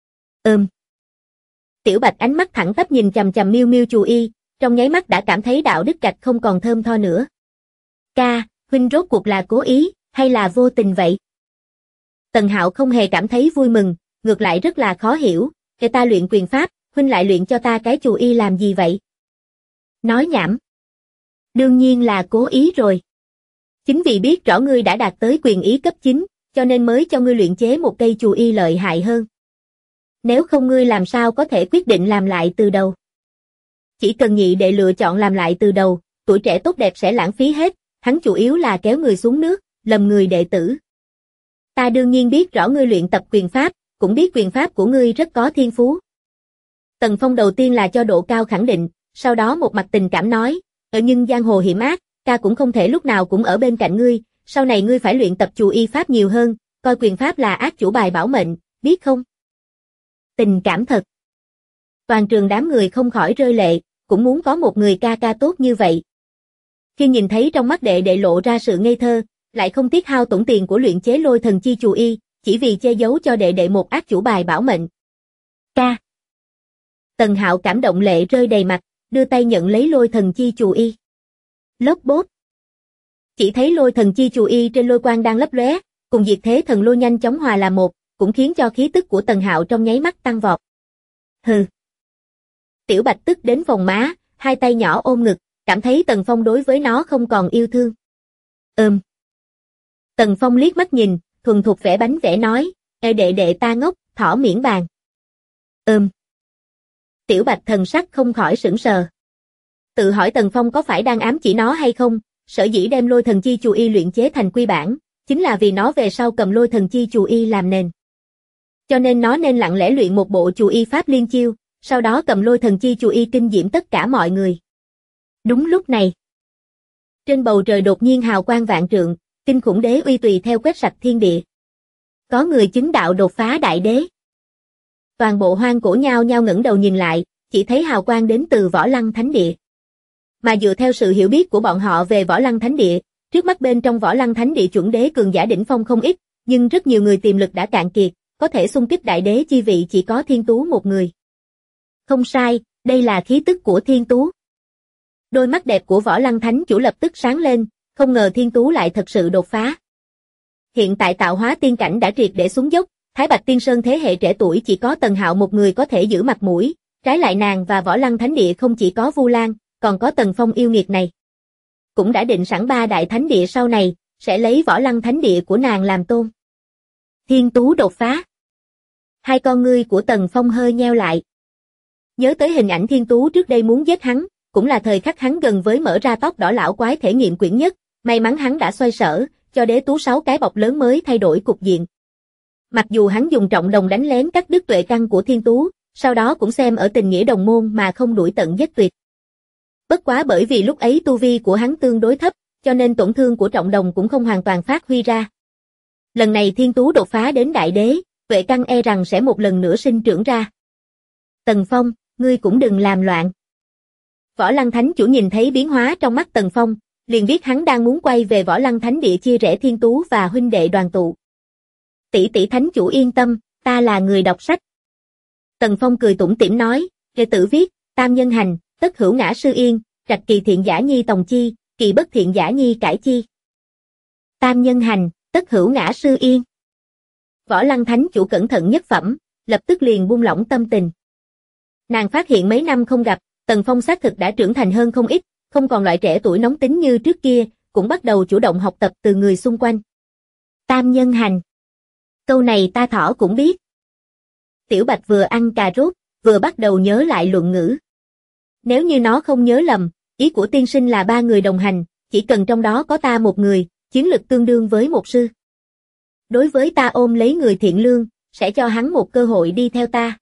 Tiểu Bạch ánh mắt thẳng tắp nhìn chằm chằm Miêu Miêu chù y, trong nháy mắt đã cảm thấy đạo đức gạch không còn thơm tho nữa. Ca, huynh rốt cuộc là cố ý, hay là vô tình vậy? Tần Hạo không hề cảm thấy vui mừng, ngược lại rất là khó hiểu, để ta luyện quyền pháp, huynh lại luyện cho ta cái chù y làm gì vậy? Nói nhảm. Đương nhiên là cố ý rồi. Chính vì biết rõ ngươi đã đạt tới quyền ý cấp 9, cho nên mới cho ngươi luyện chế một cây chù y lợi hại hơn. Nếu không ngươi làm sao có thể quyết định làm lại từ đầu? Chỉ cần nhị đệ lựa chọn làm lại từ đầu, tuổi trẻ tốt đẹp sẽ lãng phí hết, hắn chủ yếu là kéo người xuống nước, lầm người đệ tử. Ta đương nhiên biết rõ ngươi luyện tập quyền pháp, cũng biết quyền pháp của ngươi rất có thiên phú. Tần Phong đầu tiên là cho độ cao khẳng định, sau đó một mặt tình cảm nói, nhưng giang hồ hiểm ác, ca cũng không thể lúc nào cũng ở bên cạnh ngươi, sau này ngươi phải luyện tập chù y pháp nhiều hơn, coi quyền pháp là ác chủ bài bảo mệnh, biết không? Tình cảm thật. Toàn trường đám người không khỏi rơi lệ, cũng muốn có một người ca ca tốt như vậy. Khi nhìn thấy trong mắt đệ đệ lộ ra sự ngây thơ, lại không tiếc hao tổn tiền của luyện chế lôi thần chi chù y, chỉ vì che giấu cho đệ đệ một ác chủ bài bảo mệnh. Ca. Tần Hạo cảm động lệ rơi đầy mặt, đưa tay nhận lấy lôi thần chi chù y. Lốp bốp. Chỉ thấy lôi thần chi chù y trên lôi quang đang lấp lóe, cùng diệt thế thần lôi nhanh chóng hòa là một, cũng khiến cho khí tức của Tần Hạo trong nháy mắt tăng vọt. Hừ. Tiểu Bạch tức đến phồng má, hai tay nhỏ ôm ngực, cảm thấy Tần Phong đối với nó không còn yêu thương. Tần Phong liếc mắt nhìn, thuần thục vẽ bánh vẽ nói, đệ đệ ta ngốc, thỏ miễn bàn. Tiểu Bạch thần sắc không khỏi sững sờ. Tự hỏi Tần Phong có phải đang ám chỉ nó hay không, sở dĩ đem lôi thần chi chù y luyện chế thành quy bản, chính là vì nó về sau cầm lôi thần chi chù y làm nền. Cho nên nó nên lặng lẽ luyện một bộ chù y pháp liên chiêu, sau đó cầm lôi thần chi chù y kinh diễm tất cả mọi người. Đúng lúc này, trên bầu trời đột nhiên hào quang vạn trượng, kinh khủng đế uy tùy theo quét sạch thiên địa. Có người chứng đạo đột phá đại đế. Toàn bộ hoang cổ nhao nhao ngẩng đầu nhìn lại, chỉ thấy hào quang đến từ Võ Lăng Thánh địa. Mà dựa theo sự hiểu biết của bọn họ về Võ Lăng Thánh Địa, trước mắt bên trong Võ Lăng Thánh Địa chuẩn đế cường giả đỉnh phong không ít, nhưng rất nhiều người tiềm lực đã cạn kiệt, có thể xung kích đại đế chi vị chỉ có Thiên Tú một người. Không sai, đây là khí tức của Thiên Tú. Đôi mắt đẹp của Võ Lăng Thánh chủ lập tức sáng lên, không ngờ Thiên Tú lại thật sự đột phá. Hiện tại tạo hóa tiên cảnh đã triệt để xuống dốc, Thái Bạch Tiên Sơn thế hệ trẻ tuổi chỉ có Tần Hạo một người có thể giữ mặt mũi, trái lại nàng và Võ Lăng Thánh Địa không chỉ có Vu Lan, còn có Tần Phong yêu nghiệt này. Cũng đã định sẵn ba đại thánh địa sau này, sẽ lấy Võ Lăng Thánh Địa của nàng làm tôn. Thiên Tú đột phá. Hai con ngươi của Tần Phong hơi nheo lại. Nhớ tới hình ảnh Thiên Tú trước đây muốn giết hắn, cũng là thời khắc hắn gần với mở ra tóc đỏ lão quái thể nghiệm quyển nhất, may mắn hắn đã xoay sở, cho đế tú 6 cái bọc lớn mới thay đổi cục diện. Mặc dù hắn dùng trọng đồng đánh lén cắt đứt tuệ căn của Thiên Tú, sau đó cũng xem ở tình nghĩa đồng môn mà không đuổi tận giết tuyệt. Bất quá bởi vì lúc ấy tu vi của hắn tương đối thấp, cho nên tổn thương của trọng đồng cũng không hoàn toàn phát huy ra. Lần này Thiên Tú đột phá đến đại đế, tuệ căn e rằng sẽ một lần nữa sinh trưởng ra. Tần Phong, ngươi cũng đừng làm loạn. Võ Lăng Thánh chủ nhìn thấy biến hóa trong mắt Tần Phong, liền biết hắn đang muốn quay về Võ Lăng Thánh Địa chia rẽ Thiên Tú và huynh đệ đoàn tụ. Tỷ tỷ thánh chủ yên tâm, ta là người đọc sách. Tần Phong cười tủm tỉm nói, đệ tử viết, tam nhân hành, tất hữu ngã sư yên, trạch kỳ thiện giả nhi tòng chi, kỳ bất thiện giả nhi cải chi. Tam nhân hành, tất hữu ngã sư yên. Võ Lăng Thánh chủ cẩn thận nhất phẩm, lập tức liền buông lỏng tâm tình. Nàng phát hiện mấy năm không gặp, Tần Phong xác thực đã trưởng thành hơn không ít, không còn loại trẻ tuổi nóng tính như trước kia, cũng bắt đầu chủ động học tập từ người xung quanh. Tam nhân hành. Câu này ta thỏ cũng biết. Tiểu Bạch vừa ăn cà rốt, vừa bắt đầu nhớ lại luận ngữ. Nếu như nó không nhớ lầm, ý của tiên sinh là 3 người đồng hành, chỉ cần trong đó có ta một người, chiến lực tương đương với một sư. Đối với ta ôm lấy người thiện lương, sẽ cho hắn một cơ hội đi theo ta.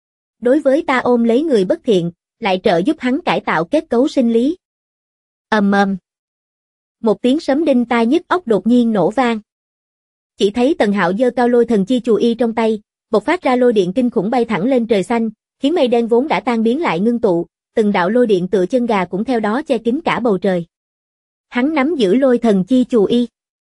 Đối với ta ôm lấy người bất thiện, lại trợ giúp hắn cải tạo kết cấu sinh lý. Ầm ầm. Một tiếng sấm đinh tai nhức óc đột nhiên nổ vang. Chỉ thấy Tần Hạo giơ cao lôi thần chi chù y trong tay, bộc phát ra lôi điện kinh khủng bay thẳng lên trời xanh, khiến mây đen vốn đã tan biến lại ngưng tụ, từng đạo lôi điện tựa chân gà cũng theo đó che kín cả bầu trời. Hắn nắm giữ lôi thần chi chù y.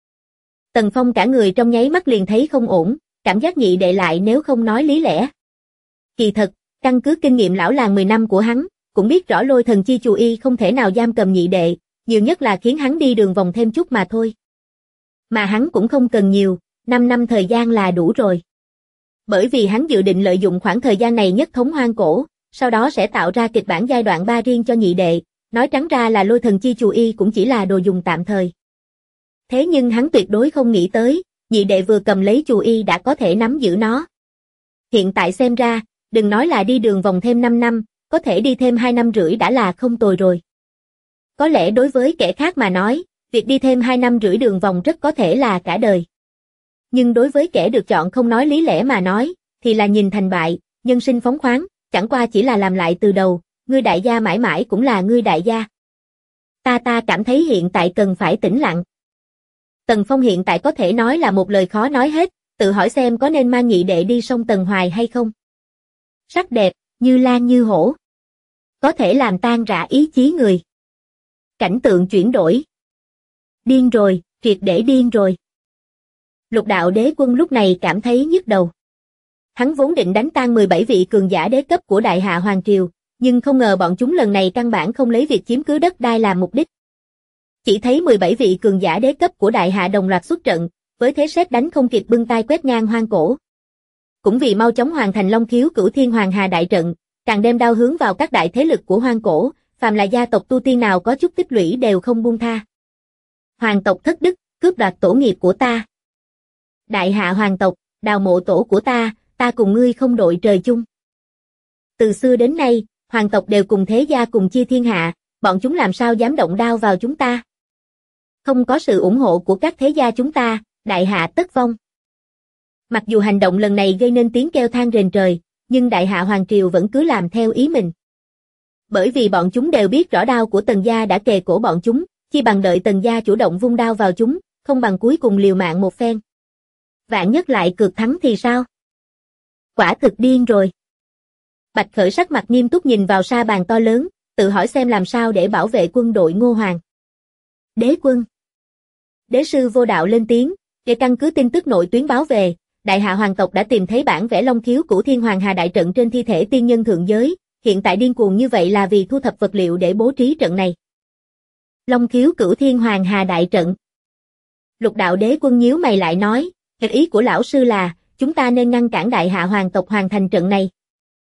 Tần Phong cả người trong nháy mắt liền thấy không ổn, cảm giác nhị đệ lại nếu không nói lý lẽ. Kỳ thật, căn cứ kinh nghiệm lão làng 10 năm của hắn, cũng biết rõ lôi thần chi chù y không thể nào giam cầm nhị đệ, nhiều nhất là khiến hắn đi đường vòng thêm chút mà thôi. Mà hắn cũng không cần nhiều, 5 năm thời gian là đủ rồi. Bởi vì hắn dự định lợi dụng khoảng thời gian này nhất thống hoang cổ, sau đó sẽ tạo ra kịch bản giai đoạn 3 riêng cho nhị đệ, nói trắng ra là lôi thần chi chù y cũng chỉ là đồ dùng tạm thời. Thế nhưng hắn tuyệt đối không nghĩ tới, nhị đệ vừa cầm lấy chù y đã có thể nắm giữ nó. Hiện tại xem ra, đừng nói là đi đường vòng thêm 5 năm, có thể đi thêm 2 năm rưỡi đã là không tồi rồi. Có lẽ đối với kẻ khác mà nói, việc đi thêm 2 năm rưỡi đường vòng rất có thể là cả đời. Nhưng đối với kẻ được chọn không nói lý lẽ mà nói, thì là nhìn thành bại, nhân sinh phóng khoáng, chẳng qua chỉ là làm lại từ đầu, ngươi đại gia mãi mãi cũng là ngươi đại gia. Ta cảm thấy hiện tại cần phải tĩnh lặng. Tần Phong hiện tại có thể nói là một lời khó nói hết, tự hỏi xem có nên mang nhị đệ đi sông Tần Hoài hay không. Sắc đẹp, như lan như hổ. Có thể làm tan rã ý chí người. Cảnh tượng chuyển đổi. Điên rồi, triệt để điên rồi. Lục đạo đế quân lúc này cảm thấy nhức đầu. Hắn vốn định đánh tan 17 vị cường giả đế cấp của Đại Hạ Hoàng Triều, nhưng không ngờ bọn chúng lần này căn bản không lấy việc chiếm cứ đất đai làm mục đích. Chỉ thấy 17 vị cường giả đế cấp của Đại Hạ đồng loạt xuất trận, với thế sét đánh không kịp bưng tay quét ngang hoang cổ. Cũng vì mau chóng hoàn thành Long Khiếu Cửu Thiên Hoàng Hà đại trận, càng đem đao hướng vào các đại thế lực của hoang cổ, phàm là gia tộc tu tiên nào có chút tích lũy đều không buông tha. Hoàng tộc thất đức, cướp đoạt tổ nghiệp của ta. Đại Hạ hoàng tộc, đào mộ tổ của ta cùng ngươi không đội trời chung. Từ xưa đến nay, hoàng tộc đều cùng thế gia cùng chia thiên hạ, bọn chúng làm sao dám động đao vào chúng ta. Không có sự ủng hộ của các thế gia chúng ta, Đại Hạ tất vong. Mặc dù hành động lần này gây nên tiếng kêu than rền trời, nhưng Đại Hạ Hoàng Triều vẫn cứ làm theo ý mình. Bởi vì bọn chúng đều biết rõ đao của Tần gia đã kề cổ bọn chúng, chi bằng đợi Tần gia chủ động vung đao vào chúng, không bằng cuối cùng liều mạng một phen. Vạn nhất lại cược thắng thì sao? Quả thực điên rồi. Bạch Khởi sắc mặt nghiêm túc nhìn vào sa bàn to lớn, tự hỏi xem làm sao để bảo vệ quân đội Ngô Hoàng. Đế quân. Đế sư Vô Đạo lên tiếng, để căn cứ tin tức nội tuyến báo về, Đại Hạ hoàng tộc đã tìm thấy bản vẽ Long Khiếu Cửu Thiên Hoàng Hà đại trận trên thi thể tiên nhân thượng giới, hiện tại điên cuồng như vậy là vì thu thập vật liệu để bố trí trận này. Long Khiếu Cửu Thiên Hoàng Hà đại trận. Lục Đạo Đế quân nhíu mày lại nói, ý của lão sư là, chúng ta nên ngăn cản Đại Hạ hoàng tộc hoàn thành trận này.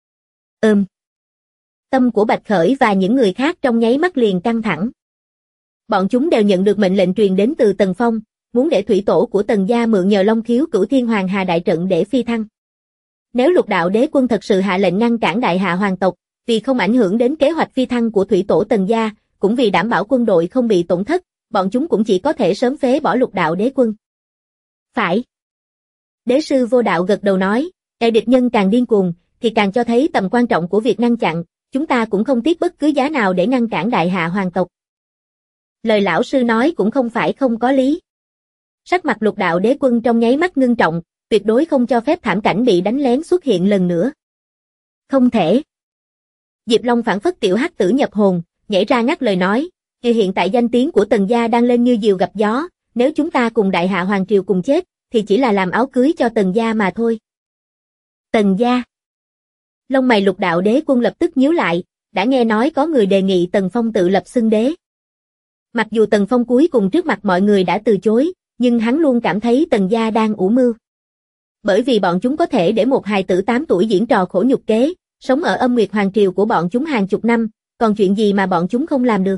Tâm của Bạch Khởi và những người khác trong nháy mắt liền căng thẳng. Bọn chúng đều nhận được mệnh lệnh truyền đến từ Tần Phong, muốn để thủy tổ của Tần gia mượn nhờ Long Khiếu Cửu Thiên Hoàng Hà đại trận để phi thăng. Nếu Lục Đạo Đế quân thật sự hạ lệnh ngăn cản Đại Hạ hoàng tộc, vì không ảnh hưởng đến kế hoạch phi thăng của thủy tổ Tần gia, cũng vì đảm bảo quân đội không bị tổn thất, bọn chúng cũng chỉ có thể sớm phế bỏ Lục Đạo Đế quân. Phải. Đế sư Vô Đạo gật đầu nói, địch nhân càng điên cuồng, thì càng cho thấy tầm quan trọng của việc ngăn chặn, chúng ta cũng không tiếc bất cứ giá nào để ngăn cản Đại Hạ hoàng tộc. Lời lão sư nói cũng không phải không có lý. Sắc mặt Lục Đạo Đế quân trong nháy mắt ngưng trọng, tuyệt đối không cho phép thảm cảnh bị đánh lén xuất hiện lần nữa. Không thể. Diệp Long phảng phất tiểu hắc tử nhập hồn, nhảy ra ngắt lời nói, hiện tại danh tiếng của Tần gia đang lên như diều gặp gió, nếu chúng ta cùng Đại Hạ hoàng triều cùng chết, thì chỉ là làm áo cưới cho Tần gia mà thôi. Tần gia. Lông mày Lục Đạo Đế quân lập tức nhíu lại, đã nghe nói có người đề nghị Tần Phong tự lập xưng đế. Mặc dù Tần Phong cuối cùng trước mặt mọi người đã từ chối, nhưng hắn luôn cảm thấy Tần gia đang ủ mưu. Bởi vì bọn chúng có thể để một hài tử 8 tuổi diễn trò khổ nhục kế, sống ở âm nguyệt hoàng triều của bọn chúng hàng chục năm, còn chuyện gì mà bọn chúng không làm được.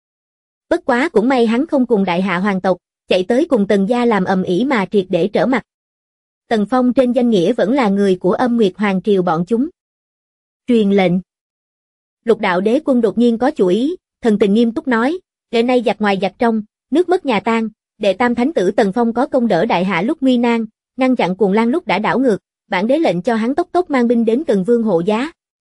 Bất quá cũng may hắn không cùng Đại Hạ hoàng tộc, chạy tới cùng Tần gia làm ầm ĩ mà triệt để trở mặt. Tần Phong trên danh nghĩa vẫn là người của âm nguyệt hoàng triều bọn chúng. Truyền lệnh. Lục Đạo Đế quân đột nhiên có chủ ý, thần tình nghiêm túc nói, đệ nay giặc ngoài giặc trong, nước mất nhà tan, đệ tam thánh tử Tần Phong có công đỡ Đại Hạ lúc nguy nan, ngăn chặn cuồng lang lúc đã đảo ngược, bản đế lệnh cho hắn tốc tốc mang binh đến Cần Vương hộ giá.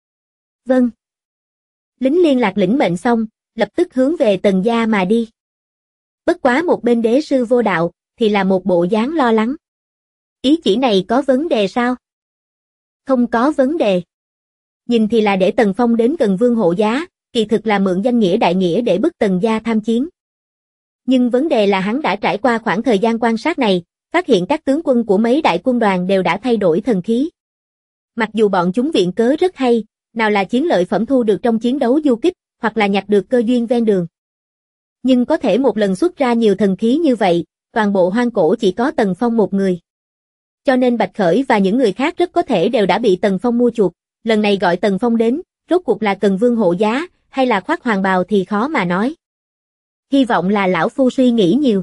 Vâng. Lính liên lạc lĩnh mệnh xong, lập tức hướng về Tần gia mà đi. Bất quá một bên đế sư Vô Đạo, thì là một bộ dáng lo lắng. Ý chỉ này có vấn đề sao? Không có vấn đề. Nhìn thì là để Tần Phong đến Cần Vương hộ giá, kỳ thực là mượn danh nghĩa đại nghĩa để bức Tần gia tham chiến. Nhưng vấn đề là hắn đã trải qua khoảng thời gian quan sát này, phát hiện các tướng quân của mấy đại quân đoàn đều đã thay đổi thần khí. Mặc dù bọn chúng viện cớ rất hay, nào là chiến lợi phẩm thu được trong chiến đấu du kích, hoặc là nhặt được cơ duyên ven đường. Nhưng có thể một lần xuất ra nhiều thần khí như vậy, toàn bộ hoang cổ chỉ có Tần Phong một người. Cho nên Bạch Khởi và những người khác rất có thể đều đã bị Tần Phong mua chuộc, lần này gọi Tần Phong đến, rốt cuộc là Cần Vương hộ giá, hay là khoác hoàng bào thì khó mà nói. Hy vọng là lão phu suy nghĩ nhiều.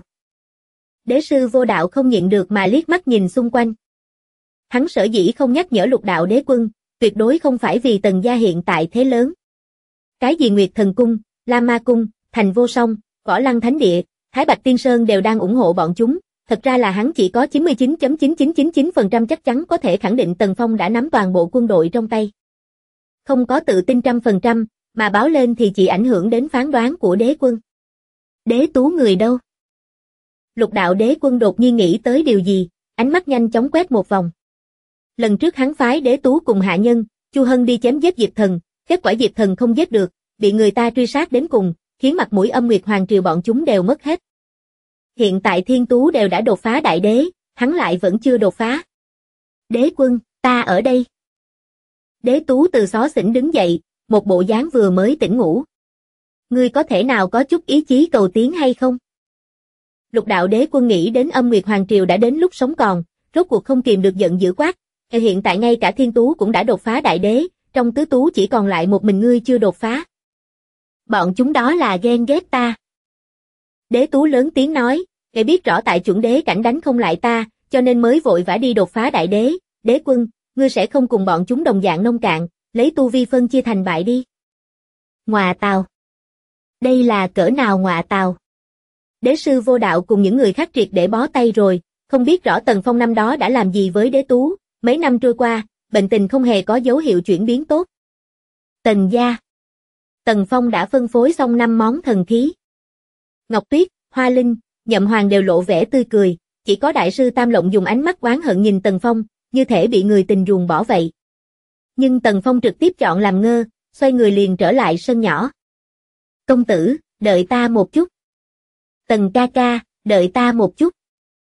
Đế sư Vô Đạo không nhịn được mà liếc mắt nhìn xung quanh. Hắn sở dĩ không nhắc nhở Lục Đạo Đế quân, tuyệt đối không phải vì Tần gia hiện tại thế lớn. Cái gì Nguyệt Thần Cung, Lam Ma Cung, Thành Vô Song, Võ Lăng Thánh Địa, Thái Bạch Tiên Sơn đều đang ủng hộ bọn chúng, thật ra là hắn chỉ có 99.9999% chắc chắn có thể khẳng định Tần Phong đã nắm toàn bộ quân đội trong tay. Không có tự tin 100%, mà báo lên thì chỉ ảnh hưởng đến phán đoán của đế quân. Đế Tú người đâu? Lục Đạo Đế quân đột nhiên nghĩ tới điều gì, ánh mắt nhanh chóng quét một vòng. Lần trước hắn phái Đế Tú cùng hạ nhân, Chu Hân đi chém giết Diệp Thần, kết quả Diệp Thần không giết được, bị người ta truy sát đến cùng, khiến mặt mũi âm nguyệt hoàng triều bọn chúng đều mất hết. Hiện tại Thiên Tú đều đã đột phá đại đế, hắn lại vẫn chưa đột phá. Đế quân, ta ở đây. Đế Tú từ xó xỉnh đứng dậy, một bộ dáng vừa mới tỉnh ngủ. Ngươi có thể nào có chút ý chí cầu tiến hay không? Lục Đạo Đế quân nghĩ đến âm nguyệt hoàng triều đã đến lúc sống còn, rốt cuộc không kìm được giận dữ quát. Hiện tại ngay cả Thiên Tú cũng đã đột phá đại đế, trong tứ tú chỉ còn lại một mình ngươi chưa đột phá. Bọn chúng đó là ghen ghét ta. Đế Tú lớn tiếng nói, để biết rõ tại chuẩn đế cảnh đánh không lại ta, cho nên mới vội vã đi đột phá đại đế. Đế quân, ngươi sẽ không cùng bọn chúng đồng dạng nông cạn, lấy tu vi phân chia thành bại đi. Ngọa tào. Đây là cỡ nào ngọa tào? Đế sư Vô Đạo cùng những người khác triệt để bó tay rồi, không biết rõ Tần Phong năm đó đã làm gì với Đế Tú, mấy năm trôi qua, bệnh tình không hề có dấu hiệu chuyển biến tốt. Tần gia. Tần Phong đã phân phối xong 5 món thần khí. Ngọc Tuyết, Hoa Linh, Nhậm Hoàng đều lộ vẻ tươi cười, chỉ có đại sư Tam Lộng dùng ánh mắt oán hận nhìn Tần Phong, như thể bị người tình ruồng bỏ vậy. Nhưng Tần Phong trực tiếp chọn làm ngơ, xoay người liền trở lại sân nhỏ. Công tử, đợi ta một chút. Tần ca ca, đợi ta một chút.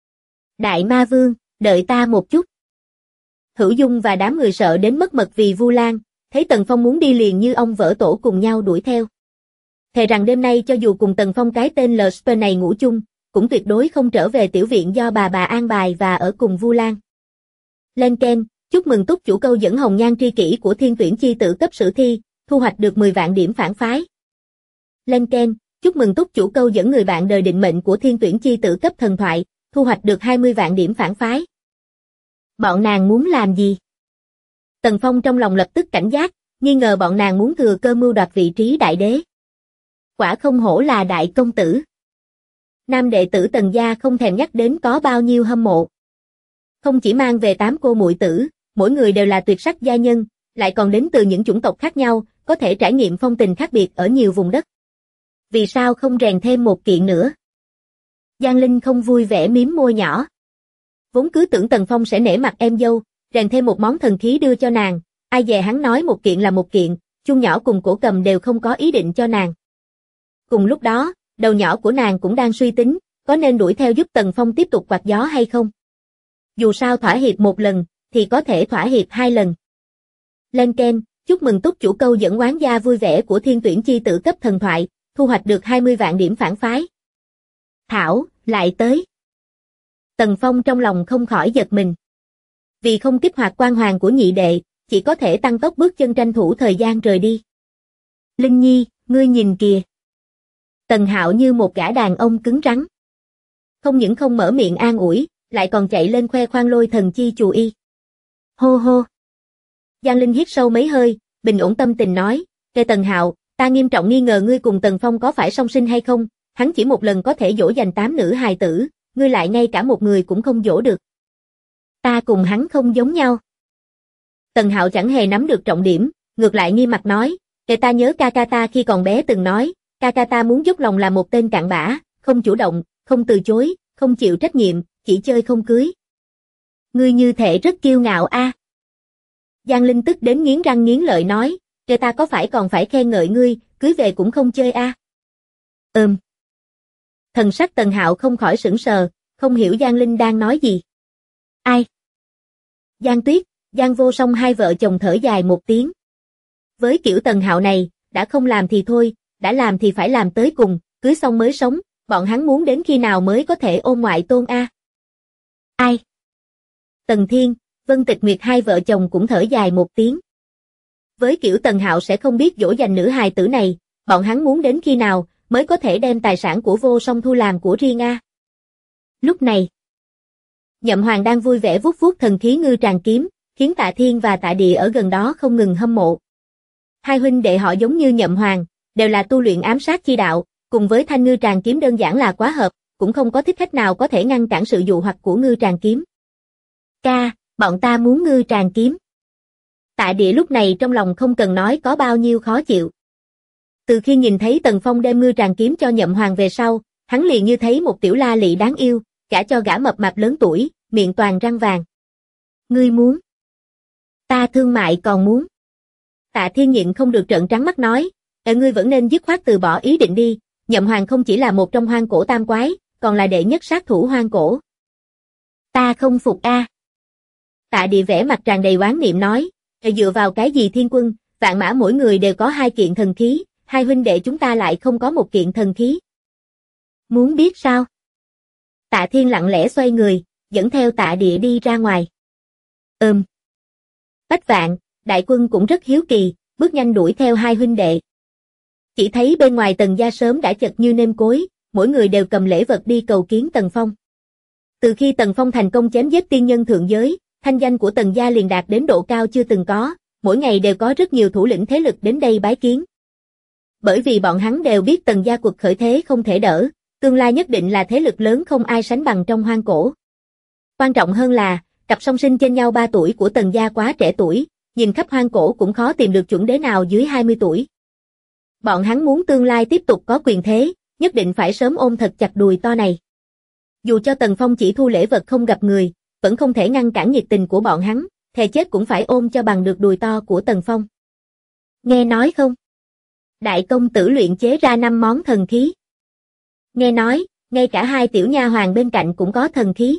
Đại ma vương, đợi ta một chút. Hữu Dung và đám người sợ đến mất mật vì Vu Lan, thấy Tần Phong muốn đi liền như ông vỡ tổ cùng nhau đuổi theo. Thề rằng đêm nay cho dù cùng Tần Phong cái tên Lsper này ngủ chung, cũng tuyệt đối không trở về tiểu viện do bà an bài và ở cùng Vu Lan. Lên Ken, chúc mừng túc chủ câu dẫn hồng nhan tri kỷ của thiên tuyển chi tử cấp sử thi, thu hoạch được 10 vạn điểm phản phái. Lên Ken, chúc mừng túc chủ câu dẫn người bạn đời định mệnh của thiên tuyển chi tử cấp thần thoại, thu hoạch được 20 vạn điểm phản phái. Bọn nàng muốn làm gì? Tần Phong trong lòng lập tức cảnh giác, nghi ngờ bọn nàng muốn thừa cơ mưu đoạt vị trí đại đế. Quả không hổ là đại công tử. Nam đệ tử Tần gia không thèm nhắc đến có bao nhiêu hâm mộ. Không chỉ mang về 8 cô muội tử, mỗi người đều là tuyệt sắc gia nhân, lại còn đến từ những chủng tộc khác nhau, có thể trải nghiệm phong tình khác biệt ở nhiều vùng đất. Vì sao không rèn thêm một kiện nữa? Giang Linh không vui vẻ mím môi nhỏ. Vốn cứ tưởng Tần Phong sẽ nể mặt em dâu, rèn thêm một món thần khí đưa cho nàng, ai dè hắn nói một kiện là một kiện, Chung nhỏ cùng Cổ Cầm đều không có ý định cho nàng. Cùng lúc đó, đầu nhỏ của nàng cũng đang suy tính, có nên đuổi theo giúp Tần Phong tiếp tục quạt gió hay không? Dù sao thỏa hiệp một lần, thì có thể thỏa hiệp 2 lần. Lên Ken, chúc mừng túc chủ câu dẫn oán gia vui vẻ của thiên tuyển chi tử cấp thần thoại, thu hoạch được 20 vạn điểm phản phái. Thảo, lại tới. Tần Phong trong lòng không khỏi giật mình. Vì không kích hoạt quan hoàng của nhị đệ, chỉ có thể tăng tốc bước chân tranh thủ thời gian rời đi. Linh Nhi, ngươi nhìn kìa. Tần Hạo như một gã đàn ông cứng rắn. Không những không mở miệng an ủi, lại còn chạy lên khoe khoang lôi thần chi chù y. Hô hô. Giang Linh hít sâu mấy hơi, bình ổn tâm tình nói, Kê Tần Hạo, ta nghiêm trọng nghi ngờ ngươi cùng Tần Phong có phải song sinh hay không, hắn chỉ một lần có thể dỗ dành 8 nữ hài tử, ngươi lại ngay cả một người cũng không dỗ được. Ta cùng hắn không giống nhau. Tần Hạo chẳng hề nắm được trọng điểm, ngược lại nghiêm mặt nói, Kê ta nhớ ca ca ta khi còn bé từng nói, ca ca ta muốn dốc lòng là một tên cặn bã, không chủ động, không từ chối, không chịu trách nhiệm, chỉ chơi không cưới. Ngươi như thể rất kiêu ngạo a. Giang Linh tức đến nghiến răng nghiến lợi nói, Kê ta có phải còn phải khen ngợi ngươi, cưới về cũng không chơi a. Thần sắc Tần Hạo không khỏi sững sờ, không hiểu Giang Linh đang nói gì. Ai? Giang Tuyết, Giang Vô Song hai vợ chồng thở dài một tiếng. Với kiểu Tần Hạo này, đã không làm thì thôi, đã làm thì phải làm tới cùng, cưới xong mới sống, bọn hắn muốn đến khi nào mới có thể ôm ngoại tôn a? Ai? Tần Thiên, Vân Tịch Nguyệt hai vợ chồng cũng thở dài một tiếng. Với kiểu Tần Hạo sẽ không biết dỗ dành nữ hài tử này, bọn hắn muốn đến khi nào mới có thể đem tài sản của Vô Song thu làm của riêng a? Lúc này, Nhậm Hoàng đang vui vẻ vuốt vuốt thần khí ngư tràng kiếm, khiến Tạ Thiên và Tạ Địa ở gần đó không ngừng hâm mộ. Hai huynh đệ họ giống như Nhậm Hoàng, đều là tu luyện ám sát chi đạo, cùng với thanh ngư tràng kiếm đơn giản là quá hợp, cũng không có thích khách nào có thể ngăn cản sự dụ hoặc của ngư tràng kiếm. Ca, bọn ta muốn ngư tràng kiếm. Tạ Địa lúc này trong lòng không cần nói có bao nhiêu khó chịu. Từ khi nhìn thấy Tần Phong đem ngư tràng kiếm cho Nhậm Hoàng về sau, hắn liền như thấy một tiểu la lị đáng yêu, gả cho gã mập mạp lớn tuổi, miệng toàn răng vàng. Ngươi muốn? Ta thương mại còn muốn. Tạ Thiên nhịn không được trợn trắng mắt nói, ngươi vẫn nên dứt khoát từ bỏ ý định đi, Nhậm Hoàng không chỉ là một trong hoang cổ tam quái, còn là đệ nhất sát thủ hoang cổ. Ta không phục a. Tạ Địa vẻ mặt tràn đầy oán niệm nói, dựa vào cái gì Thiên Quân, Vạn Mã mỗi người đều có 2 kiện thần khí, hai huynh đệ chúng ta lại không có một kiện thần khí. Muốn biết sao? Tạ Thiên lặng lẽ xoay người, dẫn theo Tạ Địa đi ra ngoài. Bách Vạn, Đại Quân cũng rất hiếu kỳ, bước nhanh đuổi theo hai huynh đệ. Chỉ thấy bên ngoài Tần gia sớm đã chật như nêm cối, mỗi người đều cầm lễ vật đi cầu kiến Tần Phong. Từ khi Tần Phong thành công chém giết tiên nhân thượng giới, thanh danh của Tần gia liền đạt đến độ cao chưa từng có, mỗi ngày đều có rất nhiều thủ lĩnh thế lực đến đây bái kiến. Bởi vì bọn hắn đều biết Tần gia cuộc khởi thế không thể đỡ, tương lai nhất định là thế lực lớn không ai sánh bằng trong hoang cổ. Quan trọng hơn là, cặp song sinh trên nhau 3 tuổi của Tần gia quá trẻ tuổi, nhìn khắp hoang cổ cũng khó tìm được chuẩn đế nào dưới 20 tuổi. Bọn hắn muốn tương lai tiếp tục có quyền thế, nhất định phải sớm ôm thật chặt đùi to này. Dù cho Tần Phong chỉ thu lễ vật không gặp người, vẫn không thể ngăn cản nhiệt tình của bọn hắn, thề chết cũng phải ôm cho bằng được đùi to của Tần Phong. Nghe nói không? Đại công tử luyện chế ra 5 món thần khí. Nghe nói, ngay cả 2 tiểu nha hoàn bên cạnh cũng có thần khí.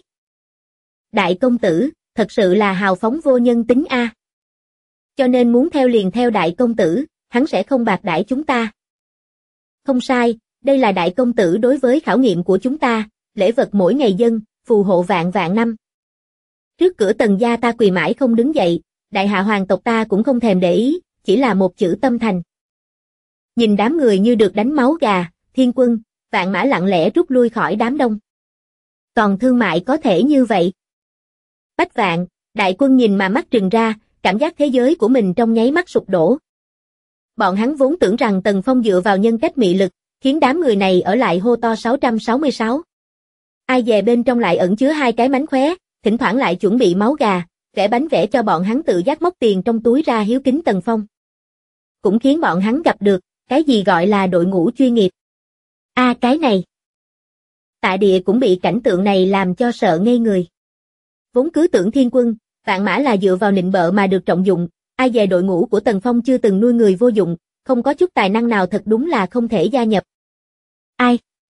Đại công tử, thật sự là hào phóng vô nhân tính a. Cho nên muốn theo liền theo đại công tử, hắn sẽ không bạc đãi chúng ta. Không sai, đây là đại công tử đối với khảo nghiệm của chúng ta, lễ vật mỗi ngày dân, phù hộ vạn vạn năm. Trước cửa Tần gia ta quỳ mãi không đứng dậy, đại hạ hoàng tộc ta cũng không thèm để ý, chỉ là một chữ tâm thành. Nhìn đám người như được đánh máu gà, Thiên Quân, Vạn Mã lặng lẽ rút lui khỏi đám đông. Còn thương mại có thể như vậy. Bách Vạn, đại quân nhìn mà mắt trừng ra, cảm giác thế giới của mình trong nháy mắt sụp đổ. Bọn hắn vốn tưởng rằng Tần Phong dựa vào nhân cách mị lực, khiến đám người này ở lại hô to 666. Ai dè bên trong lại ẩn chứa 2 cái mánh khóe, thỉnh thoảng lại chuẩn bị máu gà, vẽ bánh vẽ cho bọn hắn tự giác móc tiền trong túi ra hiếu kính Tần Phong. Cũng khiến bọn hắn gặp được, cái gì gọi là đội ngũ chuyên nghiệp. Cái này. Tạ Địa cũng bị cảnh tượng này làm cho sợ ngây người. Vốn cứ tưởng Thiên Quân, Vạn Mã là dựa vào nịnh bợ mà được trọng dụng, ai dè đội ngũ của Tần Phong chưa từng nuôi người vô dụng, không có chút tài năng nào thật đúng là không thể gia nhập. Ai?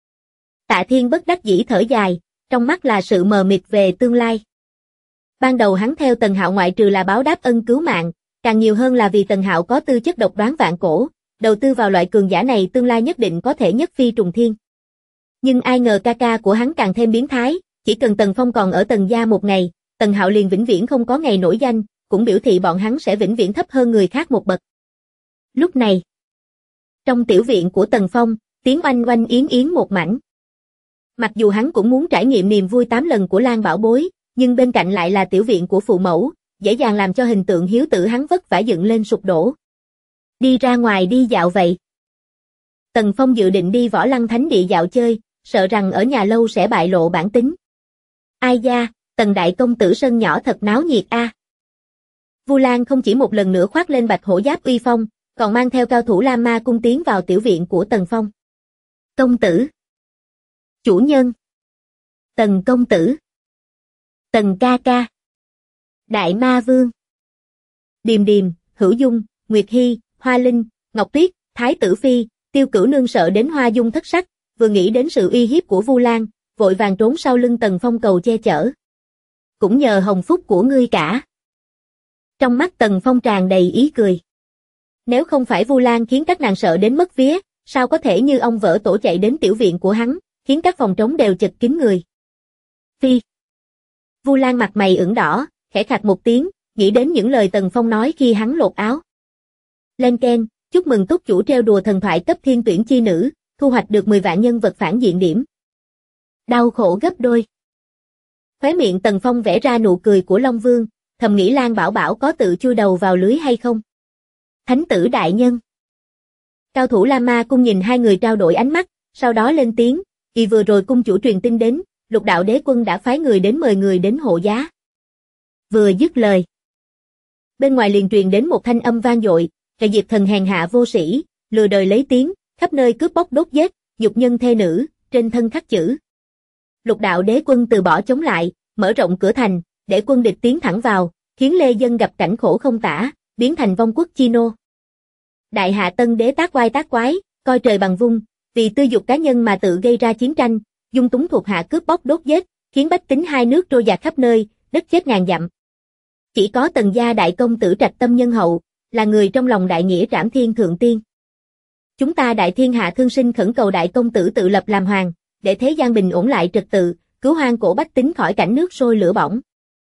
Tạ Thiên bất đắc dĩ thở dài, trong mắt là sự mờ mịt về tương lai. Ban đầu hắn theo Tần Hạo ngoại trừ là báo đáp ân cứu mạng, càng nhiều hơn là vì Tần Hạo có tư chất độc đoán vạn cổ, đầu tư vào loại cường giả này tương lai nhất định có thể nhất phi trùng thiên. Nhưng ai ngờ ca ca của hắn càng thêm biến thái, chỉ cần Tần Phong còn ở Tần gia một ngày, Tần Hạo liền vĩnh viễn không có ngày nổi danh, cũng biểu thị bọn hắn sẽ vĩnh viễn thấp hơn người khác một bậc. Lúc này, trong tiểu viện của Tần Phong, tiếng oanh oanh yến yến một mảnh. Mặc dù hắn cũng muốn trải nghiệm niềm vui 8 lần của Lan Bảo Bối, nhưng bên cạnh lại là tiểu viện của phụ mẫu, dễ dàng làm cho hình tượng hiếu tử hắn vất vả dựng lên sụp đổ. Đi ra ngoài đi dạo vậy. Tần Phong dự định đi Võ Lăng Thánh Địa dạo chơi, sợ rằng ở nhà lâu sẽ bại lộ bản tính. Ai da, Tần đại công tử sân nhỏ thật náo nhiệt a. Vu Lan không chỉ một lần nữa khoác lên bạch hổ giáp uy phong, còn mang theo cao thủ Lam Ma cung tiến vào tiểu viện của Tần Phong. Công tử. Chủ nhân. Tần công tử. Tần ca ca. Đại ma vương. Điềm Điềm, Hữu Dung, Nguyệt Hy, Hoa Linh, Ngọc Tuyết, Thái tử phi, Tiêu Cửu nương sợ đến hoa dung thất sắc, vừa nghĩ đến sự uy hiếp của Vu Lan, vội vàng trốn sau lưng Tần Phong cầu che chở. Cũng nhờ hồng phúc của ngươi cả. Trong mắt Tần Phong tràn đầy ý cười. Nếu không phải Vu Lan khiến các nàng sợ đến mất vía, sao có thể như ông vỡ tổ chạy đến tiểu viện của hắn, khiến các phòng trống đều chật kín người. Phi. Vu Lan mặt mày ửng đỏ, khẽ khạc một tiếng, nghĩ đến những lời Tần Phong nói khi hắn lột áo. Lên keng, chúc mừng túc chủ treo đùa thần thoại cấp thiên tuyển chi nữ, thu hoạch được 10 vạn nhân vật phản diện điểm. Đau khổ gấp đôi. Khóe miệng Tần Phong vẽ ra nụ cười của Long Vương, thầm nghĩ Lan Bảo Bảo có tự chui đầu vào lưới hay không? Thánh tử đại nhân. Cao thủ La Ma cung nhìn hai người trao đổi ánh mắt, sau đó lên tiếng, vì vừa rồi cung chủ truyền tin đến, Lục đạo đế quân đã phái người đến mời người đến hộ giá. Vừa dứt lời, bên ngoài liền truyền đến một thanh âm vang dội, "Kẻ diệt thần hèn hạ vô sĩ, lừa đời lấy tiếng, khắp nơi cướp bóc đốt giết, nhục nhân thê nữ, trên thân khắc chữ." Lục đạo đế quân từ bỏ chống lại, mở rộng cửa thành, để quân địch tiến thẳng vào, khiến Lê dân gặp cảnh khổ không tả, biến thành vong quốc chi nô. Đại hạ tân đế tác oai tác quái, coi trời bằng vung, vì tư dục cá nhân mà tự gây ra chiến tranh, dung túng thuộc hạ cướp bóc đốt giết, khiến bách tính hai nước trôi dạt khắp nơi, đất chết ngàn dặm. Chỉ có Tần gia đại công tử trạch tâm nhân hậu, là người trong lòng đại nghĩa trảm thiên thượng tiên. Chúng ta đại thiên hạ thương sinh khẩn cầu đại công tử tự lập làm hoàng, để thế gian bình ổn lại trật tự, cứu hoang cổ bách tính khỏi cảnh nước sôi lửa bỏng.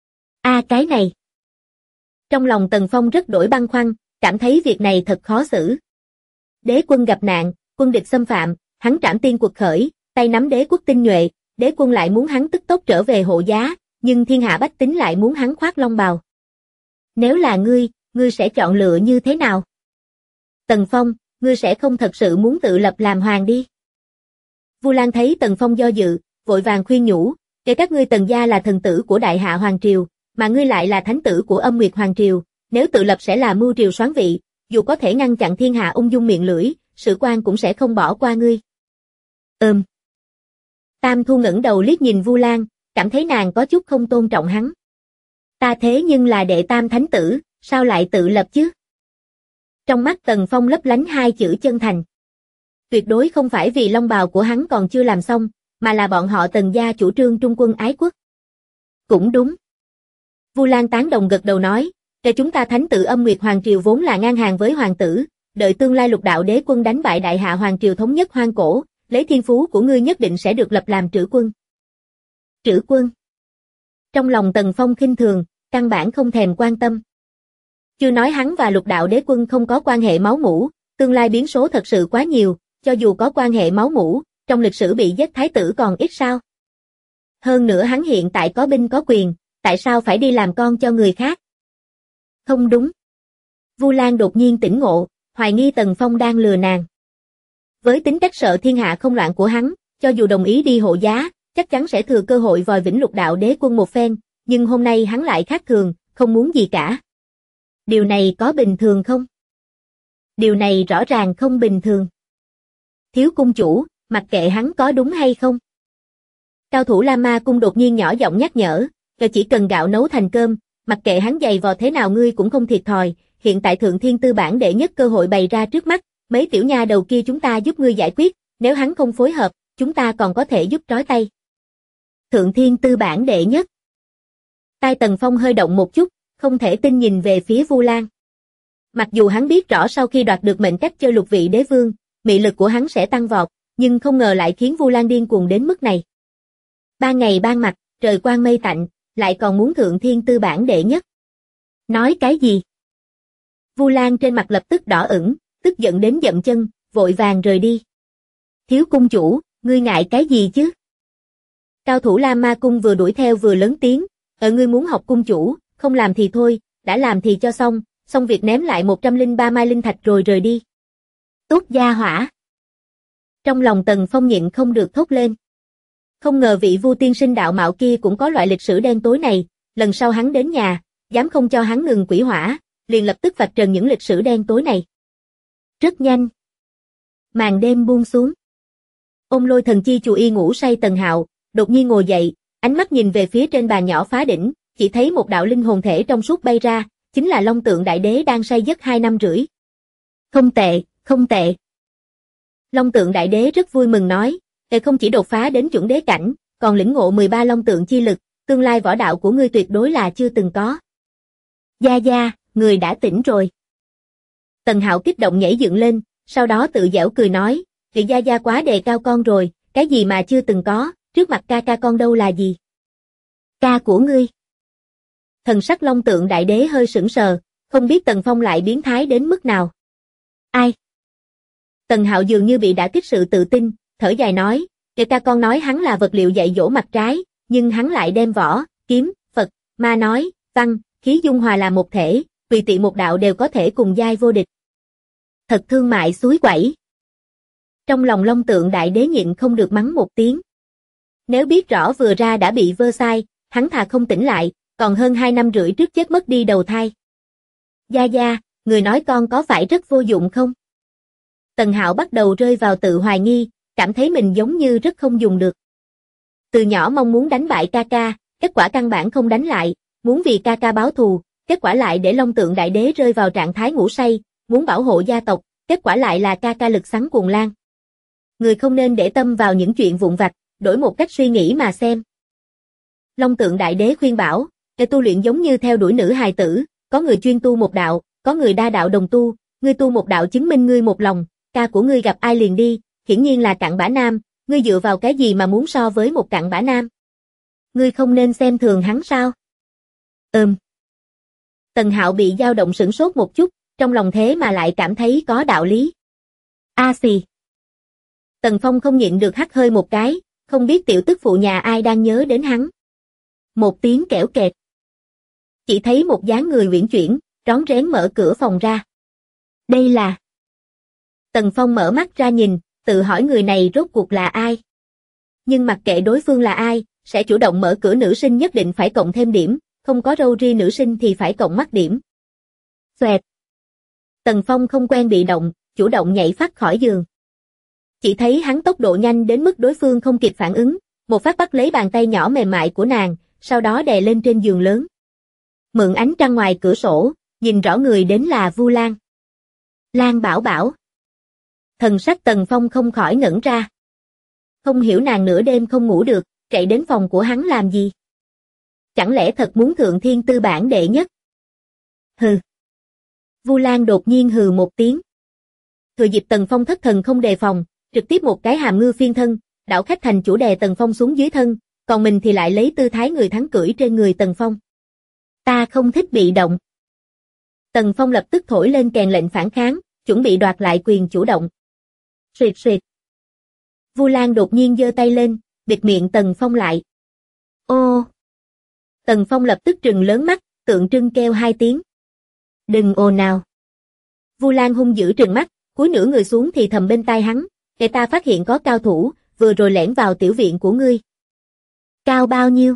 Cái này. Trong lòng Tần Phong rất đổi băn khoăn, cảm thấy việc này thật khó xử. Đế quân gặp nạn, quân địch xâm phạm, hắn trảm tiên quật khởi, tay nắm đế quốc tinh nhuệ, đế quân lại muốn hắn tức tốc trở về hộ giá, nhưng thiên hạ bách tính lại muốn hắn khoác long bào. Nếu là ngươi sẽ chọn lựa như thế nào? Tần Phong, ngươi sẽ không thật sự muốn tự lập làm hoàng đi. Vu Lan thấy Tần Phong do dự, vội vàng khuyên nhủ, kể các ngươi Tần gia là thần tử của đại hạ hoàng triều, mà ngươi lại là thánh tử của Âm Nguyệt hoàng triều, nếu tự lập sẽ là mưu triều soán vị, dù có thể ngăn chặn thiên hạ ung dung miệng lưỡi, sử quan cũng sẽ không bỏ qua ngươi. Tam Thu ngẩng đầu liếc nhìn Vu Lan, cảm thấy nàng có chút không tôn trọng hắn. Ta thế nhưng là đệ tam thánh tử, sao lại tự lập chứ? Trong mắt Tần Phong lấp lánh hai chữ chân thành. Tuyệt đối không phải vì long bào của hắn còn chưa làm xong, mà là bọn họ Tần gia chủ trương trung quân ái quốc. Cũng đúng. Vu Lan tán đồng gật đầu nói, để chúng ta Thánh Tự Âm Nguyệt Hoàng Triều vốn là ngang hàng với hoàng tử, đợi tương lai Lục Đạo Đế Quân đánh bại Đại Hạ Hoàng Triều thống nhất hoang cổ, lấy thiên phú của ngươi nhất định sẽ được lập làm trữ quân. Trữ quân. Trong lòng Tần Phong khinh thường, căn bản không thèm quan tâm. Chưa nói hắn và Lục Đạo Đế Quân không có quan hệ máu mủ, tương lai biến số thật sự quá nhiều, cho dù có quan hệ máu mủ, trong lịch sử bị giết thái tử còn ít sao. Hơn nữa hắn hiện tại có binh có quyền, tại sao phải đi làm con cho người khác? Không đúng. Vu Lan đột nhiên tỉnh ngộ, hoài nghi Tần Phong đang lừa nàng. Với tính cách sợ thiên hạ không loạn của hắn, cho dù đồng ý đi hộ giá, chắc chắn sẽ thừa cơ hội vòi vĩnh Lục Đạo Đế Quân một phen, nhưng hôm nay hắn lại khác thường, không muốn gì cả. Điều này có bình thường không? Điều này rõ ràng không bình thường. Thiếu cung chủ, mặc kệ hắn có đúng hay không. Cao thủ La Ma Cung đột nhiên nhỏ giọng nhắc nhở, chỉ cần gạo nấu thành cơm, mặc kệ hắn dày vò thế nào ngươi cũng không thiệt thòi, hiện tại Thượng Thiên Tư bản đệ nhất cơ hội bày ra trước mắt, mấy tiểu nha đầu kia chúng ta giúp ngươi giải quyết, nếu hắn không phối hợp, chúng ta còn có thể giúp trói tay. Thượng Thiên Tư bản đệ nhất. Tai Tần Phong hơi động một chút, không thể tin nhìn về phía Vu Lan. Mặc dù hắn biết rõ sau khi đoạt được mệnh cách chơi Lục Vị Đế Vương, mị lực của hắn sẽ tăng vọt, nhưng không ngờ lại khiến Vu Lan điên cuồng đến mức này. Ban ngày ban mặt, trời quang mây tạnh, lại còn muốn Thượng Thiên Tư bản đệ nhất. Nói cái gì? Vu Lan trên mặt lập tức đỏ ửng, tức giận đến dậm chân, vội vàng rời đi. Thiếu cung chủ, ngươi ngại cái gì chứ? Cao thủ La Ma Cung vừa đuổi theo vừa lớn tiếng, ngươi muốn học cung chủ, không làm thì thôi, đã làm thì cho xong, xong việc ném lại 103 mai linh thạch rồi rời đi. Tốt gia hỏa. Trong lòng Tần Phong nhịn không được thốt lên. Không ngờ vị Vu tiên sinh đạo mạo kia cũng có loại lịch sử đen tối này, lần sau hắn đến nhà, dám không cho hắn ngừng quỷ hỏa, liền lập tức vạch trần những lịch sử đen tối này. Rất nhanh. Màn đêm buông xuống. Ôm Lôi Thần Chi Chù y ngủ say Tần Hạo, đột nhiên ngồi dậy, ánh mắt nhìn về phía trên bàn nhỏ phá đỉnh, chỉ thấy một đạo linh hồn thể trong suốt bay ra, chính là Long Tượng Đại Đế đang say giấc 2 năm rưỡi. Không tệ, không tệ. Long Tượng Đại Đế rất vui mừng nói, không chỉ đột phá đến chuẩn đế cảnh, còn lĩnh ngộ 13 Long Tượng chi lực, tương lai võ đạo của ngươi tuyệt đối là chưa từng có. Gia Gia, người đã tỉnh rồi. Tần Hạo kích động nhảy dựng lên, sau đó tự giễu cười nói, Gia Gia quá đề cao con rồi, cái gì mà chưa từng có, trước mặt ca ca con đâu là gì. Ca của ngươi. Thần sắc Long Tượng Đại Đế hơi sững sờ, không biết Tần Phong lại biến thái đến mức nào. Ai? Tần Hạo dường như bị đả kích sự tự tin, thở dài nói, ca con nói hắn là vật liệu dạy dỗ mặt trái, nhưng hắn lại đem võ, kiếm, Phật, ma nói, văn, khí dung hòa là một thể, tùy tiện một đạo đều có thể cùng giai vô địch. Thật thương mại suối quẩy. Trong lòng Long Tượng Đại Đế nhịn không được mắng một tiếng. Nếu biết rõ vừa ra đã bị vơ sai, hắn thà không tỉnh lại, còn hơn 2 năm rưỡi trước chết mất đi đầu thai. Gia Gia, người nói con có phải rất vô dụng không? Tần Hạo bắt đầu rơi vào tự hoài nghi, cảm thấy mình giống như rất không dùng được. Từ nhỏ mong muốn đánh bại ca ca, kết quả căn bản không đánh lại, muốn vì ca ca báo thù, kết quả lại để Long Tượng Đại Đế rơi vào trạng thái ngủ say, muốn bảo hộ gia tộc, kết quả lại là ca ca lực sắn cuồng lan. Người không nên để tâm vào những chuyện vụn vặt, đổi một cách suy nghĩ mà xem. Long Tượng Đại Đế khuyên bảo, tu luyện giống như theo đuổi nữ hài tử, có người chuyên tu một đạo, có người đa đạo đồng tu, ngươi tu một đạo chứng minh ngươi một lòng, ca của ngươi gặp ai liền đi, hiển nhiên là cặn bã nam, ngươi dựa vào cái gì mà muốn so với một cặn bã nam? Ngươi không nên xem thường hắn sao? Tần Hạo bị dao động sửng sốt một chút, trong lòng thế mà lại cảm thấy có đạo lý. A xì. Tần Phong không nhịn được hắt hơi một cái, không biết tiểu tức phụ nhà ai đang nhớ đến hắn. Một tiếng kẽo kẹt. Chỉ thấy một dáng người uyển chuyển, rón rén mở cửa phòng ra. Đây là... Tần Phong mở mắt ra nhìn, tự hỏi người này rốt cuộc là ai. Nhưng mặc kệ đối phương là ai, sẽ chủ động mở cửa nữ sinh nhất định phải cộng thêm điểm, không có râu ria nữ sinh thì phải cộng mắt điểm. Xoẹt. Tần Phong không quen bị động, chủ động nhảy phát khỏi giường. Chỉ thấy hắn tốc độ nhanh đến mức đối phương không kịp phản ứng, một phát bắt lấy bàn tay nhỏ mềm mại của nàng, sau đó đè lên trên giường lớn. Mượn ánh trăng ngoài cửa sổ, nhìn rõ người đến là Vu Lan. Lan Bảo Bảo. Thần sắc Tần Phong không khỏi ngẩn ra. Không hiểu nàng nửa đêm không ngủ được, chạy đến phòng của hắn làm gì? Chẳng lẽ thật muốn thượng thiên tư bản đệ nhất? Hừ. Vu Lan đột nhiên hừ một tiếng. Thừa dịp Tần Phong thất thần không đề phòng, trực tiếp một cái hàm ngư phiên thân, đảo khách thành chủ đè Tần Phong xuống dưới thân, còn mình thì lại lấy tư thái người thắng cưỡi trên người Tần Phong. Ta không thích bị động. Tần Phong lập tức thổi lên kèn lệnh phản kháng, chuẩn bị đoạt lại quyền chủ động. Xuyệt xuyệt. Vu Lan đột nhiên giơ tay lên, bịt miệng Tần Phong lại. Ô. Tần Phong lập tức trừng lớn mắt, tượng trưng kêu 2 tiếng. Đừng ồn nào. Vu Lan hung dữ trừng mắt, cúi nửa người xuống thì thầm bên tai hắn, để ta phát hiện có cao thủ, vừa rồi lẻn vào tiểu viện của ngươi. Cao bao nhiêu?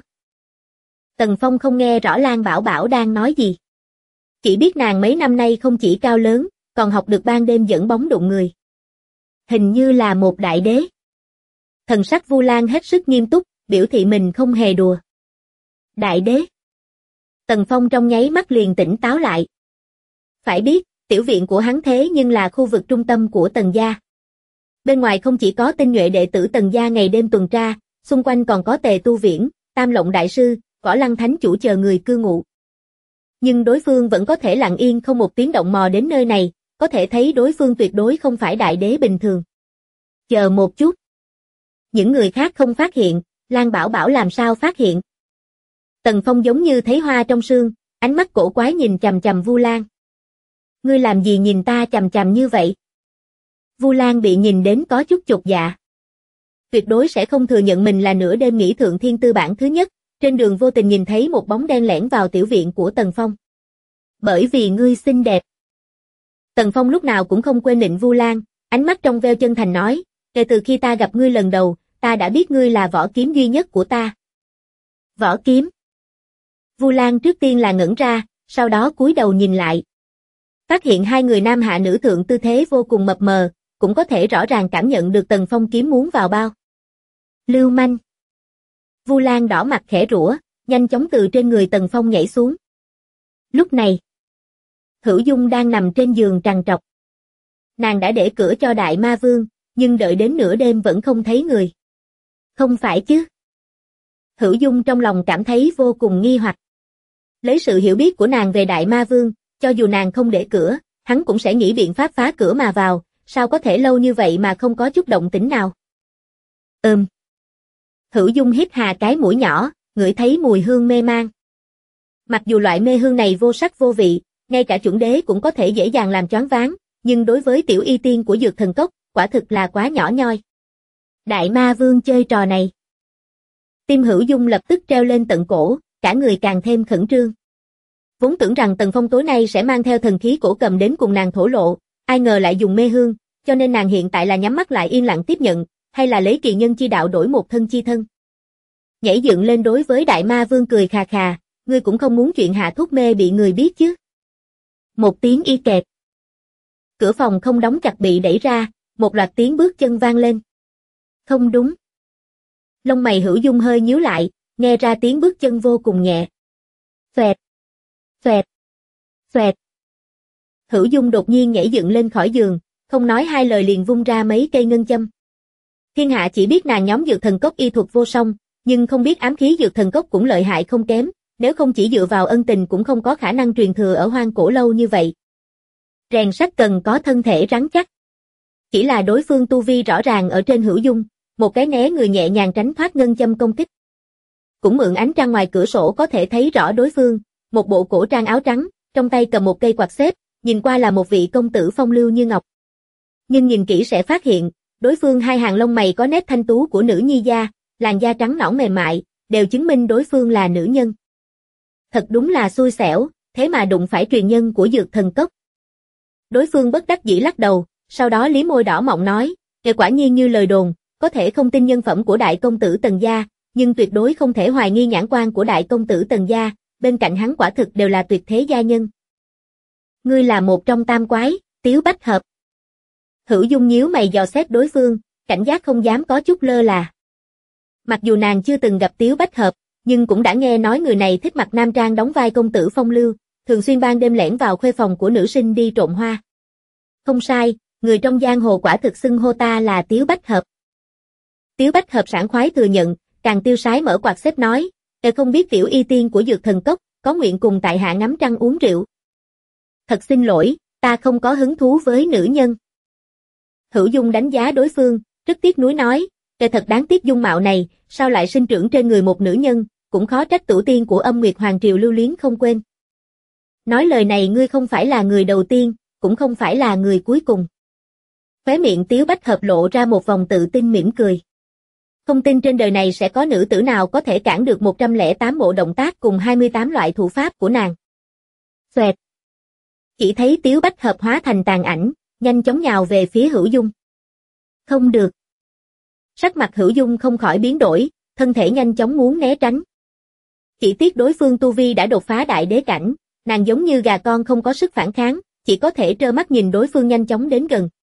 Tần Phong không nghe rõ Lan Bảo Bảo đang nói gì. Chỉ biết nàng mấy năm nay không chỉ cao lớn, còn học được ban đêm dẫn bóng đụng người. Hình như là một đại đế. Thần sắc Vu Lan hết sức nghiêm túc, biểu thị mình không hề đùa. Đại đế. Tần Phong trong nháy mắt liền tỉnh táo lại. Phải biết, tiểu viện của hắn thế nhưng là khu vực trung tâm của Tần gia. Bên ngoài không chỉ có tinh nhuệ đệ tử Tần gia ngày đêm tuần tra, xung quanh còn có Tề Tu Viễn, Tam Lộng đại sư, Võ Lăng thánh chủ chờ người cư ngụ. Nhưng đối phương vẫn có thể lặng yên không một tiếng động mò đến nơi này, có thể thấy đối phương tuyệt đối không phải đại đế bình thường. Chờ một chút. Những người khác không phát hiện, Lan Bảo Bảo làm sao phát hiện? Tần Phong giống như thấy hoa trong sương, ánh mắt cổ quái nhìn chằm chằm Vu Lan. Ngươi làm gì nhìn ta chằm chằm như vậy? Vu Lan bị nhìn đến có chút chột dạ. Tuyệt đối sẽ không thừa nhận mình là nửa đêm nghĩ thượng thiên tư bản thứ nhất, trên đường vô tình nhìn thấy một bóng đen lẻn vào tiểu viện của Tần Phong. Bởi vì ngươi xinh đẹp. Tần Phong lúc nào cũng không quên nịnh Vu Lan, ánh mắt trong veo chân thành nói, kể từ khi ta gặp ngươi lần đầu, ta đã biết ngươi là vỏ kiếm duy nhất của ta. Vỏ kiếm. Vu Lan trước tiên là ngẩn ra, sau đó cúi đầu nhìn lại. Phát hiện hai người nam hạ nữ thượng tư thế vô cùng mập mờ, cũng có thể rõ ràng cảm nhận được Tần Phong kiếm muốn vào bao. Lưu manh. Vu Lan đỏ mặt khẽ rủa, nhanh chóng từ trên người Tần Phong nhảy xuống. Lúc này, Hữu Dung đang nằm trên giường trằn trọc. Nàng đã để cửa cho Đại Ma Vương, nhưng đợi đến nửa đêm vẫn không thấy người. Không phải chứ? Hữu Dung trong lòng cảm thấy vô cùng nghi hoặc. Lấy sự hiểu biết của nàng về Đại Ma Vương, cho dù nàng không để cửa, hắn cũng sẽ nghĩ biện pháp phá cửa mà vào, sao có thể lâu như vậy mà không có chút động tĩnh nào. Hữu Dung hít hà cái mũi nhỏ, ngửi thấy mùi hương mê man. Mặc dù loại mê hương này vô sắc vô vị, ngay cả chuẩn đế cũng có thể dễ dàng làm choáng váng, nhưng đối với tiểu y tiên của Dược Thần Cốc, quả thực là quá nhỏ nhoi. Đại Ma Vương chơi trò này. Tim Hữu Dung lập tức treo lên tận cổ, cả người càng thêm khẩn trương. Vốn tưởng rằng Tần Phong tối nay sẽ mang theo thần khí cổ cầm đến cùng nàng thổ lộ, ai ngờ lại dùng mê hương, cho nên nàng hiện tại là nhắm mắt lại yên lặng tiếp nhận, hay là lấy kỳ nhân chi đạo đổi một thân chi thân. Nhảy dựng lên đối với Đại Ma Vương cười khà khà, ngươi cũng không muốn chuyện hạ thuốc mê bị người biết chứ. Một tiếng y kẹt. Cửa phòng không đóng chặt bị đẩy ra, một loạt tiếng bước chân vang lên. Không đúng. Lông mày Hữu Dung hơi nhíu lại, nghe ra tiếng bước chân vô cùng nhẹ. Xoẹt. Xoẹt. Xoẹt. Hữu Dung đột nhiên nhảy dựng lên khỏi giường, không nói hai lời liền vung ra mấy cây ngân châm. Thiên hạ chỉ biết nàng nhóm Dược Thần Cốc y thuật vô song, nhưng không biết ám khí Dược Thần Cốc cũng lợi hại không kém, nếu không chỉ dựa vào ân tình cũng không có khả năng truyền thừa ở hoang cổ lâu như vậy. Rèn sắt cần có thân thể rắn chắc. Chỉ là đối phương tu vi rõ ràng ở trên Hữu Dung, một cái né người nhẹ nhàng tránh thoát ngân châm công kích. Cũng mượn ánh trăng ngoài cửa sổ có thể thấy rõ đối phương, một bộ cổ trang áo trắng, trong tay cầm một cây quạt xếp, nhìn qua là một vị công tử phong lưu như ngọc. Nhưng nhìn kỹ sẽ phát hiện, đối phương hai hàng lông mày có nét thanh tú của nữ nhi gia, làn da trắng nõn mềm mại, đều chứng minh đối phương là nữ nhân. Thật đúng là xui xẻo, thế mà đụng phải truyền nhân của Dược Thần Cốc. Đối phương bất đắc dĩ lắc đầu, sau đó liếm môi đỏ mọng nói, quả nhiên như lời đồn, có thể không tin nhân phẩm của đại công tử Tần gia, nhưng tuyệt đối không thể hoài nghi nhãn quan của đại công tử Tần gia, bên cạnh hắn quả thực đều là tuyệt thế gia nhân. Ngươi là một trong tam quái, Tiếu Bách Hợp. Hữu Dung nhíu mày dò xét đối phương, cảnh giác không dám có chút lơ là. Mặc dù nàng chưa từng gặp Tiếu Bách Hợp, nhưng cũng đã nghe nói người này thích mặc nam trang đóng vai công tử phong lưu, thường xuyên ban đêm lẻn vào khuê phòng của nữ sinh đi trộm hoa. Không sai, người trong giang hồ quả thực xưng hô ta là Tiếu Bách Hợp. Tiếu Bách Hợp sảng khoái thừa nhận, càng tiêu sái mở quạt xếp nói, không biết tiểu y tiên của Dược Thần Cốc, có nguyện cùng tại hạ ngắm trăng uống rượu. Thật xin lỗi, ta không có hứng thú với nữ nhân. Hữu Dung đánh giá đối phương, rất tiếc nuối nói, thật đáng tiếc dung mạo này, sao lại sinh trưởng trên người một nữ nhân, cũng khó trách tổ tiên của Âm Nguyệt Hoàng Triều lưu luyến không quên. Nói lời này ngươi không phải là người đầu tiên, cũng không phải là người cuối cùng. Khóe miệng Tiếu Bách Hợp lộ ra một vòng tự tin mỉm cười. Không tin trên đời này sẽ có nữ tử nào có thể cản được 108 bộ động tác cùng 28 loại thủ pháp của nàng. Xoẹt. Chỉ thấy Tiếu Bách Hợp hóa thành tàn ảnh, nhanh chóng nhào về phía Hữu Dung. Không được. Sắc mặt Hữu Dung không khỏi biến đổi, thân thể nhanh chóng muốn né tránh. Chỉ tiếc đối phương tu vi đã đột phá đại đế cảnh, nàng giống như gà con không có sức phản kháng, chỉ có thể trơ mắt nhìn đối phương nhanh chóng đến gần.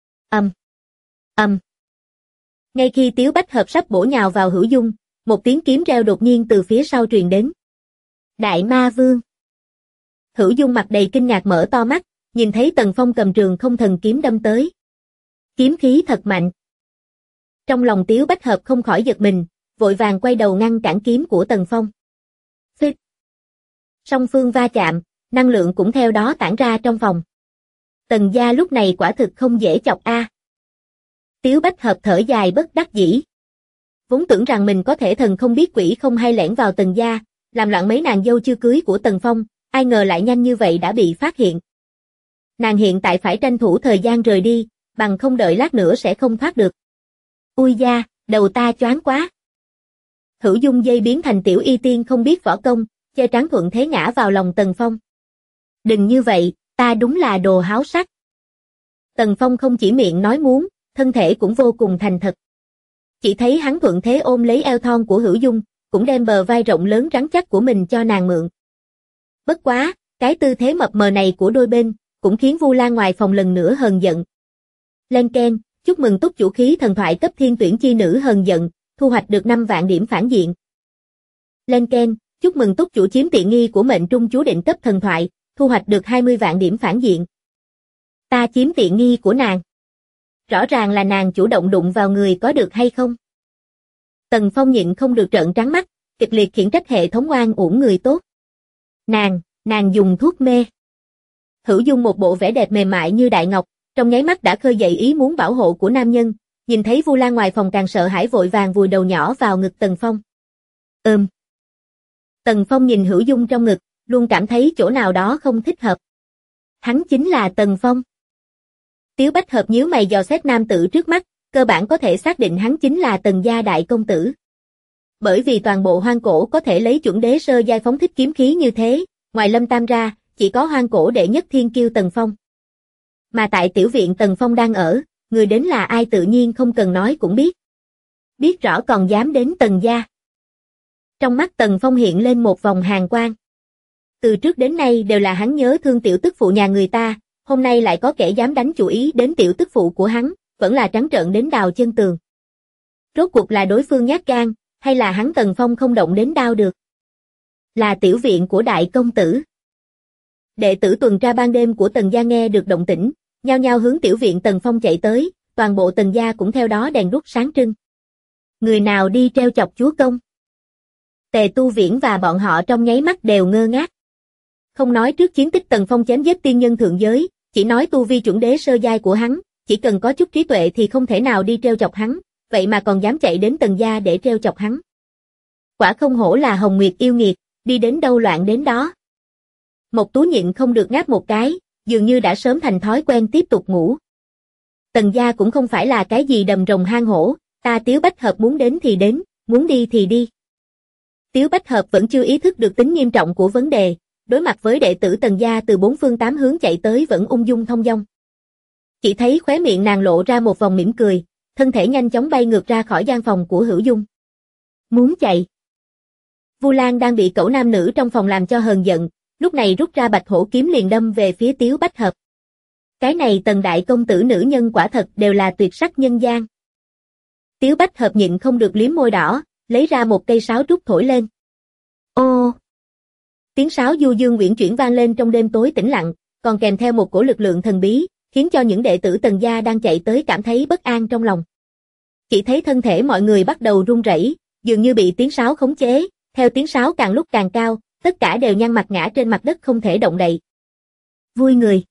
Ngay khi Tiếu Bách Hợp sắp bổ nhào vào Hữu Dung, một tiếng kiếm reo đột nhiên từ phía sau truyền đến. Đại Ma Vương. Hữu Dung mặt đầy kinh ngạc mở to mắt, nhìn thấy Tần Phong cầm trường không thần kiếm đâm tới. Kiếm khí thật mạnh. Trong lòng Tiếu Bách Hợp không khỏi giật mình, vội vàng quay đầu ngăn cản kiếm của Tần Phong. Phích. Song phương va chạm, năng lượng cũng theo đó tản ra trong phòng. Tần gia lúc này quả thực không dễ chọc a. Tiếu Bách Hợp thở dài bất đắc dĩ. Vốn tưởng rằng mình có thể thần không biết quỷ không hay lẻn vào Tần gia, làm loạn mấy nàng dâu chưa cưới của Tần Phong, ai ngờ lại nhanh như vậy đã bị phát hiện. Nàng hiện tại phải tranh thủ thời gian rời đi, bằng không đợi lát nữa sẽ không thoát được. Ui da, đầu ta choáng quá. Hữu Dung dây biến thành tiểu y tiên không biết võ công, che trán thuận thế ngã vào lòng Tần Phong. Đừng như vậy, ta đúng là đồ háo sắc. Tần Phong không chỉ miệng nói muốn, thân thể cũng vô cùng thành thật. Chỉ thấy hắn thuận thế ôm lấy eo thon của Hữu Dung, cũng đem bờ vai rộng lớn rắn chắc của mình cho nàng mượn. Bất quá, cái tư thế mập mờ này của đôi bên, cũng khiến Vu Lan ngoài phòng lần nữa hờn giận. Len keng, chúc mừng túc chủ khí thần thoại cấp thiên tuyển chi nữ hờn giận, thu hoạch được 5 vạn điểm phản diện. Len keng, chúc mừng túc chủ chiếm tiện nghi của mệnh trung chú định cấp thần thoại, thu hoạch được 20 vạn điểm phản diện. Ta chiếm tiện nghi của nàng. Rõ ràng là nàng chủ động đụng vào người có được hay không? Tần Phong nhịn không được trợn trắng mắt, kịch liệt khiển trách hệ thống oan uổng người tốt. Nàng dùng thuốc mê. Hữu Dung một bộ vẻ đẹp mềm mại như đại ngọc, trong nháy mắt đã khơi dậy ý muốn bảo hộ của nam nhân, nhìn thấy Vu Lan ngoài phòng càng sợ hãi vội vàng vùi đầu nhỏ vào ngực Tần Phong. Tần Phong nhìn Hữu Dung trong ngực, luôn cảm thấy chỗ nào đó không thích hợp. Hắn chính là Tần Phong. Tiếu Bách Hợp nhíu mày dò xét nam tử trước mắt, cơ bản có thể xác định hắn chính là Tần gia đại công tử. Bởi vì toàn bộ hoang cổ có thể lấy chuẩn đế sơ giai phóng thích kiếm khí như thế, ngoài Lâm Tam ra, chỉ có hoang cổ đệ nhất thiên kiêu Tần Phong. Mà tại tiểu viện Tần Phong đang ở, người đến là ai tự nhiên không cần nói cũng biết. Biết rõ còn dám đến Tần gia. Trong mắt Tần Phong hiện lên một vòng hàn quang. Từ trước đến nay đều là hắn nhớ thương tiểu tức phụ nhà người ta, hôm nay lại có kẻ dám đánh chủ ý đến tiểu tức phụ của hắn, vẫn là trắng trợn đến đào chân tường. Rốt cuộc là đối phương nhát gan, hay là hắn Tần Phong không động đến đao được? Là tiểu viện của đại công tử. Đệ tử tuần tra ban đêm của Tần gia nghe được động tĩnh, nhao nhao hướng tiểu viện Tần Phong chạy tới, toàn bộ Tần gia cũng theo đó đèn đuốc sáng trưng. Người nào đi treo chọc chúa công? Tề Tu Viễn và bọn họ trong nháy mắt đều ngơ ngác. Không nói trước chiến tích Tần Phong chém giết tiên nhân thượng giới, chỉ nói tu vi chuẩn đế sơ giai của hắn, chỉ cần có chút trí tuệ thì không thể nào đi treo chọc hắn, vậy mà còn dám chạy đến Tần gia để treo chọc hắn. Quả không hổ là Hồng Nguyệt yêu nghiệt, đi đến đâu loạn đến đó. Mộc Tú nhịn không được ngáp một cái, dường như đã sớm thành thói quen tiếp tục ngủ. Tần gia cũng không phải là cái gì đầm rồng hang hổ, ta Tiếu Bách Hợp muốn đến thì đến, muốn đi thì đi. Tiếu Bách Hợp vẫn chưa ý thức được tính nghiêm trọng của vấn đề, đối mặt với đệ tử Tần gia từ 4 phương 8 hướng chạy tới vẫn ung dung thong dong. Chỉ thấy khóe miệng nàng lộ ra một vòng mỉm cười, thân thể nhanh chóng bay ngược ra khỏi gian phòng của Hữu Dung. Muốn chạy. Vu Lan đang bị cẩu nam nữ trong phòng làm cho hờn giận, lúc này rút ra bạch hổ kiếm liền đâm về phía Tiếu Bách Hợp. Cái này Tần đại công tử nữ nhân quả thật đều là tuyệt sắc nhân gian. Tiếu Bách Hợp nhịn không được liếm môi đỏ, lấy ra một cây sáo trúc thổi lên. Ô! Tiếng sáo du dương uyển chuyển vang lên trong đêm tối tĩnh lặng, còn kèm theo một cổ lực lượng thần bí, khiến cho những đệ tử Tần gia đang chạy tới cảm thấy bất an trong lòng. Chỉ thấy thân thể mọi người bắt đầu run rẩy, dường như bị tiếng sáo khống chế, theo tiếng sáo càng lúc càng cao, tất cả đều nhăn mặt ngã trên mặt đất không thể động đậy. Vui người.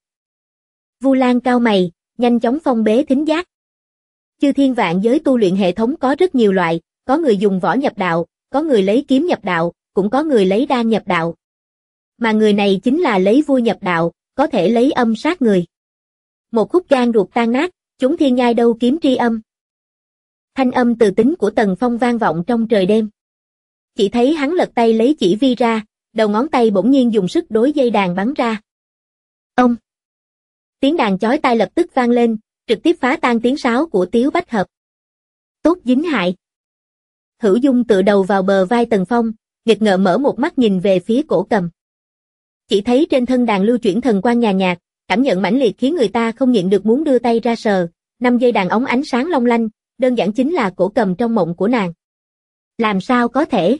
Vu Lan cau mày, nhanh chóng phong bế thính giác. Chư thiên vạn giới tu luyện hệ thống có rất nhiều loại, có người dùng võ nhập đạo, có người lấy kiếm nhập đạo, cũng có người lấy đan nhập đạo. Mà người này chính là lấy vui nhập đạo, có thể lấy âm sát người. Một khúc gan ruột tan nát, chúng thiên nhai đâu kiếm tri âm. Thanh âm từ tính của Tần Phong vang vọng trong trời đêm. Chỉ thấy hắn lật tay lấy chỉ vi ra, đầu ngón tay bỗng nhiên dùng sức đối dây đàn bắn ra. Ông! Tiếng đàn chói tai lập tức vang lên, trực tiếp phá tan tiếng sáo của Tiếu Bách Hợp. Tốt dính hại. Hữu Dung tựa đầu vào bờ vai Tần Phong, nghịch ngợm mở một mắt nhìn về phía cổ cầm. Chỉ thấy trên thân đàn lưu chuyển thần quang nhàn nhạt, cảm nhận mãnh liệt khiến người ta không nhịn được muốn đưa tay ra sờ, 5 dây đàn ống ánh sáng long lanh, đơn giản chính là cổ cầm trong mộng của nàng. Làm sao có thể?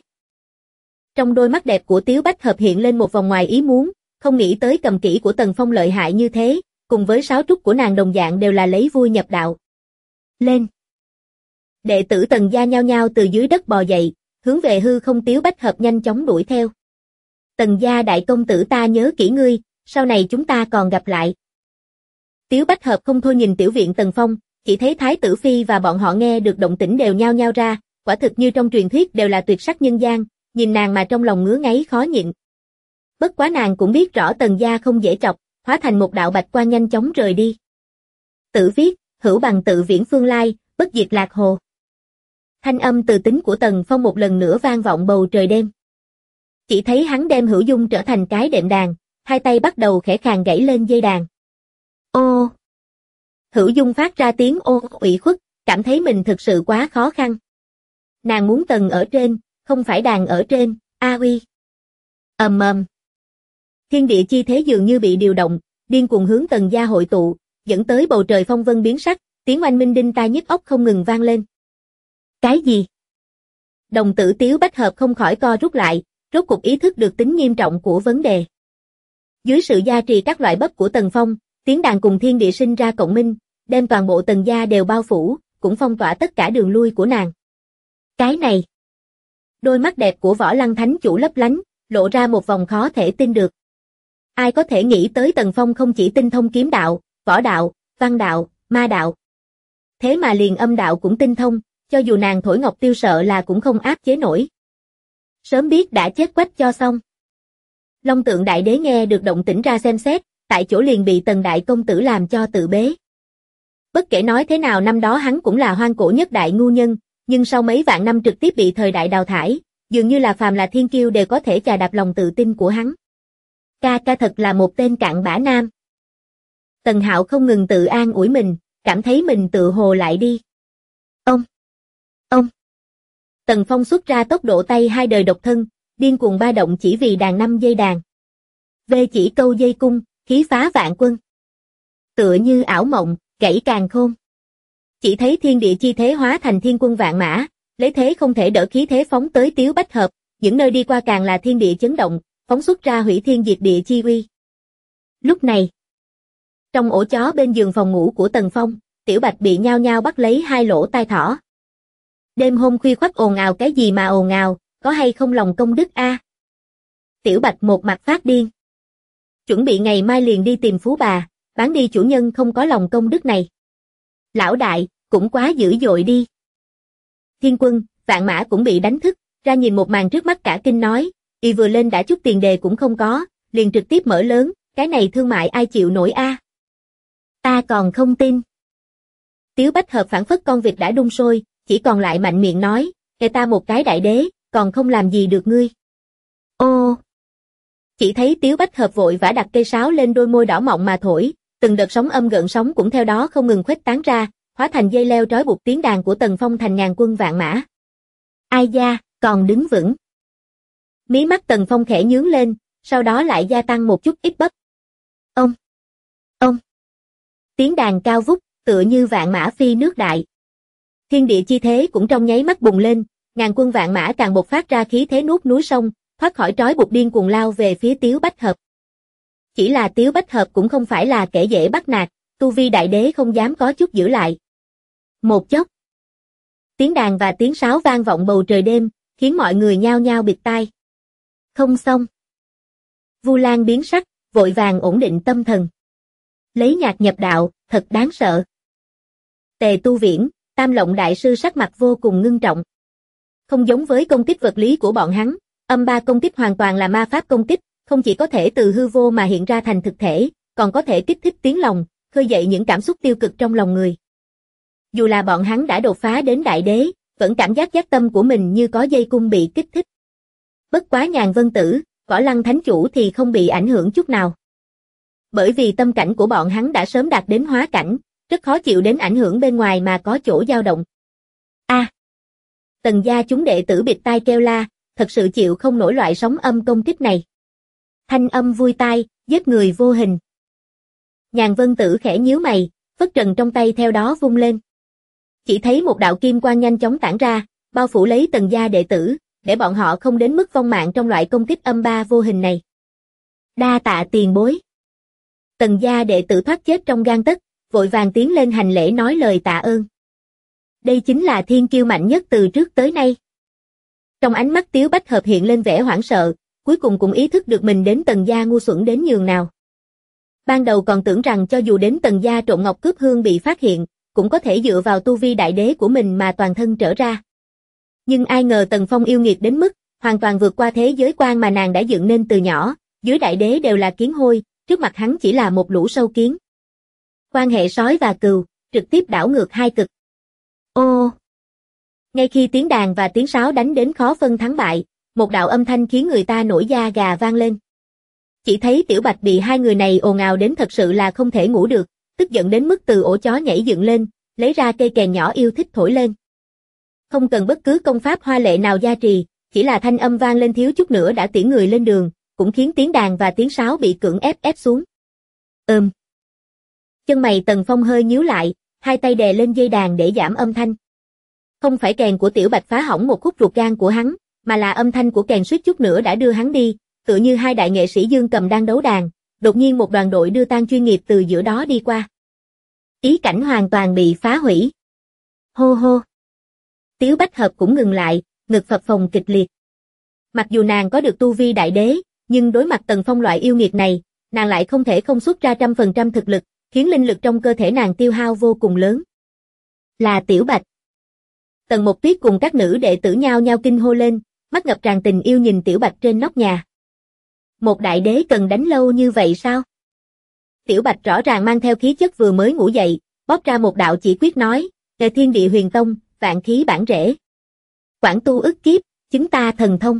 Trong đôi mắt đẹp của Tiếu Bách Hợp hiện lên một vòng ngoài ý muốn, không nghĩ tới cầm kỹ của Tần Phong lợi hại như thế, cùng với sáo trúc của nàng đồng dạng đều là lấy vui nhập đạo. Lên! Đệ tử Tần gia nhao nhao từ dưới đất bò dậy, hướng về hư không Tiếu Bách Hợp nhanh chóng đuổi theo. Tần gia đại công tử ta nhớ kỹ ngươi, sau này chúng ta còn gặp lại. Tiếu Bách Hợp không thôi nhìn tiểu viện Tần Phong, chỉ thấy Thái tử Phi và bọn họ nghe được động tĩnh đều nhao nhao ra, quả thực như trong truyền thuyết đều là tuyệt sắc nhân gian, nhìn nàng mà trong lòng ngứa ngáy khó nhịn. Bất quá nàng cũng biết rõ Tần gia không dễ chọc, hóa thành một đạo bạch quang nhanh chóng rời đi. Tự viết, hữu bằng tự viễn phương lai, bất diệt lạc hồ. Thanh âm từ tính của Tần Phong một lần nữa vang vọng bầu trời đêm. Chỉ thấy hắn đem Hữu Dung trở thành cái đệm đàn, hai tay bắt đầu khẽ khàng gảy lên dây đàn. Ô! Hữu Dung phát ra tiếng ô ủy khuất, cảm thấy mình thực sự quá khó khăn. Nàng muốn Tần ở trên, không phải đàn ở trên, a uy. Ầm ầm. Thiên địa chi thế dường như bị điều động, điên cuồng hướng Tần gia hội tụ, dẫn tới bầu trời phong vân biến sắc, tiếng oanh minh đinh tai nhức óc không ngừng vang lên. Cái gì? Đồng tử Tiếu Bách Hợp không khỏi co rút lại, rốt cục ý thức được tính nghiêm trọng của vấn đề. Dưới sự gia trì các loại bắp của Tần Phong, tiếng đàn cùng thiên địa sinh ra cộng minh, đem toàn bộ Tần gia đều bao phủ, cũng phong tỏa tất cả đường lui của nàng. Cái này! Đôi mắt đẹp của Võ Lăng Thánh Chủ lấp lánh, lộ ra một vòng khó thể tin được. Ai có thể nghĩ tới Tần Phong không chỉ tinh thông kiếm đạo, võ đạo, văn đạo, ma đạo. Thế mà liền âm đạo cũng tinh thông, cho dù nàng thổi ngọc tiêu sợ là cũng không áp chế nổi. Sớm biết đã chết quách cho xong. Long Tượng Đại Đế nghe được động tĩnh ra xem xét, tại chỗ liền bị Tần Đại Công Tử làm cho tự bế. Bất kể nói thế nào năm đó hắn cũng là hoang cổ nhất đại ngu nhân, nhưng sau mấy vạn năm trực tiếp bị thời đại đào thải, dường như là phàm là thiên kiêu đều có thể chà đạp lòng tự tin của hắn. Ca ca thật là một tên cặn bã nam. Tần Hạo không ngừng tự an ủi mình, cảm thấy mình tự hồ lại đi. Ông! Tần Phong xuất ra tốc độ tay hai đời độc thân, điên cuồng ba động chỉ vì đàn 5 dây đàn. Về chỉ câu dây cung, khí phá vạn quân. Tựa như ảo mộng, gãy càn khôn. Chỉ thấy thiên địa chi thế hóa thành thiên quân vạn mã, lấy thế không thể đỡ khí thế phóng tới Tiếu Bách Hợp, những nơi đi qua càng là thiên địa chấn động, phóng xuất ra hủy thiên diệt địa chi uy. Lúc này, trong ổ chó bên giường phòng ngủ của Tần Phong, Tiểu Bạch bị nhao nhao bắt lấy hai lỗ tai thỏ. Đêm hôm khuya khoắt ồn ào cái gì mà ồn ào, có hay không lòng công đức a? Tiểu Bạch một mặt phát điên. Chuẩn bị ngày mai liền đi tìm phú bà, bán đi chủ nhân không có lòng công đức này. Lão đại, cũng quá dữ dội đi. Thiên Quân, Vạn Mã cũng bị đánh thức, ra nhìn một màn trước mắt cả kinh nói, y vừa lên đã chút tiền đề cũng không có, liền trực tiếp mở lớn, cái này thương mại ai chịu nổi a? Ta còn không tin. Tiếu Bách Hợp phản phất con vịt đã đun sôi, chỉ còn lại mạnh miệng nói, nghe ta một cái đại đế, còn không làm gì được ngươi. Ô! Chỉ thấy Tiếu Bách Hợp vội vã đặt cây sáo lên đôi môi đỏ mọng mà thổi, từng đợt sóng âm gợn sóng cũng theo đó không ngừng khuếch tán ra, hóa thành dây leo trói buộc tiếng đàn của Tần Phong thành ngàn quân vạn mã. Ai da, còn đứng vững. Mí mắt Tần Phong khẽ nhướng lên, sau đó lại gia tăng một chút ít bắp. Ông! Tiếng đàn cao vút, tựa như vạn mã phi nước đại. Thiên địa chi thế cũng trong nháy mắt bùng lên, ngàn quân vạn mã càng bộc phát ra khí thế nuốt núi sông, thoát khỏi trói buộc điên cuồng lao về phía Tiếu Bách Hợp. Chỉ là Tiếu Bách Hợp cũng không phải là kẻ dễ bắt nạt, tu vi đại đế không dám có chút giữ lại. Một chốc, tiếng đàn và tiếng sáo vang vọng bầu trời đêm, khiến mọi người nhao nhao bịt tai. Không xong. Vu Lan biến sắc, vội vàng ổn định tâm thần. Lấy nhạc nhập đạo, thật đáng sợ. Tề Tu Viễn, Tam Lộng đại sư sắc mặt vô cùng ngưng trọng. Không giống với công kích vật lý của bọn hắn, âm ba công kích hoàn toàn là ma pháp công kích, không chỉ có thể từ hư vô mà hiện ra thành thực thể, còn có thể kích thích tiếng lòng, khơi dậy những cảm xúc tiêu cực trong lòng người. Dù là bọn hắn đã đột phá đến đại đế, vẫn cảm giác giác tâm của mình như có dây cung bị kích thích. Bất quá Nhàn Vân Tử, Võ Lăng Thánh Chủ thì không bị ảnh hưởng chút nào. Bởi vì tâm cảnh của bọn hắn đã sớm đạt đến hóa cảnh, rất khó chịu đến ảnh hưởng bên ngoài mà có chỗ dao động. Tần gia chúng đệ tử bịt tai kêu la, thật sự chịu không nổi loại sóng âm công kích này. Thanh âm vui tai, giết người vô hình. Nhàn Vân Tử khẽ nhíu mày, phất trần trong tay theo đó vung lên. Chỉ thấy một đạo kim quang nhanh chóng tản ra, bao phủ lấy Tần gia đệ tử, để bọn họ không đến mức vong mạng trong loại công kích âm ba vô hình này. Đa tạ tiền bối. Tần gia đệ tử thoát chết trong gang tấc, vội vàng tiến lên hành lễ nói lời tạ ơn. Đây chính là thiên kiêu mạnh nhất từ trước tới nay. Trong ánh mắt Tiếu Bách Hợp hiện lên vẻ hoảng sợ, cuối cùng cũng ý thức được mình đến Tần gia ngu xuẩn đến nhường nào. Ban đầu còn tưởng rằng cho dù đến Tần gia trộm ngọc cướp hương bị phát hiện, cũng có thể dựa vào tu vi đại đế của mình mà toàn thân trở ra. Nhưng ai ngờ Tần Phong yêu nghiệt đến mức, hoàn toàn vượt qua thế giới quan mà nàng đã dựng nên từ nhỏ, dưới đại đế đều là kiến hôi, trước mặt hắn chỉ là một lũ sâu kiến. Quan hệ sói và cừu, trực tiếp đảo ngược hai cực. Ô! Ngay khi tiếng đàn và tiếng sáo đánh đến khó phân thắng bại, một đạo âm thanh khiến người ta nổi da gà vang lên. Chỉ thấy Tiểu Bạch bị hai người này ồn ào đến thật sự là không thể ngủ được, tức giận đến mức từ ổ chó nhảy dựng lên, lấy ra cây kèn nhỏ yêu thích thổi lên. Không cần bất cứ công pháp hoa lệ nào gia trì, chỉ là thanh âm vang lên thiếu chút nữa đã tiễn người lên đường, cũng khiến tiếng đàn và tiếng sáo bị cưỡng ép xuống. Chân mày Tần Phong hơi nhíu lại, hai tay đè lên dây đàn để giảm âm thanh. Không phải kèn của Tiểu Bạch phá hỏng một khúc ruột gan của hắn, mà là âm thanh của kèn suýt chút nữa đã đưa hắn đi, tựa như hai đại nghệ sĩ dương cầm đang đấu đàn, đột nhiên một đoàn đội đưa tang chuyên nghiệp từ giữa đó đi qua. Ý cảnh hoàn toàn bị phá hủy. Hô hô. Tiếu Bách Hợp cũng ngừng lại, ngực phập phồng kịch liệt. Mặc dù nàng có được tu vi đại đế, nhưng đối mặt Tần Phong loại yêu nghiệt này, nàng lại không thể không xuất ra 100% thực lực, khiến linh lực trong cơ thể nàng tiêu hao vô cùng lớn. Là Tiểu Bạch. Tần Mộc Tuyết cùng các nữ đệ tử nhao nhao kinh hô lên, mắt ngập tràn tình yêu nhìn Tiểu Bạch trên nóc nhà. Một đại đế cần đánh lâu như vậy sao? Tiểu Bạch rõ ràng mang theo khí chất vừa mới ngủ dậy, bóp ra một đạo chỉ quyết nói, Nghề Thiên Địa Huyền Tông, vạn khí bản rễ. Quảng tu ức kiếp, chứng ta thần thông.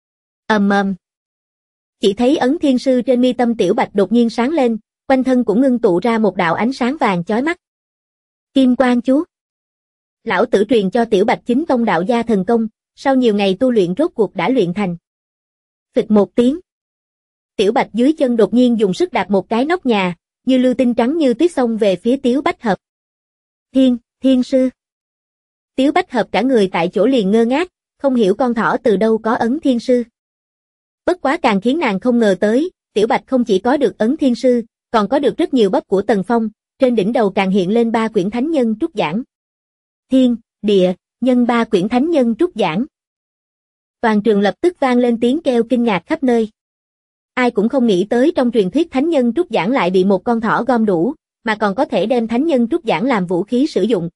Chỉ thấy ấn thiên sư trên mi tâm Tiểu Bạch đột nhiên sáng lên, quanh thân cũng ngưng tụ ra một đạo ánh sáng vàng chói mắt. Kim Quang Chú. Lão tử truyền cho Tiểu Bạch chính tông đạo gia thần công, sau nhiều ngày tu luyện rốt cuộc đã luyện thành. Phịch một tiếng. Tiểu Bạch dưới chân đột nhiên dùng sức đạp một cái nóc nhà, như lưu tinh trắng như tuyết xông về phía Tiếu Bách Hợp. Thiên sư. Tiếu Bách Hợp cả người tại chỗ liền ngơ ngác, không hiểu con thỏ từ đâu có ấn thiên sư. Bất quá càng khiến nàng không ngờ tới, Tiểu Bạch không chỉ có được ấn thiên sư, còn có được rất nhiều bắp của Tần Phong, trên đỉnh đầu càng hiện lên 3 quyển thánh nhân trúc giảng. Thiên, địa, nhân 3 quyển thánh nhân trúc giảng. Toàn trường lập tức vang lên tiếng kêu kinh ngạc khắp nơi. Ai cũng không nghĩ tới trong truyền thuyết thánh nhân trúc giảng lại bị một con thỏ gom đủ, mà còn có thể đem thánh nhân trúc giảng làm vũ khí sử dụng.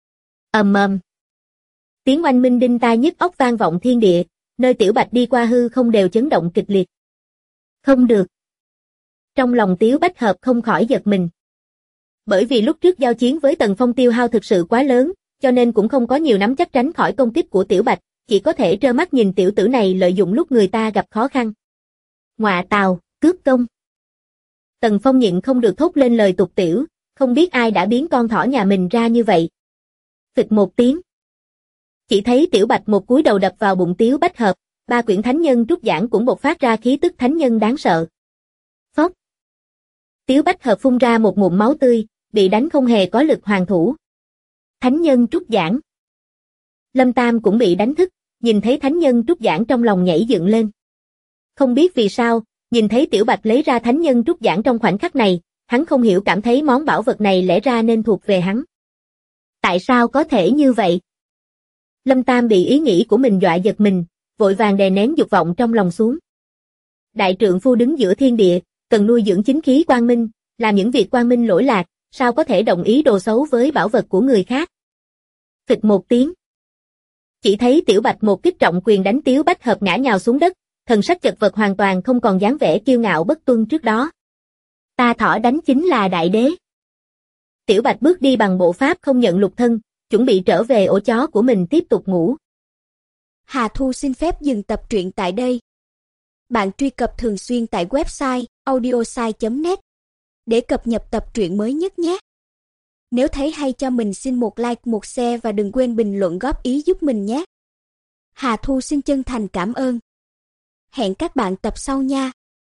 Tiếng oanh minh đinh tai nhức óc vang vọng thiên địa, nơi Tiểu Bạch đi qua hư không đều chấn động kịch liệt. Không được. Trong lòng Tiếu Bách Hợp không khỏi giật mình. Bởi vì lúc trước giao chiến với Tần Phong tiêu hao thực sự quá lớn, cho nên cũng không có nhiều nắm chắc tránh khỏi công kích của Tiểu Bạch, chỉ có thể trơ mắt nhìn tiểu tử này lợi dụng lúc người ta gặp khó khăn. Ngọa tào, cướp công. Tần Phong nhịn không được thốt lên lời tục tiểu, không biết ai đã biến con thỏ nhà mình ra như vậy. Phịch một tiếng. Chỉ thấy Tiểu Bạch một cúi đầu đập vào bụng Tiếu Bách Hợp, 3 quyển thánh nhân trúc giảng cũng bộc phát ra khí tức thánh nhân đáng sợ. Phốc. Tiếu Bách Hợp phun ra một ngụm máu tươi, bị đánh không hề có lực hoàn thủ. Thánh nhân trúc giảng. Lâm Tam cũng bị đánh thức, nhìn thấy thánh nhân trúc giảng trong lòng nhảy dựng lên. Không biết vì sao, nhìn thấy Tiểu Bạch lấy ra thánh nhân trúc giảng trong khoảnh khắc này, Hắn không hiểu cảm thấy món bảo vật này lẽ ra nên thuộc về hắn. Tại sao có thể như vậy? Lâm Tam bị ý nghĩ của mình dọa giật mình, vội vàng đè nén dục vọng trong lòng xuống. Đại trượng phu đứng giữa thiên địa, cần nuôi dưỡng chính khí quang minh, làm những việc quang minh lỗi lạc, sao có thể đồng ý đồ xấu với bảo vật của người khác? Phịch một tiếng. Chỉ thấy Tiểu Bạch một kích trọng quyền đánh Tiếu Bách Hợp ngã nhào xuống đất, thần sắc chật vật hoàn toàn không còn dáng vẻ kiêu ngạo bất tuân trước đó. Ta thỏ đánh chính là đại đế. Tiểu Bạch bước đi bằng bộ pháp không nhận lục thân, chuẩn bị trở về ổ chó của mình tiếp tục ngủ. Hà Thu xin phép dừng tập truyện tại đây. Bạn truy cập thường xuyên tại website audiosai.net để cập nhật tập truyện mới nhất nhé. Nếu thấy hay cho mình xin một like, một share và đừng quên bình luận góp ý giúp mình nhé. Hà Thu xin chân thành cảm ơn. Hẹn các bạn tập sau nha.